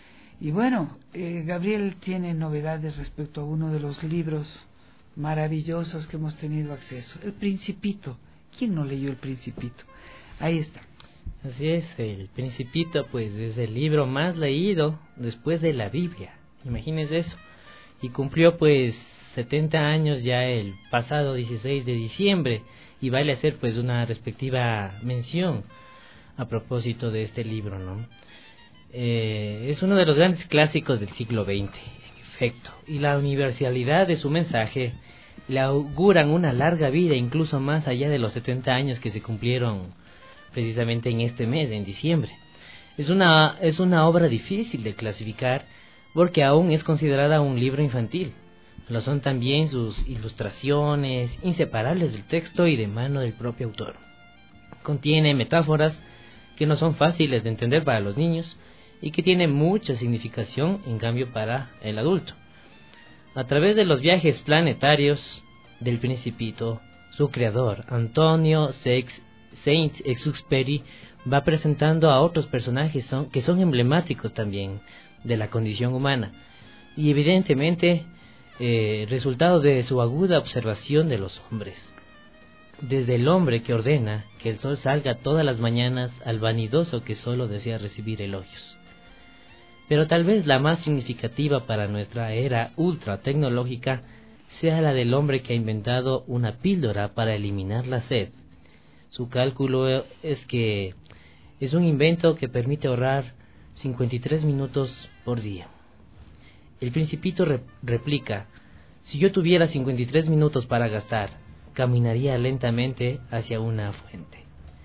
Y bueno, eh, Gabriel tiene novedades respecto a uno de los libros maravillosos que hemos tenido acceso, El Principito. ¿Quién no leyó El Principito? Ahí está. Así es, El Principito pues es el libro más leído después de la Biblia, imagínense eso, y cumplió pues setenta años ya el pasado dieciséis de diciembre, y vale hacer pues una respectiva mención a propósito de este libro, ¿no? Eh, es uno de los grandes clásicos del siglo veinte, en efecto, y la universalidad de su mensaje le auguran una larga vida, incluso más allá de los setenta años que se cumplieron precisamente en este mes, en diciembre. Es una, es una obra difícil de clasificar porque aún es considerada un libro infantil. Lo son también sus ilustraciones, inseparables del texto y de mano del propio autor. Contiene metáforas que no son fáciles de entender para los niños y que tienen mucha significación, en cambio, para el adulto. A través de los viajes planetarios del Principito, su creador, Antonio Saint-Exupéry, va presentando a otros personajes son, que son emblemáticos también de la condición humana y evidentemente eh, resultado de su aguda observación de los hombres. Desde el hombre que ordena que el sol salga todas las mañanas al vanidoso que solo desea recibir elogios. Pero tal vez la más significativa para nuestra era ultra tecnológica sea la del hombre que ha inventado una píldora para eliminar la sed. Su cálculo es que es un invento que permite ahorrar cincuenta y tres minutos por día. El Principito re- replica: si yo tuviera cincuenta y tres minutos para gastar, caminaría lentamente hacia una fuente.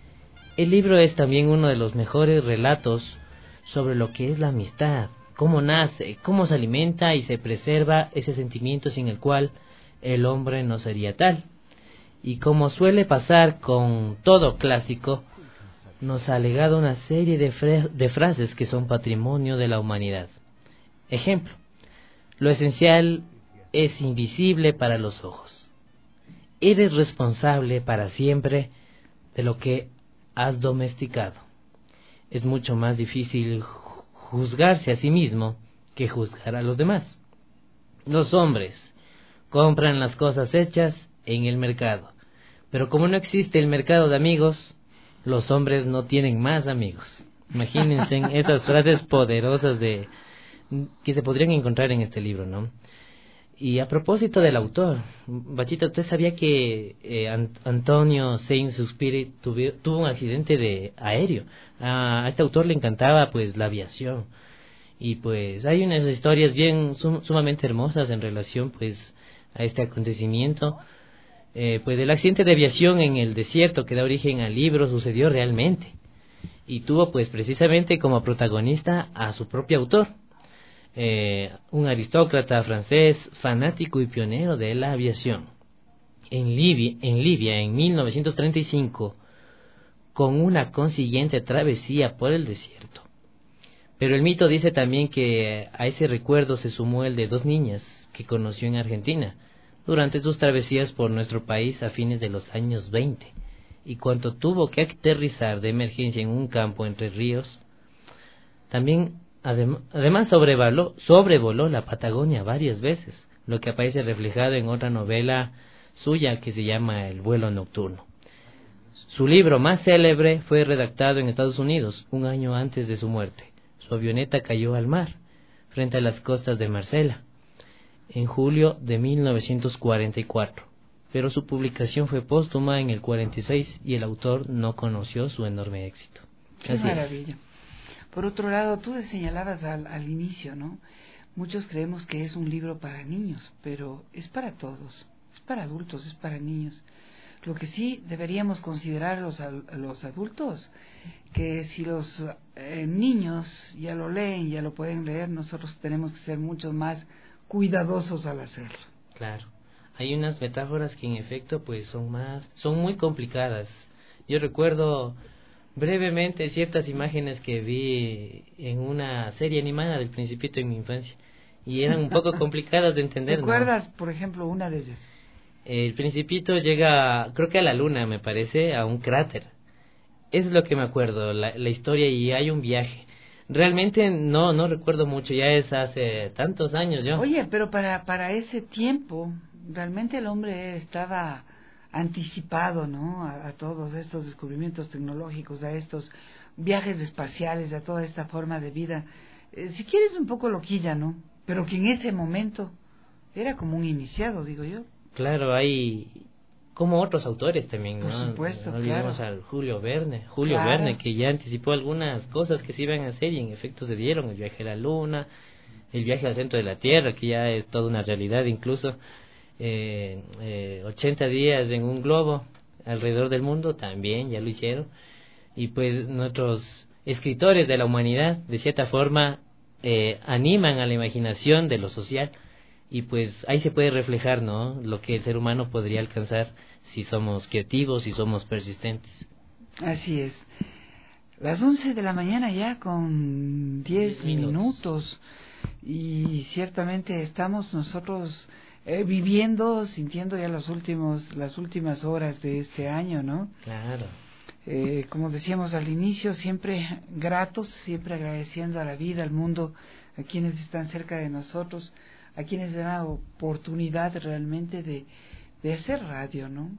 El libro es también uno de los mejores relatos sobre lo que es la amistad, cómo nace, cómo se alimenta y se preserva ese sentimiento sin el cual el hombre no sería tal. Y como suele pasar con todo clásico, nos ha legado una serie de, fre- de frases que son patrimonio de la humanidad. Ejemplo: lo esencial es invisible para los ojos. Eres responsable para siempre de lo que has domesticado. Es mucho más difícil juzgarse a sí mismo que juzgar a los demás. Los hombres compran las cosas hechas en el mercado, pero como no existe el mercado de amigos, los hombres no tienen más amigos. Imagínense esas frases poderosas de que se podrían encontrar en este libro, ¿no? Y a propósito del autor, Bachita, ¿usted sabía que eh, Ant- Antonio Saint-Exupéry tuvo, tuvo un accidente de aéreo? A, a este autor le encantaba pues la aviación, y pues hay unas historias bien sum, sumamente hermosas en relación pues a este acontecimiento. Eh, pues el accidente de aviación en el desierto que da origen al libro sucedió realmente, y tuvo pues precisamente como protagonista a su propio autor. Eh, un aristócrata francés fanático y pionero de la aviación. En Libia, en Libia, en mil novecientos treinta y cinco, con una consiguiente travesía por el desierto. Pero el mito dice también que a ese recuerdo se sumó el de dos niñas que conoció en Argentina durante sus travesías por nuestro país a fines de los años veinte, y cuando tuvo que aterrizar de emergencia en un campo entre ríos. También Adem- además sobrevoló, sobrevoló la Patagonia varias veces, lo que aparece reflejado en otra novela suya que se llama El vuelo nocturno. Su libro más célebre fue redactado en Estados Unidos un año antes de su muerte. Su avioneta cayó al mar, frente a las costas de Marsella, en julio de mil novecientos cuarenta y cuatro, pero su publicación fue póstuma en el cuarenta y seis y el autor no conoció su enorme éxito. Qué Así maravilla. Es. Por otro lado, tú señalabas al, al inicio, ¿no? Muchos creemos que es un libro para niños, pero es para todos, es para adultos, es para niños. Lo que sí deberíamos considerar los, los adultos, que si los eh, niños ya lo leen, ya lo pueden leer, nosotros tenemos que ser mucho más cuidadosos al hacerlo. Claro, hay unas metáforas que en efecto pues son más, son muy complicadas. Yo recuerdo brevemente ciertas imágenes que vi en una serie animada del Principito en mi infancia y eran un poco complicadas de entender. ¿Recuerdas, ¿no? por ejemplo, una de ellas? El Principito llega, creo que a la luna, me parece, a un cráter. Eso es lo que me acuerdo, la, la historia, y hay un viaje. realmente no no recuerdo mucho, ya es hace tantos años yo. Oye, pero para para ese tiempo realmente el hombre estaba anticipado, ¿no? A, a todos estos descubrimientos tecnológicos, a estos viajes espaciales, a toda esta forma de vida. Eh, si quieres un poco loquilla, ¿no? Pero que en ese momento era como un iniciado, digo yo. Claro, hay como otros autores también, ¿no? Por supuesto, no olvidemos claro. al Julio Verne, Julio Claro. Verne, que ya anticipó algunas cosas que se iban a hacer y en efecto se dieron, el viaje a la luna, el viaje al centro de la Tierra, que ya es toda una realidad incluso, eh, eh, ochenta días en un globo alrededor del mundo, también ya lo hicieron, y pues nuestros escritores de la humanidad, de cierta forma, eh, animan a la imaginación de lo social, y pues ahí se puede reflejar, ¿no?, lo que el ser humano podría alcanzar si somos creativos, si somos persistentes. Así es. Las once de la mañana ya con diez minutos. Y ciertamente estamos nosotros eh, viviendo, sintiendo ya los últimos, las últimas horas de este año, ¿no? Claro. Eh, como decíamos al inicio, siempre gratos, siempre agradeciendo a la vida, al mundo, a quienes están cerca de nosotros, a quienes dan la oportunidad realmente de, de hacer radio, ¿no?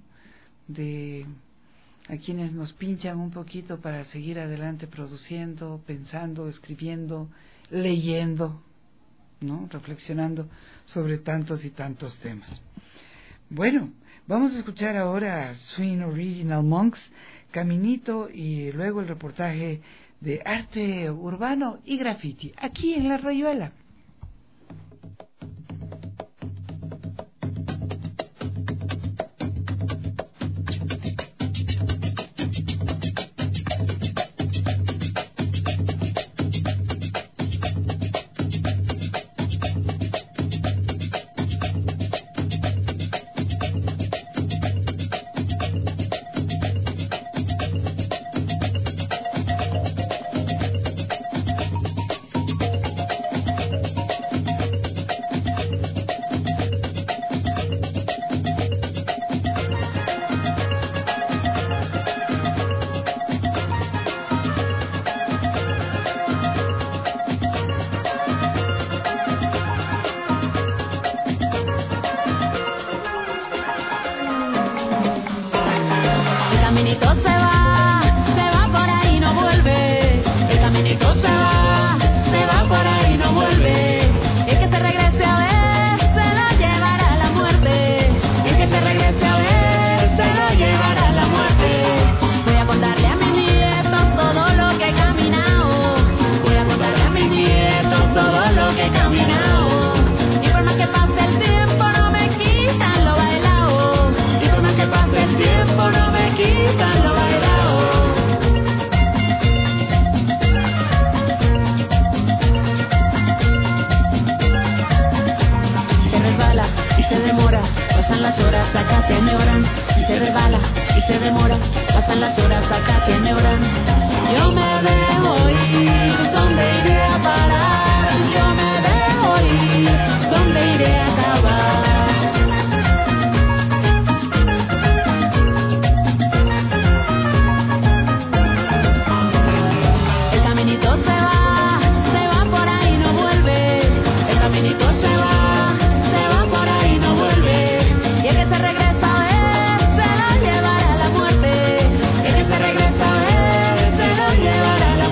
De a quienes nos pinchan un poquito para seguir adelante produciendo, pensando, escribiendo, leyendo, ¿no? Reflexionando sobre tantos y tantos temas. Bueno, vamos a escuchar ahora Swing Original Monks, Caminito, y luego el reportaje de arte urbano y graffiti, aquí en La Rayuela. Regresa a ver, se lo llevará la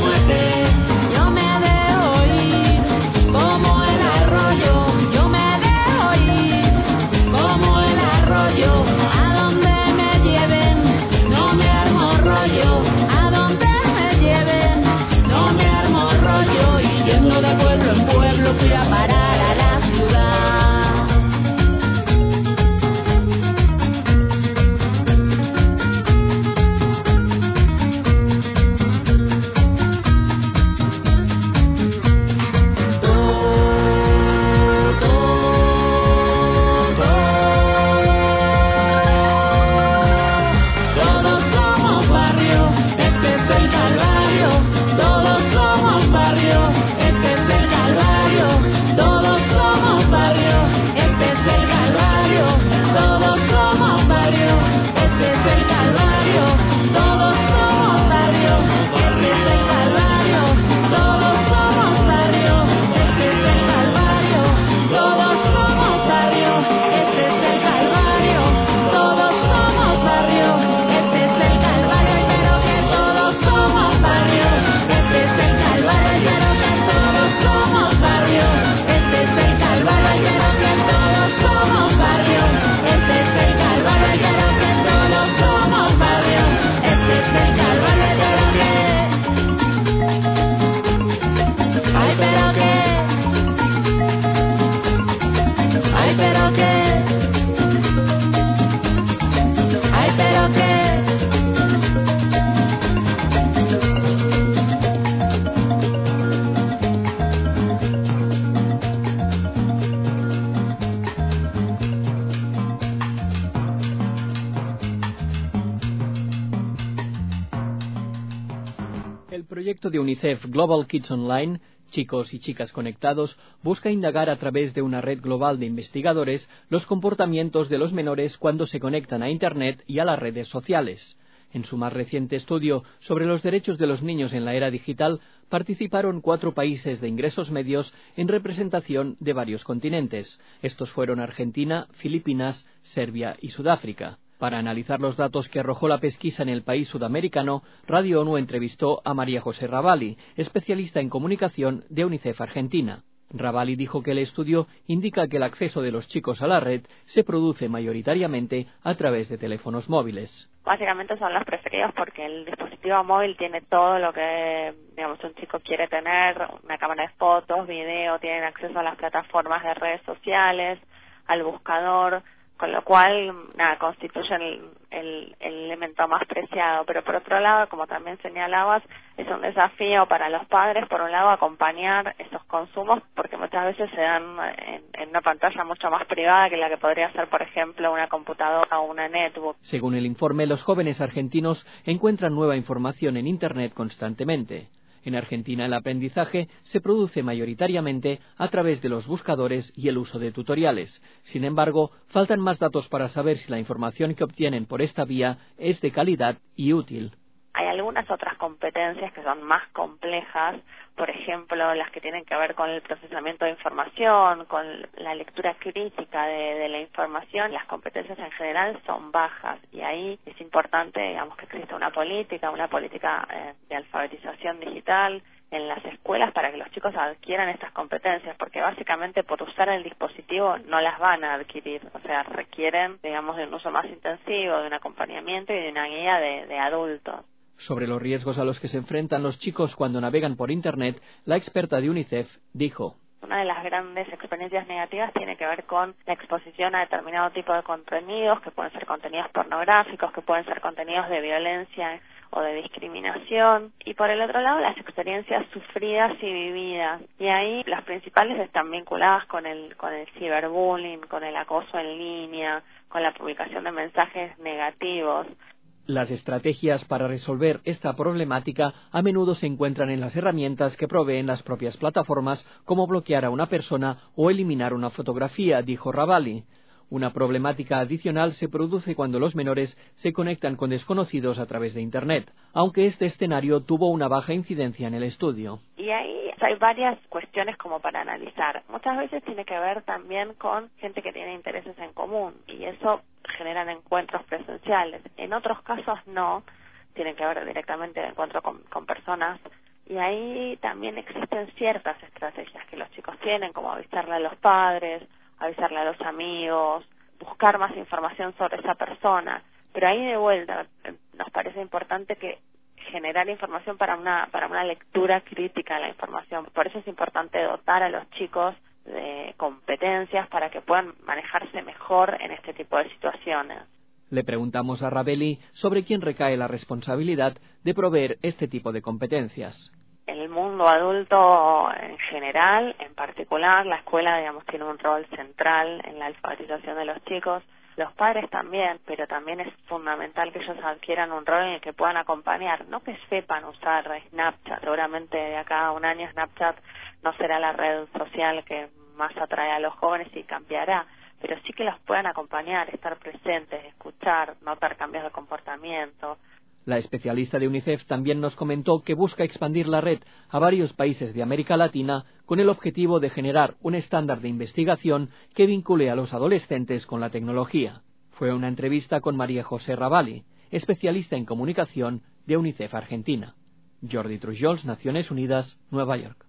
proyecto de UNICEF Global Kids Online, Chicos y Chicas Conectados, busca indagar a través de una red global de investigadores los comportamientos de los menores cuando se conectan a Internet y a las redes sociales. En su más reciente estudio sobre los derechos de los niños en la era digital, participaron cuatro países de ingresos medios en representación de varios continentes. Estos fueron Argentina, Filipinas, Serbia y Sudáfrica. Para analizar los datos que arrojó la pesquisa en el país sudamericano, Radio ONU entrevistó a María José Ravalli, especialista en comunicación de UNICEF Argentina. Ravalli dijo que el estudio indica que el acceso de los chicos a la red se produce mayoritariamente a través de teléfonos móviles. Básicamente son los preferidos porque el dispositivo móvil tiene todo lo que, digamos, un chico quiere tener, una cámara de fotos, video, tienen acceso a las plataformas de redes sociales, al buscador, con lo cual, nada, constituyen el, el, el elemento más preciado. Pero por otro lado, como también señalabas, es un desafío para los padres, por un lado, acompañar esos consumos, porque muchas veces se dan en, en una pantalla mucho más privada que la que podría ser, por ejemplo, una computadora o una netbook. Según el informe, los jóvenes argentinos encuentran nueva información en Internet constantemente. En Argentina el aprendizaje se produce mayoritariamente a través de los buscadores y el uso de tutoriales. Sin embargo, faltan más datos para saber si la información que obtienen por esta vía es de calidad y útil. Hay algunas otras competencias que son más complejas, por ejemplo, las que tienen que ver con el procesamiento de información, con la lectura crítica de, de la información. Las competencias en general son bajas y ahí es importante, digamos, que exista una política, una política eh, de alfabetización digital en las escuelas para que los chicos adquieran estas competencias, porque básicamente por usar el dispositivo no las van a adquirir, o sea, requieren, digamos, de un uso más intensivo, de un acompañamiento y de una guía de, de adultos. Sobre los riesgos a los que se enfrentan los chicos cuando navegan por Internet, la experta de UNICEF dijo: una de las grandes experiencias negativas tiene que ver con la exposición a determinado tipo de contenidos, que pueden ser contenidos pornográficos, que pueden ser contenidos de violencia o de discriminación, y por el otro lado las experiencias sufridas y vividas, y ahí las principales están vinculadas con el con el ciberbullying, con el acoso en línea, con la publicación de mensajes negativos. Las estrategias para resolver esta problemática a menudo se encuentran en las herramientas que proveen las propias plataformas, como bloquear a una persona o eliminar una fotografía, dijo Ravalli. Una problemática adicional se produce cuando los menores se conectan con desconocidos a través de Internet, aunque este escenario tuvo una baja incidencia en el estudio. Y ahí hay varias cuestiones como para analizar. Muchas veces tiene que ver también con gente que tiene intereses en común y eso generan encuentros presenciales. En otros casos no, tienen que ver directamente de encuentro con, con personas. Y ahí también existen ciertas estrategias que los chicos tienen, como avisarle a los padres, avisarle a los amigos, buscar más información sobre esa persona. Pero ahí de vuelta nos parece importante que generar información para una para una lectura crítica de la información. Por eso es importante dotar a los chicos de competencias para que puedan manejarse mejor en este tipo de situaciones. Le preguntamos a Ravalli sobre quién recae la responsabilidad de proveer este tipo de competencias. El mundo adulto en general, en particular, la escuela, digamos, tiene un rol central en la alfabetización de los chicos. Los padres también, pero también es fundamental que ellos adquieran un rol en el que puedan acompañar, no que sepan usar Snapchat. Seguramente de acá a un año Snapchat no será la red social que más atrae a los jóvenes y cambiará, pero sí que los puedan acompañar, estar presentes, escuchar, notar cambios de comportamiento. La especialista de UNICEF también nos comentó que busca expandir la red a varios países de América Latina con el objetivo de generar un estándar de investigación que vincule a los adolescentes con la tecnología. Fue una entrevista con María José Ravalli, especialista en comunicación de UNICEF Argentina. Jordi Trujols, Naciones Unidas, Nueva York.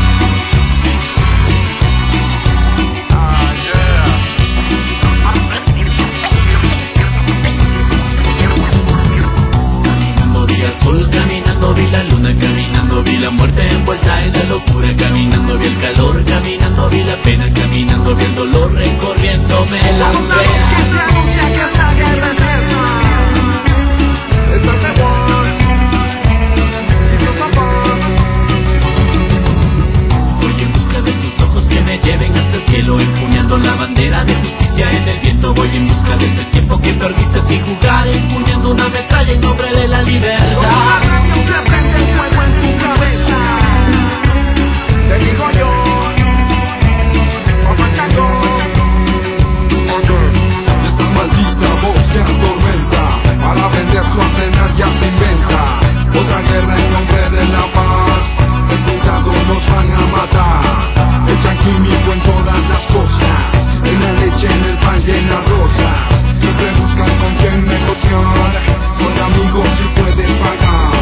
Ah, yeah. y jugar empuñando una metralla en nombre de la libertad. Con una radio que prende el fuego en tu cabeza, te digo yo, papá Chango. Esa maldita voz que atormenta, para vender su arsenal ya se inventa otra guerra en nombre de la paz. Ten cuidado, nos van a matar. Echan químico en todas las cosas, en la leche, en el pan y en las rosas. Siempre buscan con quién negociar, son amigos si puedes pagar.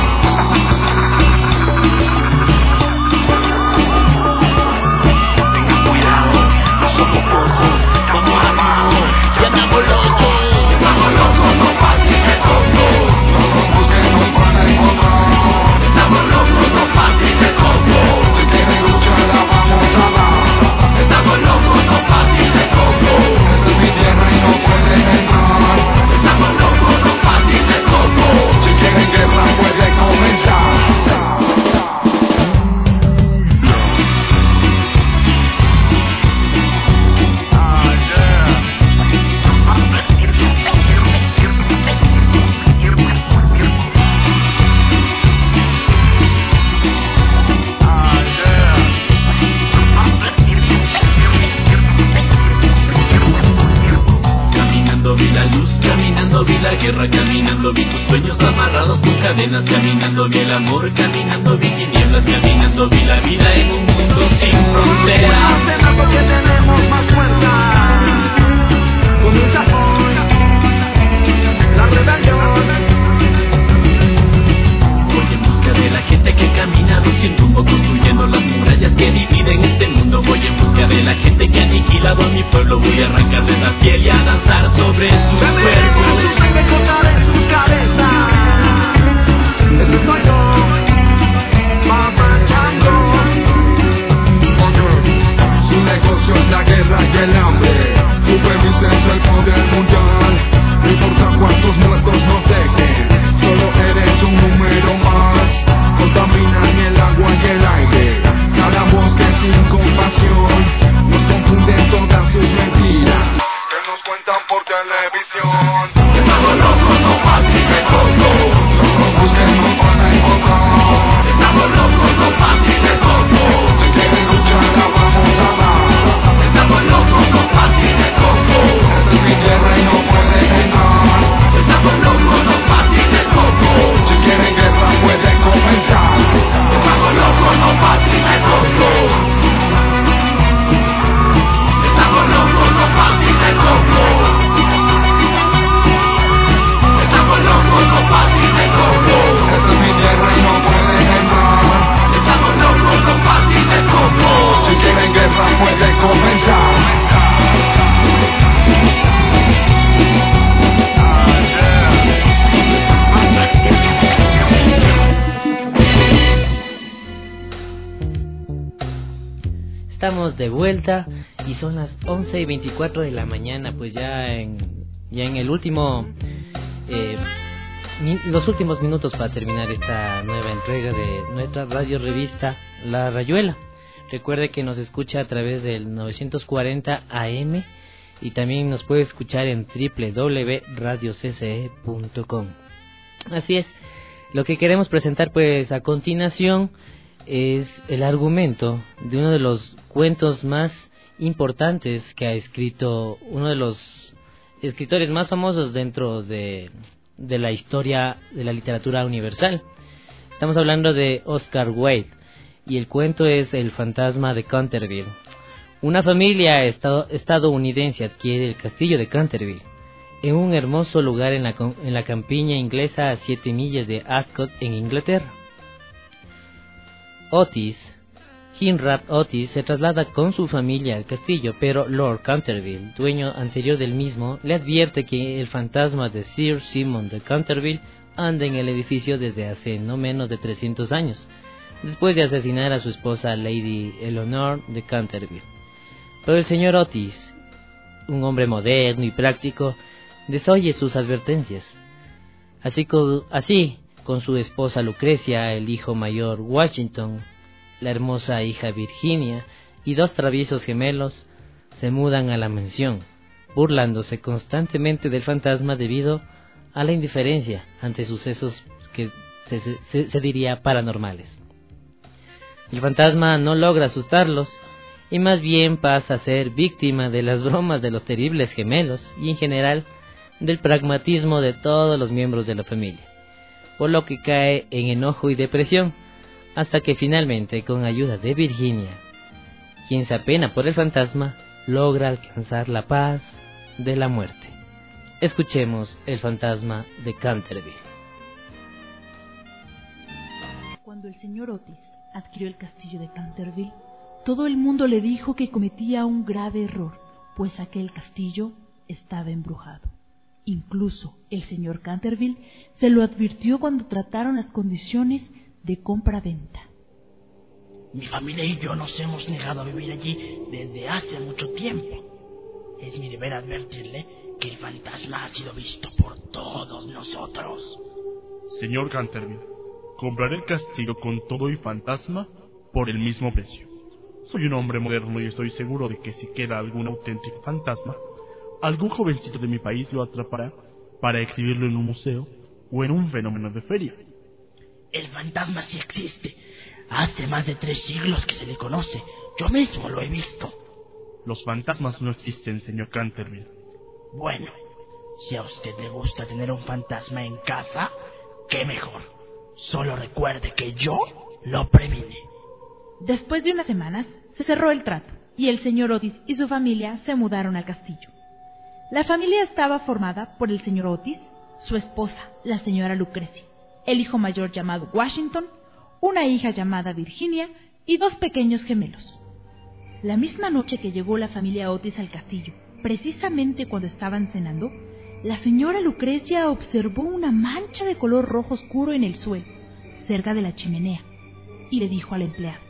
Tengan cuidado, no somos pocos, vamos armados, ya andamos locos. Estamos locos, no fácil de coco. No nos busquen, nos van a encontrar. Estamos locos, no fácil de coco. Si quieren luchar la vamos a dar. Estamos locos, no fácil de coco. Esta es mi tierra y no pueden entrar. Estamos locos, no fácil de coco. Si quieren guerra puede comenzar. Caminando vi la luz, caminando vi la guerra, caminando vi tus sueños amarrados con cadenas, caminando vi el amor, caminando vi tinieblas, caminando vi la vida en un mundo sin fronteras. Porque tenemos más fuerza, comienza hoy la rebelión. Voy en busca de la gente que camina sin rumbo, construyendo las murallas que dividen este mundo. Voy en busca de la gente que ha aniquilado a mi pueblo. Voy a arrancarle la piel y a danzar sobre sus cuerpos. Su sangre cortaré sus cabezas. Este soy yo, Papá Chango. Su negocio es la guerra y el hambre. Su premisa es el poder mundial. No importa cuántos muertos nos dejen, solo eres un número más. Contaminan el agua y el aire, cada bosque sin compasión. Nos confunden todas sus mentiras que nos cuentan por televisión. Estamos locos, no fácil de coco. No nos busquen, nos van a encontrar. Estamos locos, no fácil de coco. Si quieren luchar la vamos a dar. Estamos locos, no fácil de coco. Esta es mi tierra y no pueden entrar. Estamos locos, no fácil de coco. Si quieren guerra puede comenzar. Estamos locos, no fácil de coco. Estamos locos, no fácil de coco. Estamos locos, no fácil de coco. Esta es mi tierra y no pueden entrar. Estamos locos, no fácil de coco. Si quieren guerra puede comenzar. Estamos de vuelta y son las once y veinticuatro de la mañana, pues ya en, ya en el último, eh, mi, los últimos minutos para terminar esta nueva entrega de nuestra radio revista La Rayuela. Recuerde que nos escucha a través del novecientos cuarenta A M y también nos puede escuchar en doble u doble u doble u punto radio c c e punto com. Así es, lo que queremos presentar pues a continuación es el argumento de uno de los cuentos más importantes que ha escrito uno de los escritores más famosos dentro de, de la historia de la literatura universal. Estamos hablando de Oscar Wilde y el cuento es El fantasma de Canterville. Una familia estad- estadounidense adquiere el castillo de Canterville en un hermoso lugar en la, en la campiña inglesa a siete millas de Ascot, en Inglaterra. Otis, Kinrad Otis, se traslada con su familia al castillo, pero Lord Canterville, dueño anterior del mismo, le advierte que el fantasma de Sir Simon de Canterville anda en el edificio desde hace no menos de trescientos años, después de asesinar a su esposa Lady Eleanor de Canterville. Pero el señor Otis, un hombre moderno y práctico, desoye sus advertencias. Así, co- así con su esposa Lucrecia, el hijo mayor Washington, la hermosa hija Virginia y dos traviesos gemelos, se mudan a la mansión, burlándose constantemente del fantasma debido a la indiferencia ante sucesos que se, se, se diría paranormales. El fantasma no logra asustarlos y más bien pasa a ser víctima de las bromas de los terribles gemelos y en general del pragmatismo de todos los miembros de la familia, por lo que cae en enojo y depresión, hasta que finalmente, con ayuda de Virginia, quien se apena por el fantasma, logra alcanzar la paz de la muerte. Escuchemos El fantasma de Canterville. Cuando el señor Otis adquirió el castillo de Canterville, todo el mundo le dijo que cometía un grave error, pues aquel castillo estaba embrujado. Incluso el señor Canterville se lo advirtió cuando trataron las condiciones de compra-venta. Mi familia y yo nos hemos negado a vivir allí desde hace mucho tiempo. Es mi deber advertirle que el fantasma ha sido visto por todos nosotros. Señor Canterville, compraré el castillo con todo y fantasma por el mismo precio. Soy un hombre moderno y estoy seguro de que si queda algún auténtico fantasma, algún jovencito de mi país lo atrapará para exhibirlo en un museo o en un fenómeno de feria. El fantasma sí existe. Hace más de tres siglos que se le conoce. Yo mismo lo he visto. Los fantasmas no existen, señor Canterville. Bueno, si a usted le gusta tener un fantasma en casa, qué mejor. Solo recuerde que yo lo previne. Después de unas semanas, se cerró el trato y el señor Otis y su familia se mudaron al castillo. La familia estaba formada por el señor Otis, su esposa, la señora Lucrecia, el hijo mayor llamado Washington, una hija llamada Virginia y dos pequeños gemelos. La misma noche que llegó la familia Otis al castillo, precisamente cuando estaban cenando, la señora Lucrecia observó una mancha de color rojo oscuro en el suelo, cerca de la chimenea, y le dijo al empleado: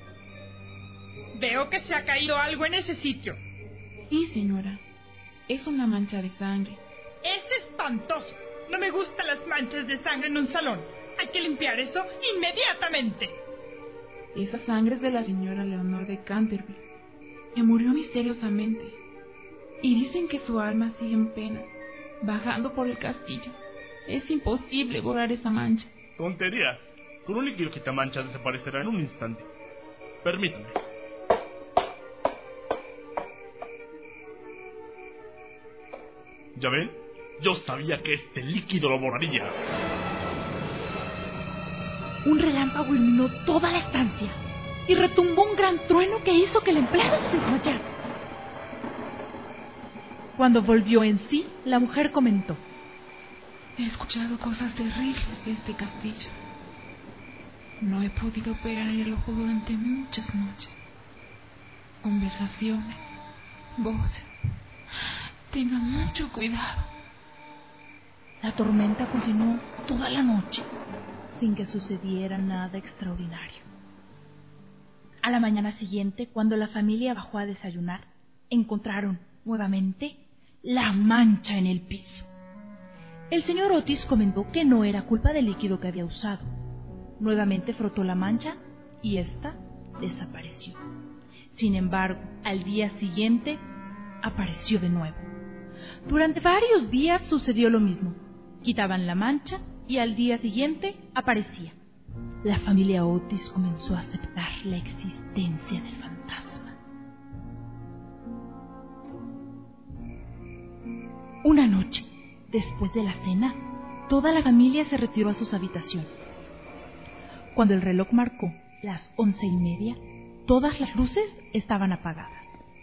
Veo que se ha caído algo en ese sitio. Sí, señora. Es una mancha de sangre. Es espantoso. No me gustan las manchas de sangre en un salón. Hay que limpiar eso inmediatamente. Esa sangre es de la señora Leonor de Canterville, que murió misteriosamente. Y dicen que su alma sigue en pena, vagando por el castillo. Es imposible borrar esa mancha. Tonterías. Con un líquido quitamanchas desaparecerá en un instante. Permítame. ¿Ya ven? Yo sabía que este líquido lo borraría. Un relámpago iluminó toda la estancia y retumbó un gran trueno que hizo que el empleado se desmayara. Cuando volvió en sí, la mujer comentó: He escuchado cosas terribles de este castillo. No he podido pegar el ojo durante muchas noches. Conversaciones, voces. Tenga mucho cuidado. La tormenta continuó toda la noche, sin que sucediera nada extraordinario. A la mañana siguiente, cuando la familia bajó a desayunar, encontraron nuevamente la mancha en el piso. El señor Otis comentó que no era culpa del líquido que había usado. Nuevamente frotó la mancha y ésta desapareció. Sin embargo, al día siguiente apareció de nuevo. Durante varios días sucedió lo mismo. Quitaban la mancha y al día siguiente aparecía. La familia Otis comenzó a aceptar la existencia del fantasma. Una noche, después de la cena, toda la familia se retiró a sus habitaciones. Cuando el reloj marcó las once y media, todas las luces estaban apagadas.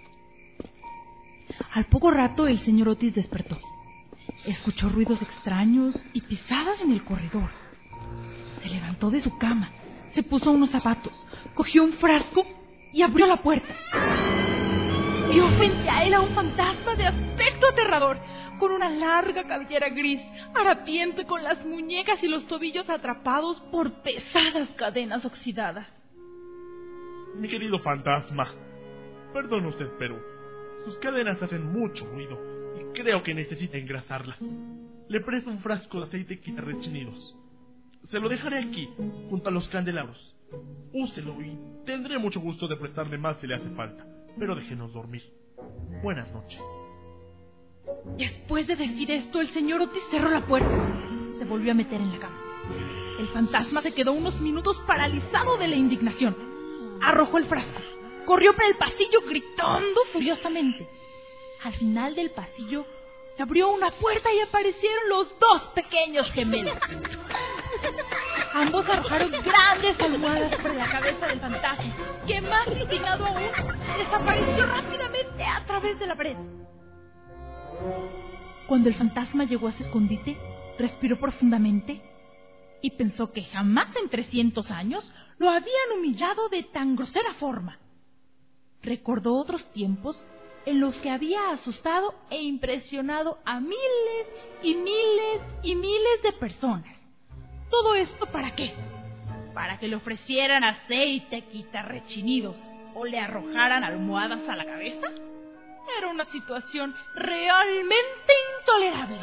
Al poco rato el señor Otis despertó. Escuchó ruidos extraños y pisadas en el corredor. Se levantó de su cama, se puso unos zapatos, cogió un frasco y abrió la puerta. Vio frente a él a un fantasma de aspecto aterrador, con una larga cabellera gris, harapiento y con las muñecas y los tobillos atrapados por pesadas cadenas oxidadas. Mi querido fantasma, perdone usted, pero sus cadenas hacen mucho ruido y creo que necesita engrasarlas. Le presto un frasco de aceite quita rechinidos. Se lo dejaré aquí, junto a los candelabros. Úselo y tendré mucho gusto de prestarle más si le hace falta, pero déjenos dormir. Buenas noches. Después de decir esto, el señor Otis cerró la puerta. Se volvió a meter en la cama. El fantasma se quedó unos minutos paralizado de la indignación. Arrojó el frasco. Corrió por el pasillo gritando furiosamente. Al final del pasillo se abrió una puerta y aparecieron los dos pequeños gemelos. Ambos arrojaron grandes almohadas sobre la cabeza del fantasma, que más indignado aún, desapareció rápidamente a través de la pared. Cuando el fantasma llegó a su escondite, respiró profundamente y pensó que jamás en trescientos años lo habían humillado de tan grosera forma. Recordó otros tiempos en los que había asustado e impresionado a miles y miles y miles de personas. ¿Todo esto para qué? ¿Para que le ofrecieran aceite quitarrechinidos o le arrojaran almohadas a la cabeza? Era una situación realmente intolerable.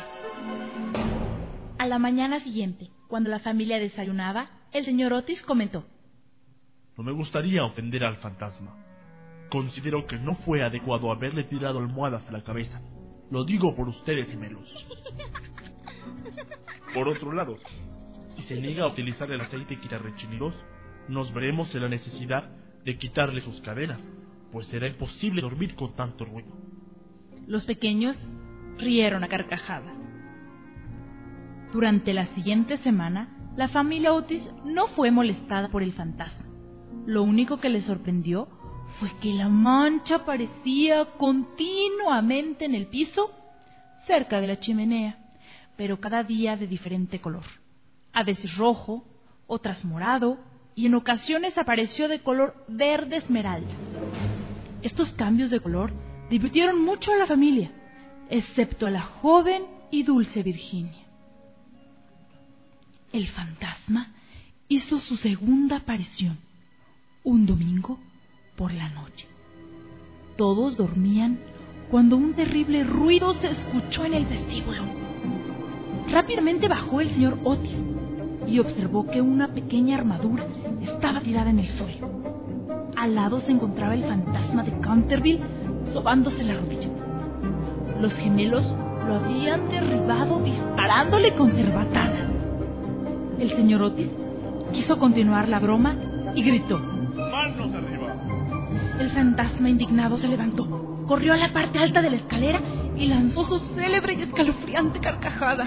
A la mañana siguiente, cuando la familia desayunaba, el señor Otis comentó: No me gustaría ofender al fantasma. Considero que no fue adecuado haberle tirado almohadas a la cabeza. Lo digo por ustedes, gemelos. Por otro lado, si se niega a utilizar el aceite quitarrechinidos, nos veremos en la necesidad de quitarle sus cadenas, pues será imposible dormir con tanto ruido. Los pequeños rieron a carcajadas. Durante la siguiente semana, la familia Otis no fue molestada por el fantasma. Lo único que les sorprendió fue que la mancha aparecía continuamente en el piso, cerca de la chimenea, pero cada día de diferente color. A veces rojo, otras morado, y en ocasiones apareció de color verde esmeralda. Estos cambios de color divirtieron mucho a la familia, excepto a la joven y dulce Virginia. El fantasma hizo su segunda aparición, un domingo por la noche. Todos dormían cuando un terrible ruido se escuchó en el vestíbulo. Rápidamente bajó el señor Otis y observó que una pequeña armadura estaba tirada en el suelo. Al lado se encontraba el fantasma de Canterville sobándose la rodilla. Los gemelos lo habían derribado disparándole con cerbatanas. El señor Otis quiso continuar la broma y gritó: ¡Manos arriba! El fantasma indignado se levantó, corrió a la parte alta de la escalera y lanzó su célebre y escalofriante carcajada.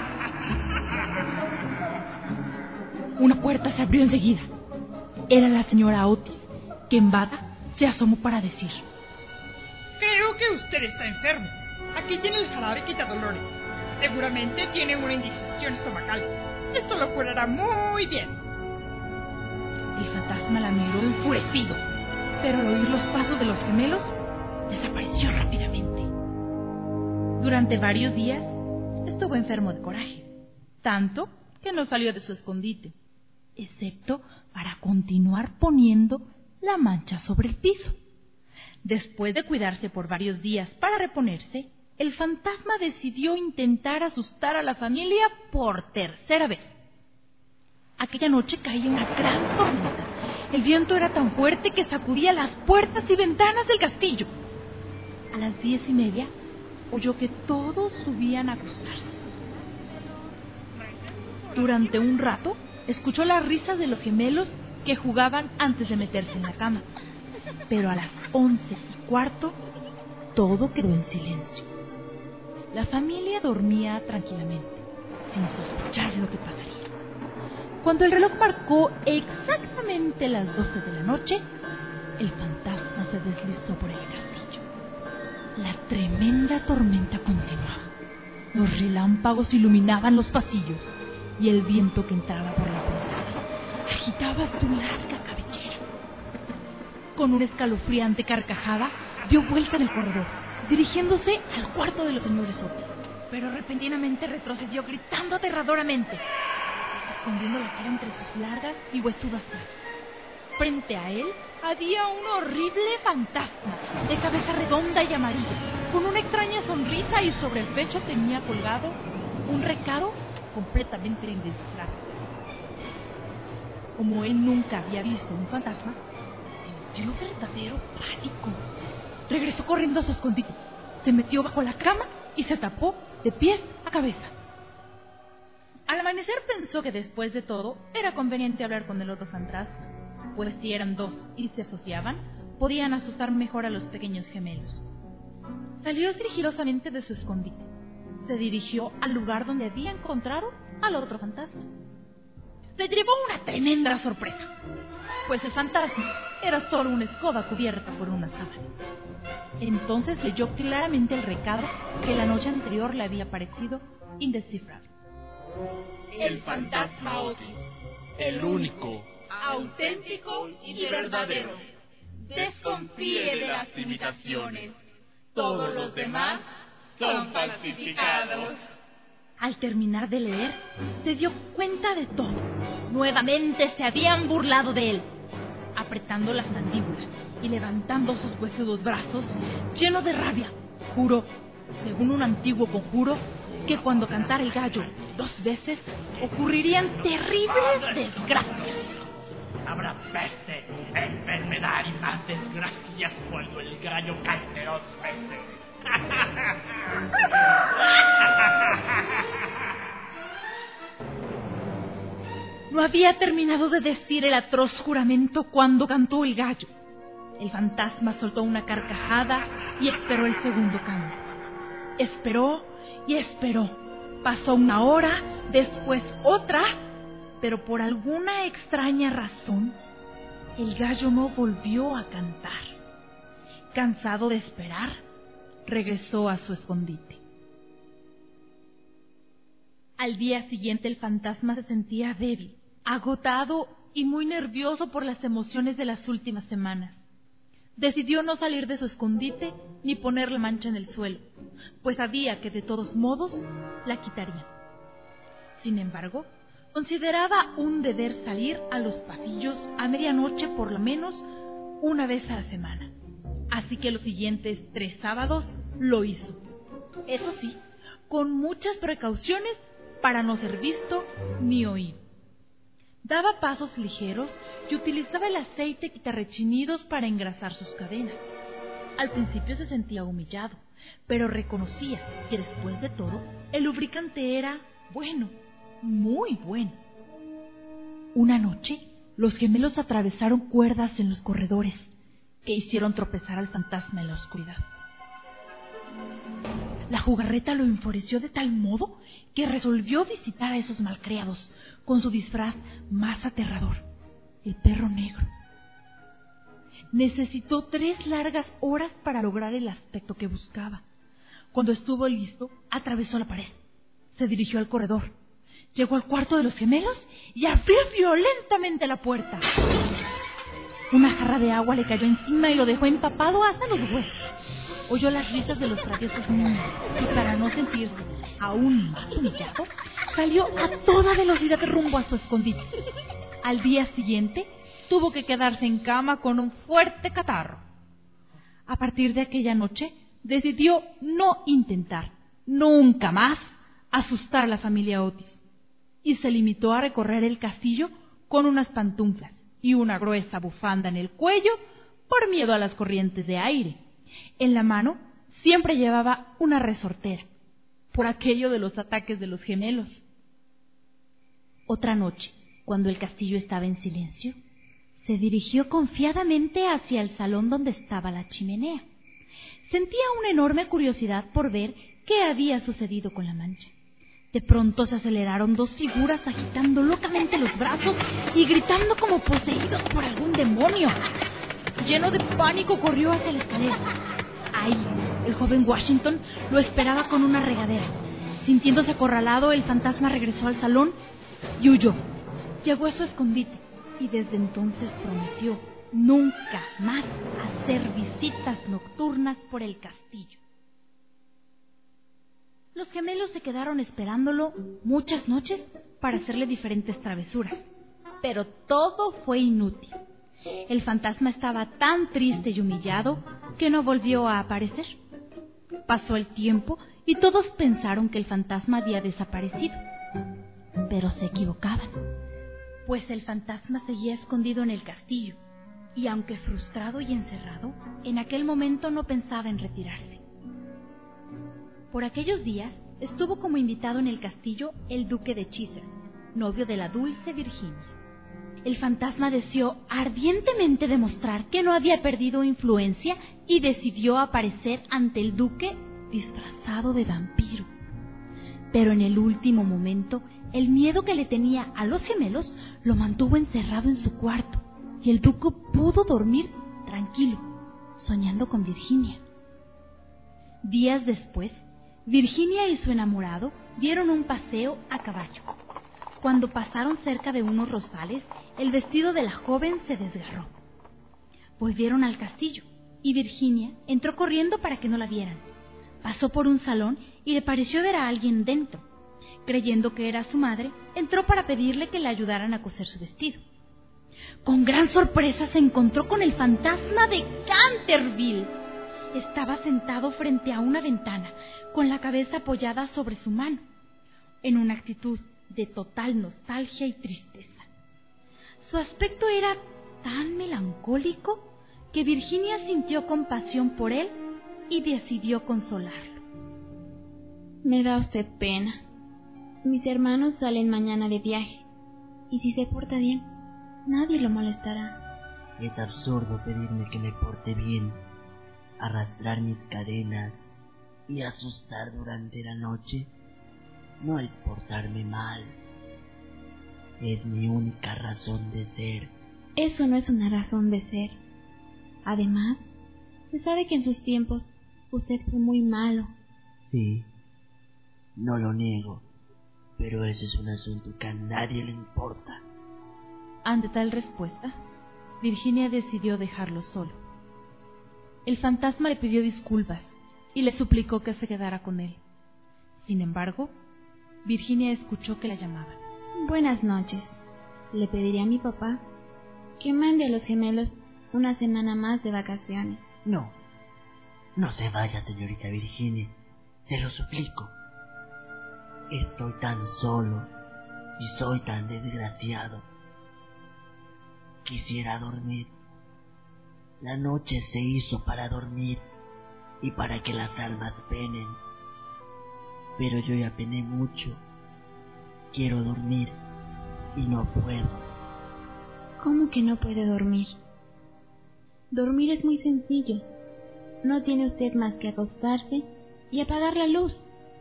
Una puerta se abrió enseguida. Era la señora Otis, que en bata se asomó para decir: Creo que usted está enfermo. Aquí tiene el jarabe quitadolores. Seguramente tiene una indigestión estomacal. Esto lo curará muy bien. El fantasma la miró enfurecido, pero al oír los pasos de los gemelos, desapareció rápidamente. Durante varios días estuvo enfermo de coraje, tanto que no salió de su escondite, excepto para continuar poniendo la mancha sobre el piso. Después de cuidarse por varios días para reponerse, el fantasma decidió intentar asustar a la familia por tercera vez. Aquella noche caía una gran tormenta. El viento era tan fuerte que sacudía las puertas y ventanas del castillo. A las diez y media oyó que todos subían a acostarse. Durante un rato escuchó las risas de los gemelos que jugaban antes de meterse en la cama. Pero a las once y cuarto todo quedó en silencio. La familia dormía tranquilamente, sin sospechar lo que pasaría. Cuando el reloj marcó exactamente las doce de la noche, el fantasma se deslizó por el castillo. La tremenda tormenta continuaba. Los relámpagos iluminaban los pasillos y el viento que entraba por las ventanas agitaba su larga cabellera. Con una escalofriante carcajada, dio vuelta en el corredor, dirigiéndose al cuarto de los señores Otis, pero repentinamente retrocedió gritando aterradoramente, escondiendo la cara entre sus largas y huesudas manos. Frente a él había un horrible fantasma de cabeza redonda y amarilla, con una extraña sonrisa, y sobre el pecho tenía colgado un recado completamente indescifrable. Como él nunca había visto un fantasma, sintió verdadero pánico. Regresó corriendo a su escondite, se metió bajo la cama y se tapó de pies a cabeza. Al amanecer pensó que después de todo era conveniente hablar con el otro fantasma, pues si eran dos y se asociaban, podían asustar mejor a los pequeños gemelos. Salió sigilosamente de su escondite. Se dirigió al lugar donde había encontrado al otro fantasma. Se llevó una tremenda sorpresa, pues el fantasma era solo una escoba cubierta por una sábana. Entonces leyó claramente el recado que la noche anterior le había parecido indescifrable. El fantasma Otis, el único, auténtico y verdadero. Desconfíe de las imitaciones. Todos los demás son falsificados. Al terminar de leer, se dio cuenta de todo. Nuevamente se habían burlado de él. Apretando las mandíbulas y levantando sus huesudos brazos, lleno de rabia, juró, según un antiguo conjuro, que cuando cantara el gallo dos veces ocurrirían terribles desgracias. Habrá peste, enfermedad y más desgracias cuando el gallo cante dos veces. No había terminado de decir el atroz juramento cuando cantó el gallo. El fantasma soltó una carcajada y esperó el segundo canto. Esperó y esperó. Pasó una hora, después otra, pero por alguna extraña razón, el gallo no volvió a cantar. Cansado de esperar, regresó a su escondite. Al día siguiente el fantasma se sentía débil, agotado y muy nervioso por las emociones de las últimas semanas. Decidió no salir de su escondite ni poner la mancha en el suelo, pues sabía que de todos modos la quitarían. Sin embargo, consideraba un deber salir a los pasillos a medianoche por lo menos una vez a la semana. Así que los siguientes tres sábados lo hizo. Eso sí, con muchas precauciones para no ser visto ni oído. Daba pasos ligeros y utilizaba el aceite quitarrechinidos para engrasar sus cadenas. Al principio se sentía humillado, pero reconocía que después de todo, el lubricante era bueno, muy bueno. Una noche, los gemelos atravesaron cuerdas en los corredores que hicieron tropezar al fantasma en la oscuridad. La jugarreta lo enfureció de tal modo que resolvió visitar a esos malcriados con su disfraz más aterrador, el perro negro. Necesitó tres largas horas para lograr el aspecto que buscaba. Cuando estuvo listo, atravesó la pared, se dirigió al corredor, llegó al cuarto de los gemelos y abrió violentamente la puerta. Una jarra de agua le cayó encima y lo dejó empapado hasta los huesos. Oyó las risas de los traviesos niños y, para no sentirse aún más humillado, salió a toda velocidad rumbo a su escondite. Al día siguiente, tuvo que quedarse en cama con un fuerte catarro. A partir de aquella noche, decidió no intentar, nunca más, asustar a la familia Otis, y se limitó a recorrer el castillo con unas pantuflas y una gruesa bufanda en el cuello por miedo a las corrientes de aire. En la mano siempre llevaba una resortera, por aquello de los ataques de los gemelos. Otra noche, cuando el castillo estaba en silencio, se dirigió confiadamente hacia el salón donde estaba la chimenea. Sentía una enorme curiosidad por ver qué había sucedido con la mancha. De pronto se aceleraron dos figuras agitando locamente los brazos y gritando como poseídos por algún demonio. Lleno de pánico corrió hacia la escalera. Ahí, el joven Washington lo esperaba con una regadera. Sintiéndose acorralado, el fantasma regresó al salón y huyó. Llegó a su escondite y desde entonces prometió nunca más hacer visitas nocturnas por el castillo. Los gemelos se quedaron esperándolo muchas noches para hacerle diferentes travesuras, pero todo fue inútil. El fantasma estaba tan triste y humillado que no volvió a aparecer. Pasó el tiempo y todos pensaron que el fantasma había desaparecido, pero se equivocaban, pues el fantasma seguía escondido en el castillo y, aunque frustrado y encerrado, en aquel momento no pensaba en retirarse. Por aquellos días estuvo como invitado en el castillo el duque de Chester, novio de la dulce Virginia. El fantasma deseó ardientemente demostrar que no había perdido influencia y decidió aparecer ante el duque disfrazado de vampiro. Pero en el último momento, el miedo que le tenía a los gemelos lo mantuvo encerrado en su cuarto y el duque pudo dormir tranquilo, soñando con Virginia. Días después, Virginia y su enamorado dieron un paseo a caballo. Cuando pasaron cerca de unos rosales, el vestido de la joven se desgarró. Volvieron al castillo y Virginia entró corriendo para que no la vieran. Pasó por un salón y le pareció ver a alguien dentro. Creyendo que era su madre, entró para pedirle que le ayudaran a coser su vestido. Con gran sorpresa se encontró con el fantasma de Canterville. Estaba sentado frente a una ventana, con la cabeza apoyada sobre su mano, en una actitud de total nostalgia y tristeza. Su aspecto era tan melancólico que Virginia sintió compasión por él y decidió consolarlo. Me da usted pena. Mis hermanos salen mañana de viaje, y si se porta bien, nadie lo molestará. Es absurdo pedirme que me porte bien, arrastrar mis cadenas y asustar durante la noche. No es portarme mal. Es mi única razón de ser. Eso no es una razón de ser. Además, se sabe que en sus tiempos usted fue muy malo. Sí, no lo niego, pero ese es un asunto que a nadie le importa. Ante tal respuesta, Virginia decidió dejarlo solo. El fantasma le pidió disculpas y le suplicó que se quedara con él. Sin embargo, Virginia escuchó que la llamaban. Buenas noches. Le pediré a mi papá que mande a los gemelos una semana más de vacaciones. No, no se vaya, señorita Virginia. Se lo suplico. Estoy tan solo y soy tan desgraciado. Quisiera dormir. La noche se hizo para dormir y para que las almas penen. Pero yo ya pené mucho. Quiero dormir y no puedo. ¿Cómo que no puede dormir? Dormir es muy sencillo. No tiene usted más que acostarse y apagar la luz.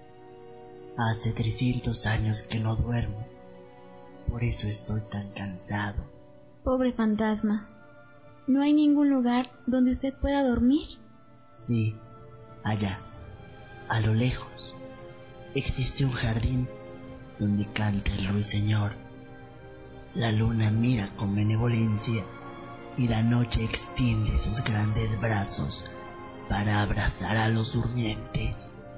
Hace trescientos años que no duermo. Por eso estoy tan cansado. Pobre fantasma. ¿No hay ningún lugar donde usted pueda dormir? Sí, allá, a lo lejos, existe un jardín donde canta el ruiseñor. La luna mira con benevolencia y la noche extiende sus grandes brazos para abrazar a los durmientes.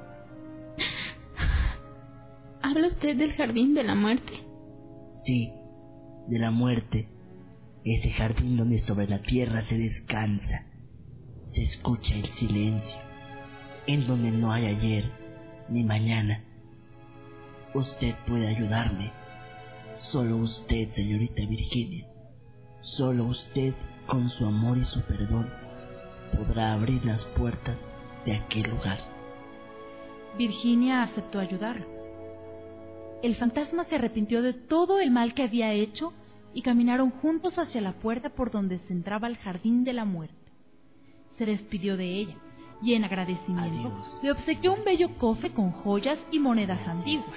¿Habla usted del jardín de la muerte? Sí, de la muerte. Ese jardín donde sobre la tierra se descansa, se escucha el silencio, en donde no hay ayer ni mañana. Usted puede ayudarme, solo usted, señorita Virginia, solo usted, con su amor y su perdón, podrá abrir las puertas de aquel lugar. Virginia aceptó ayudarlo. El fantasma se arrepintió de todo el mal que había hecho y caminaron juntos hacia la puerta por donde se entraba al jardín de la muerte. Se despidió de ella y en agradecimiento Adiós. Le obsequió un bello cofre con joyas y monedas antiguas.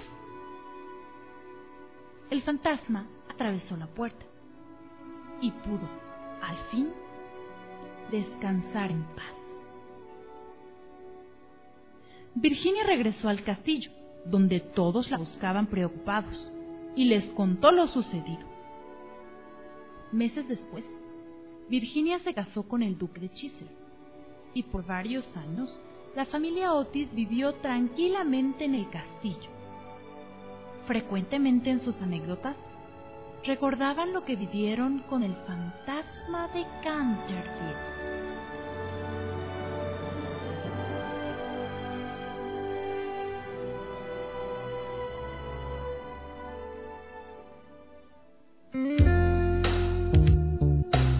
El fantasma atravesó la puerta y pudo, al fin, descansar en paz. Virginia regresó al castillo, donde todos la buscaban preocupados, y les contó lo sucedido. Meses después, Virginia se casó con el duque de Chester, y por varios años la familia Otis vivió tranquilamente en el castillo. Frecuentemente en sus anécdotas recordaban lo que vivieron con el fantasma de Canterville.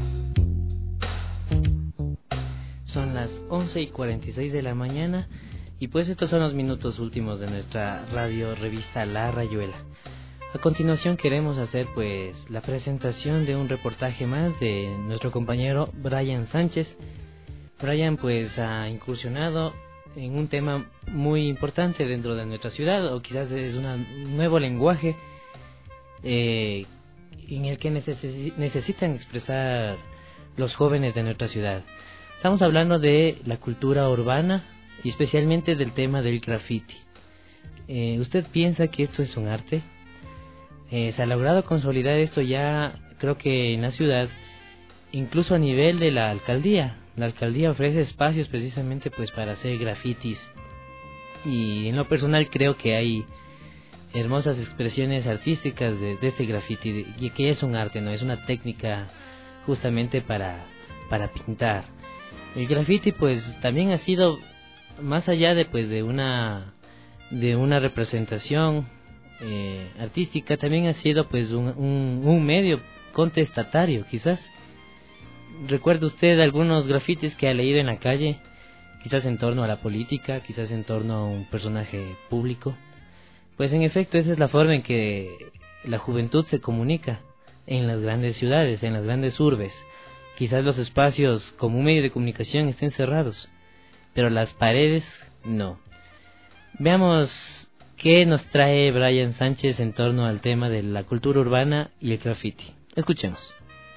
Son las once y cuarenta y seis de la mañana Y pues estos son los minutos últimos de nuestra radio revista La Rayuela. A continuación queremos hacer pues la presentación de un reportaje más de nuestro compañero Brian Sánchez. Brian pues ha incursionado en un tema muy importante dentro de nuestra ciudad, o quizás es una, un nuevo lenguaje eh, en el que neces- necesitan expresar los jóvenes de nuestra ciudad. Estamos hablando de la cultura urbana y especialmente del tema del graffiti. Eh, ¿Usted piensa que esto es un arte? Eh, se ha logrado consolidar esto ya, creo que en la ciudad, incluso a nivel de la alcaldía. La alcaldía ofrece espacios precisamente pues para hacer grafitis, y en lo personal creo que hay hermosas expresiones artísticas de, de este grafiti, y que es un arte, no es una técnica justamente para para pintar. El grafiti pues también ha sido más allá de pues de una de una representación eh, artística, también ha sido pues un, un, un medio contestatario quizás. ¿Recuerda usted algunos grafitis que ha leído en la calle? Quizás en torno a la política, quizás en torno a un personaje público. Pues en efecto, esa es la forma en que la juventud se comunica en las grandes ciudades, en las grandes urbes. Quizás los espacios como un medio de comunicación estén cerrados, pero las paredes no. Veamos qué nos trae Brian Sánchez en torno al tema de la cultura urbana y el graffiti. Escuchemos.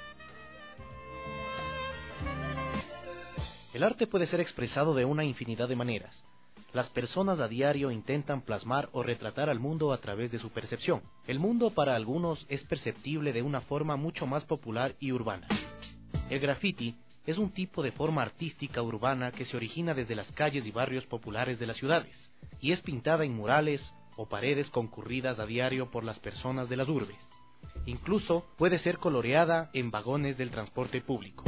El arte puede ser expresado de una infinidad de maneras. Las personas a diario intentan plasmar o retratar al mundo a través de su percepción. El mundo para algunos es perceptible de una forma mucho más popular y urbana. El graffiti es un tipo de forma artística urbana que se origina desde las calles y barrios populares de las ciudades, y es pintada en murales o paredes concurridas a diario por las personas de las urbes. Incluso puede ser coloreada en vagones del transporte público.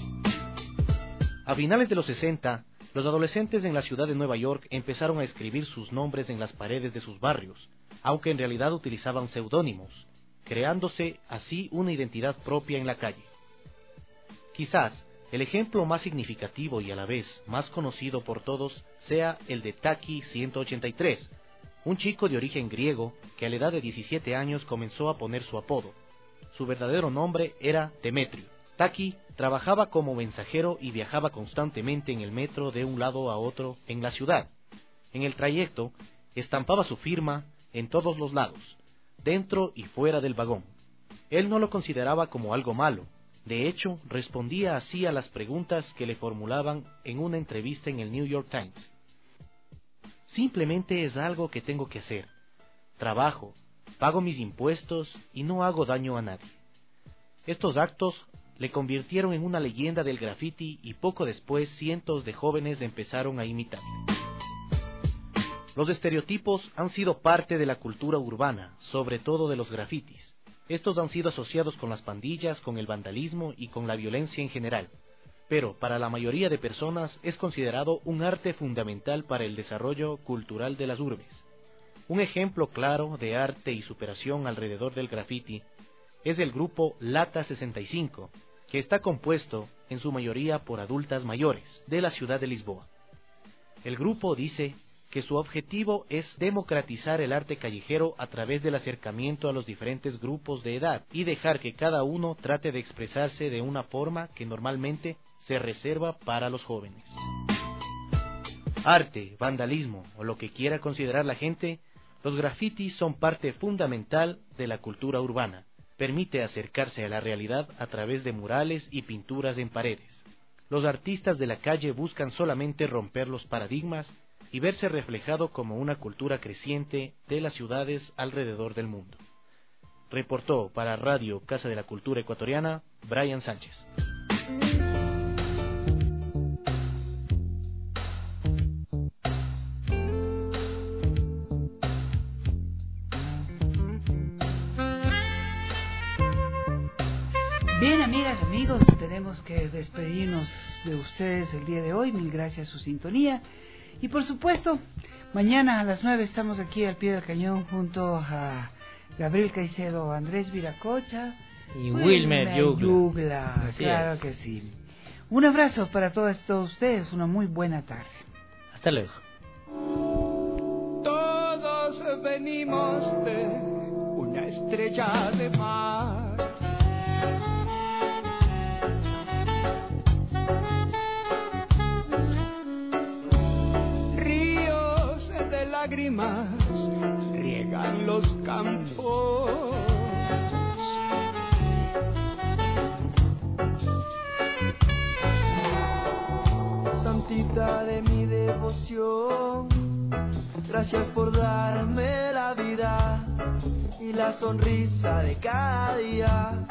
A finales de los sesenta, los adolescentes en la ciudad de Nueva York empezaron a escribir sus nombres en las paredes de sus barrios, aunque en realidad utilizaban seudónimos, creándose así una identidad propia en la calle. Quizás el ejemplo más significativo y a la vez más conocido por todos sea el de Taki ciento ochenta y tres, un chico de origen griego que a la edad de diecisiete años comenzó a poner su apodo. Su verdadero nombre era Demetrio. Taki trabajaba como mensajero y viajaba constantemente en el metro de un lado a otro en la ciudad. En el trayecto, estampaba su firma en todos los lados, dentro y fuera del vagón. Él no lo consideraba como algo malo. De hecho, respondía así a las preguntas que le formulaban en una entrevista en el New York Times. Simplemente es algo que tengo que hacer. Trabajo, pago mis impuestos y no hago daño a nadie. Estos actos le convirtieron en una leyenda del graffiti y poco después cientos de jóvenes empezaron a imitarle. Los estereotipos han sido parte de la cultura urbana, sobre todo de los grafitis. Estos han sido asociados con las pandillas, con el vandalismo y con la violencia en general, pero para la mayoría de personas es considerado un arte fundamental para el desarrollo cultural de las urbes. Un ejemplo claro de arte y superación alrededor del graffiti es el grupo Lata sesenta y cinco, que está compuesto en su mayoría por adultas mayores de la ciudad de Lisboa. El grupo dice que su objetivo es democratizar el arte callejero a través del acercamiento a los diferentes grupos de edad y dejar que cada uno trate de expresarse de una forma que normalmente se reserva para los jóvenes. Arte, vandalismo o lo que quiera considerar la gente, los grafitis son parte fundamental de la cultura urbana. Permite acercarse a la realidad a través de murales y pinturas en paredes. Los artistas de la calle buscan solamente romper los paradigmas y verse reflejado como una cultura creciente de las ciudades alrededor del mundo. Reportó para Radio Casa de la Cultura Ecuatoriana, Brian Sánchez. Bien, amigas, amigos, tenemos que despedirnos de ustedes el día de hoy. Mil gracias a su sintonía. Y por supuesto, mañana a las nueve estamos aquí al pie del cañón junto a Gabriel Caicedo, Andrés Viracocha y Wilmer Yugla. Yugla. Claro es. Que sí. Un abrazo para todos ustedes, una muy buena tarde. Hasta luego. venimos de una estrella de mar. Ríos de lágrimas riegan los campos. Santita de mi devoción, gracias por darme la vida y la sonrisa de cada día.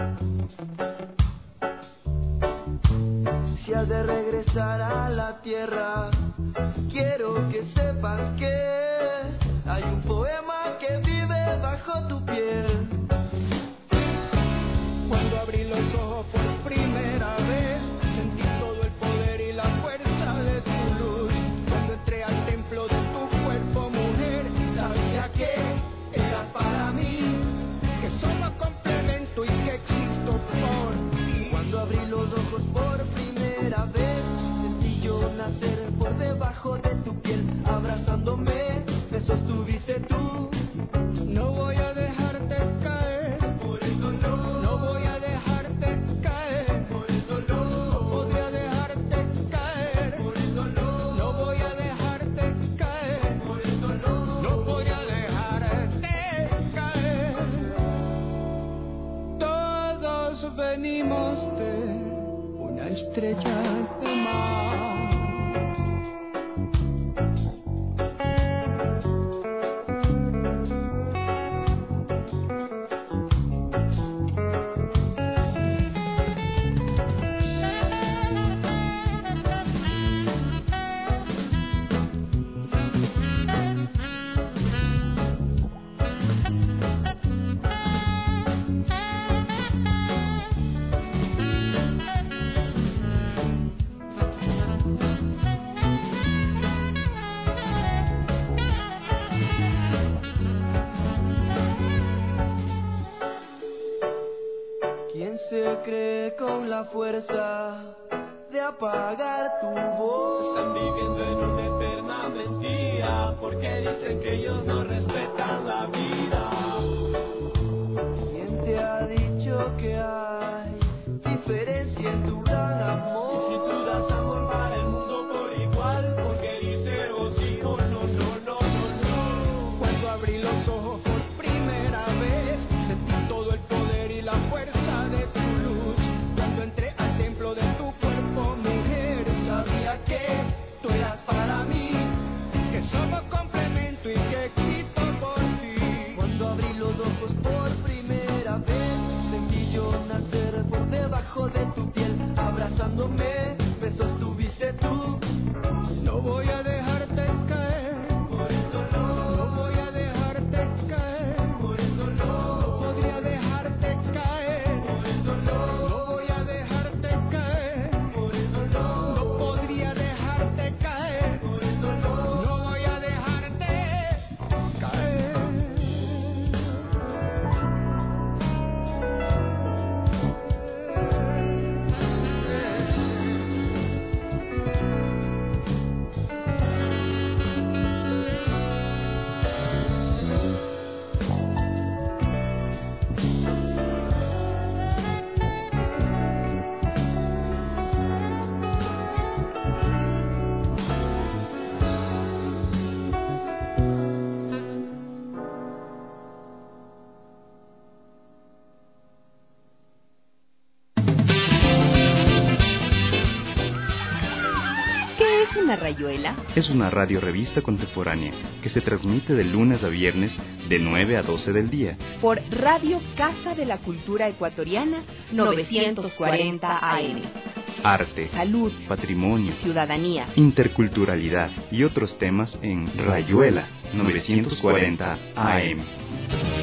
Si has de regresar a la tierra, quiero que sepas que hay un poema que vive bajo tu piel. Cuando abrí los ojos por primera vez, sentí todo el poder y la fuerza de tu luz. Cuando entré al templo de tu cuerpo, mujer, sabía que eras para mí, que somos complemento y que existo por ti. Cuando abrí los ojos por primera vez, sentí yo nacer por debajo de tu piel, abrazándome, me sostuviste tú. No voy a dejarte caer, por el dolor. No voy a dejarte caer, por el dolor. No podría dejarte caer, por el dolor. No voy a dejarte caer, por el dolor. No podría dejarte caer. Todos venimos de una estrella de mar. ¿Quién se cree con la fuerza de apagar tu voz? Están viviendo en una eterna mentira, porque dicen que ellos no respetan la vida. ¿Quién te ha dicho que hay diferencia en tu gran amor? Y si tú das amor para el mundo por igual, porque dice o sí o no, no, no, no, no. Cuando abrí los ojos por primera vez, sentí todo el poder y la fuerza de tu luz. Cuando entré al templo de tu cuerpo, mujer, sabía que tú eras para mí, que somos complemento y que existo por ti. Cuando abrí los ojos por primera vez, sentí yo nacer por debajo de tu piel, abrazándome, me sostuviste tú. No voy a dejarte caer, por el dolor. No voy a dejarte caer, por el dolor. No podría dejarte caer, por el dolor. No voy a dejarte caer, por el dolor. No podría dejarte caer, por el dolor. No voy a dejarte caer. ¿Qué es una rayuela? Es una radiorevista contemporánea que se transmite de lunes a viernes de nueve a doce del día. Por Radio Casa de la Cultura Ecuatoriana, novecientos cuarenta A M. Arte, salud, patrimonio, ciudadanía, interculturalidad y otros temas en Rayuela novecientos cuarenta A M.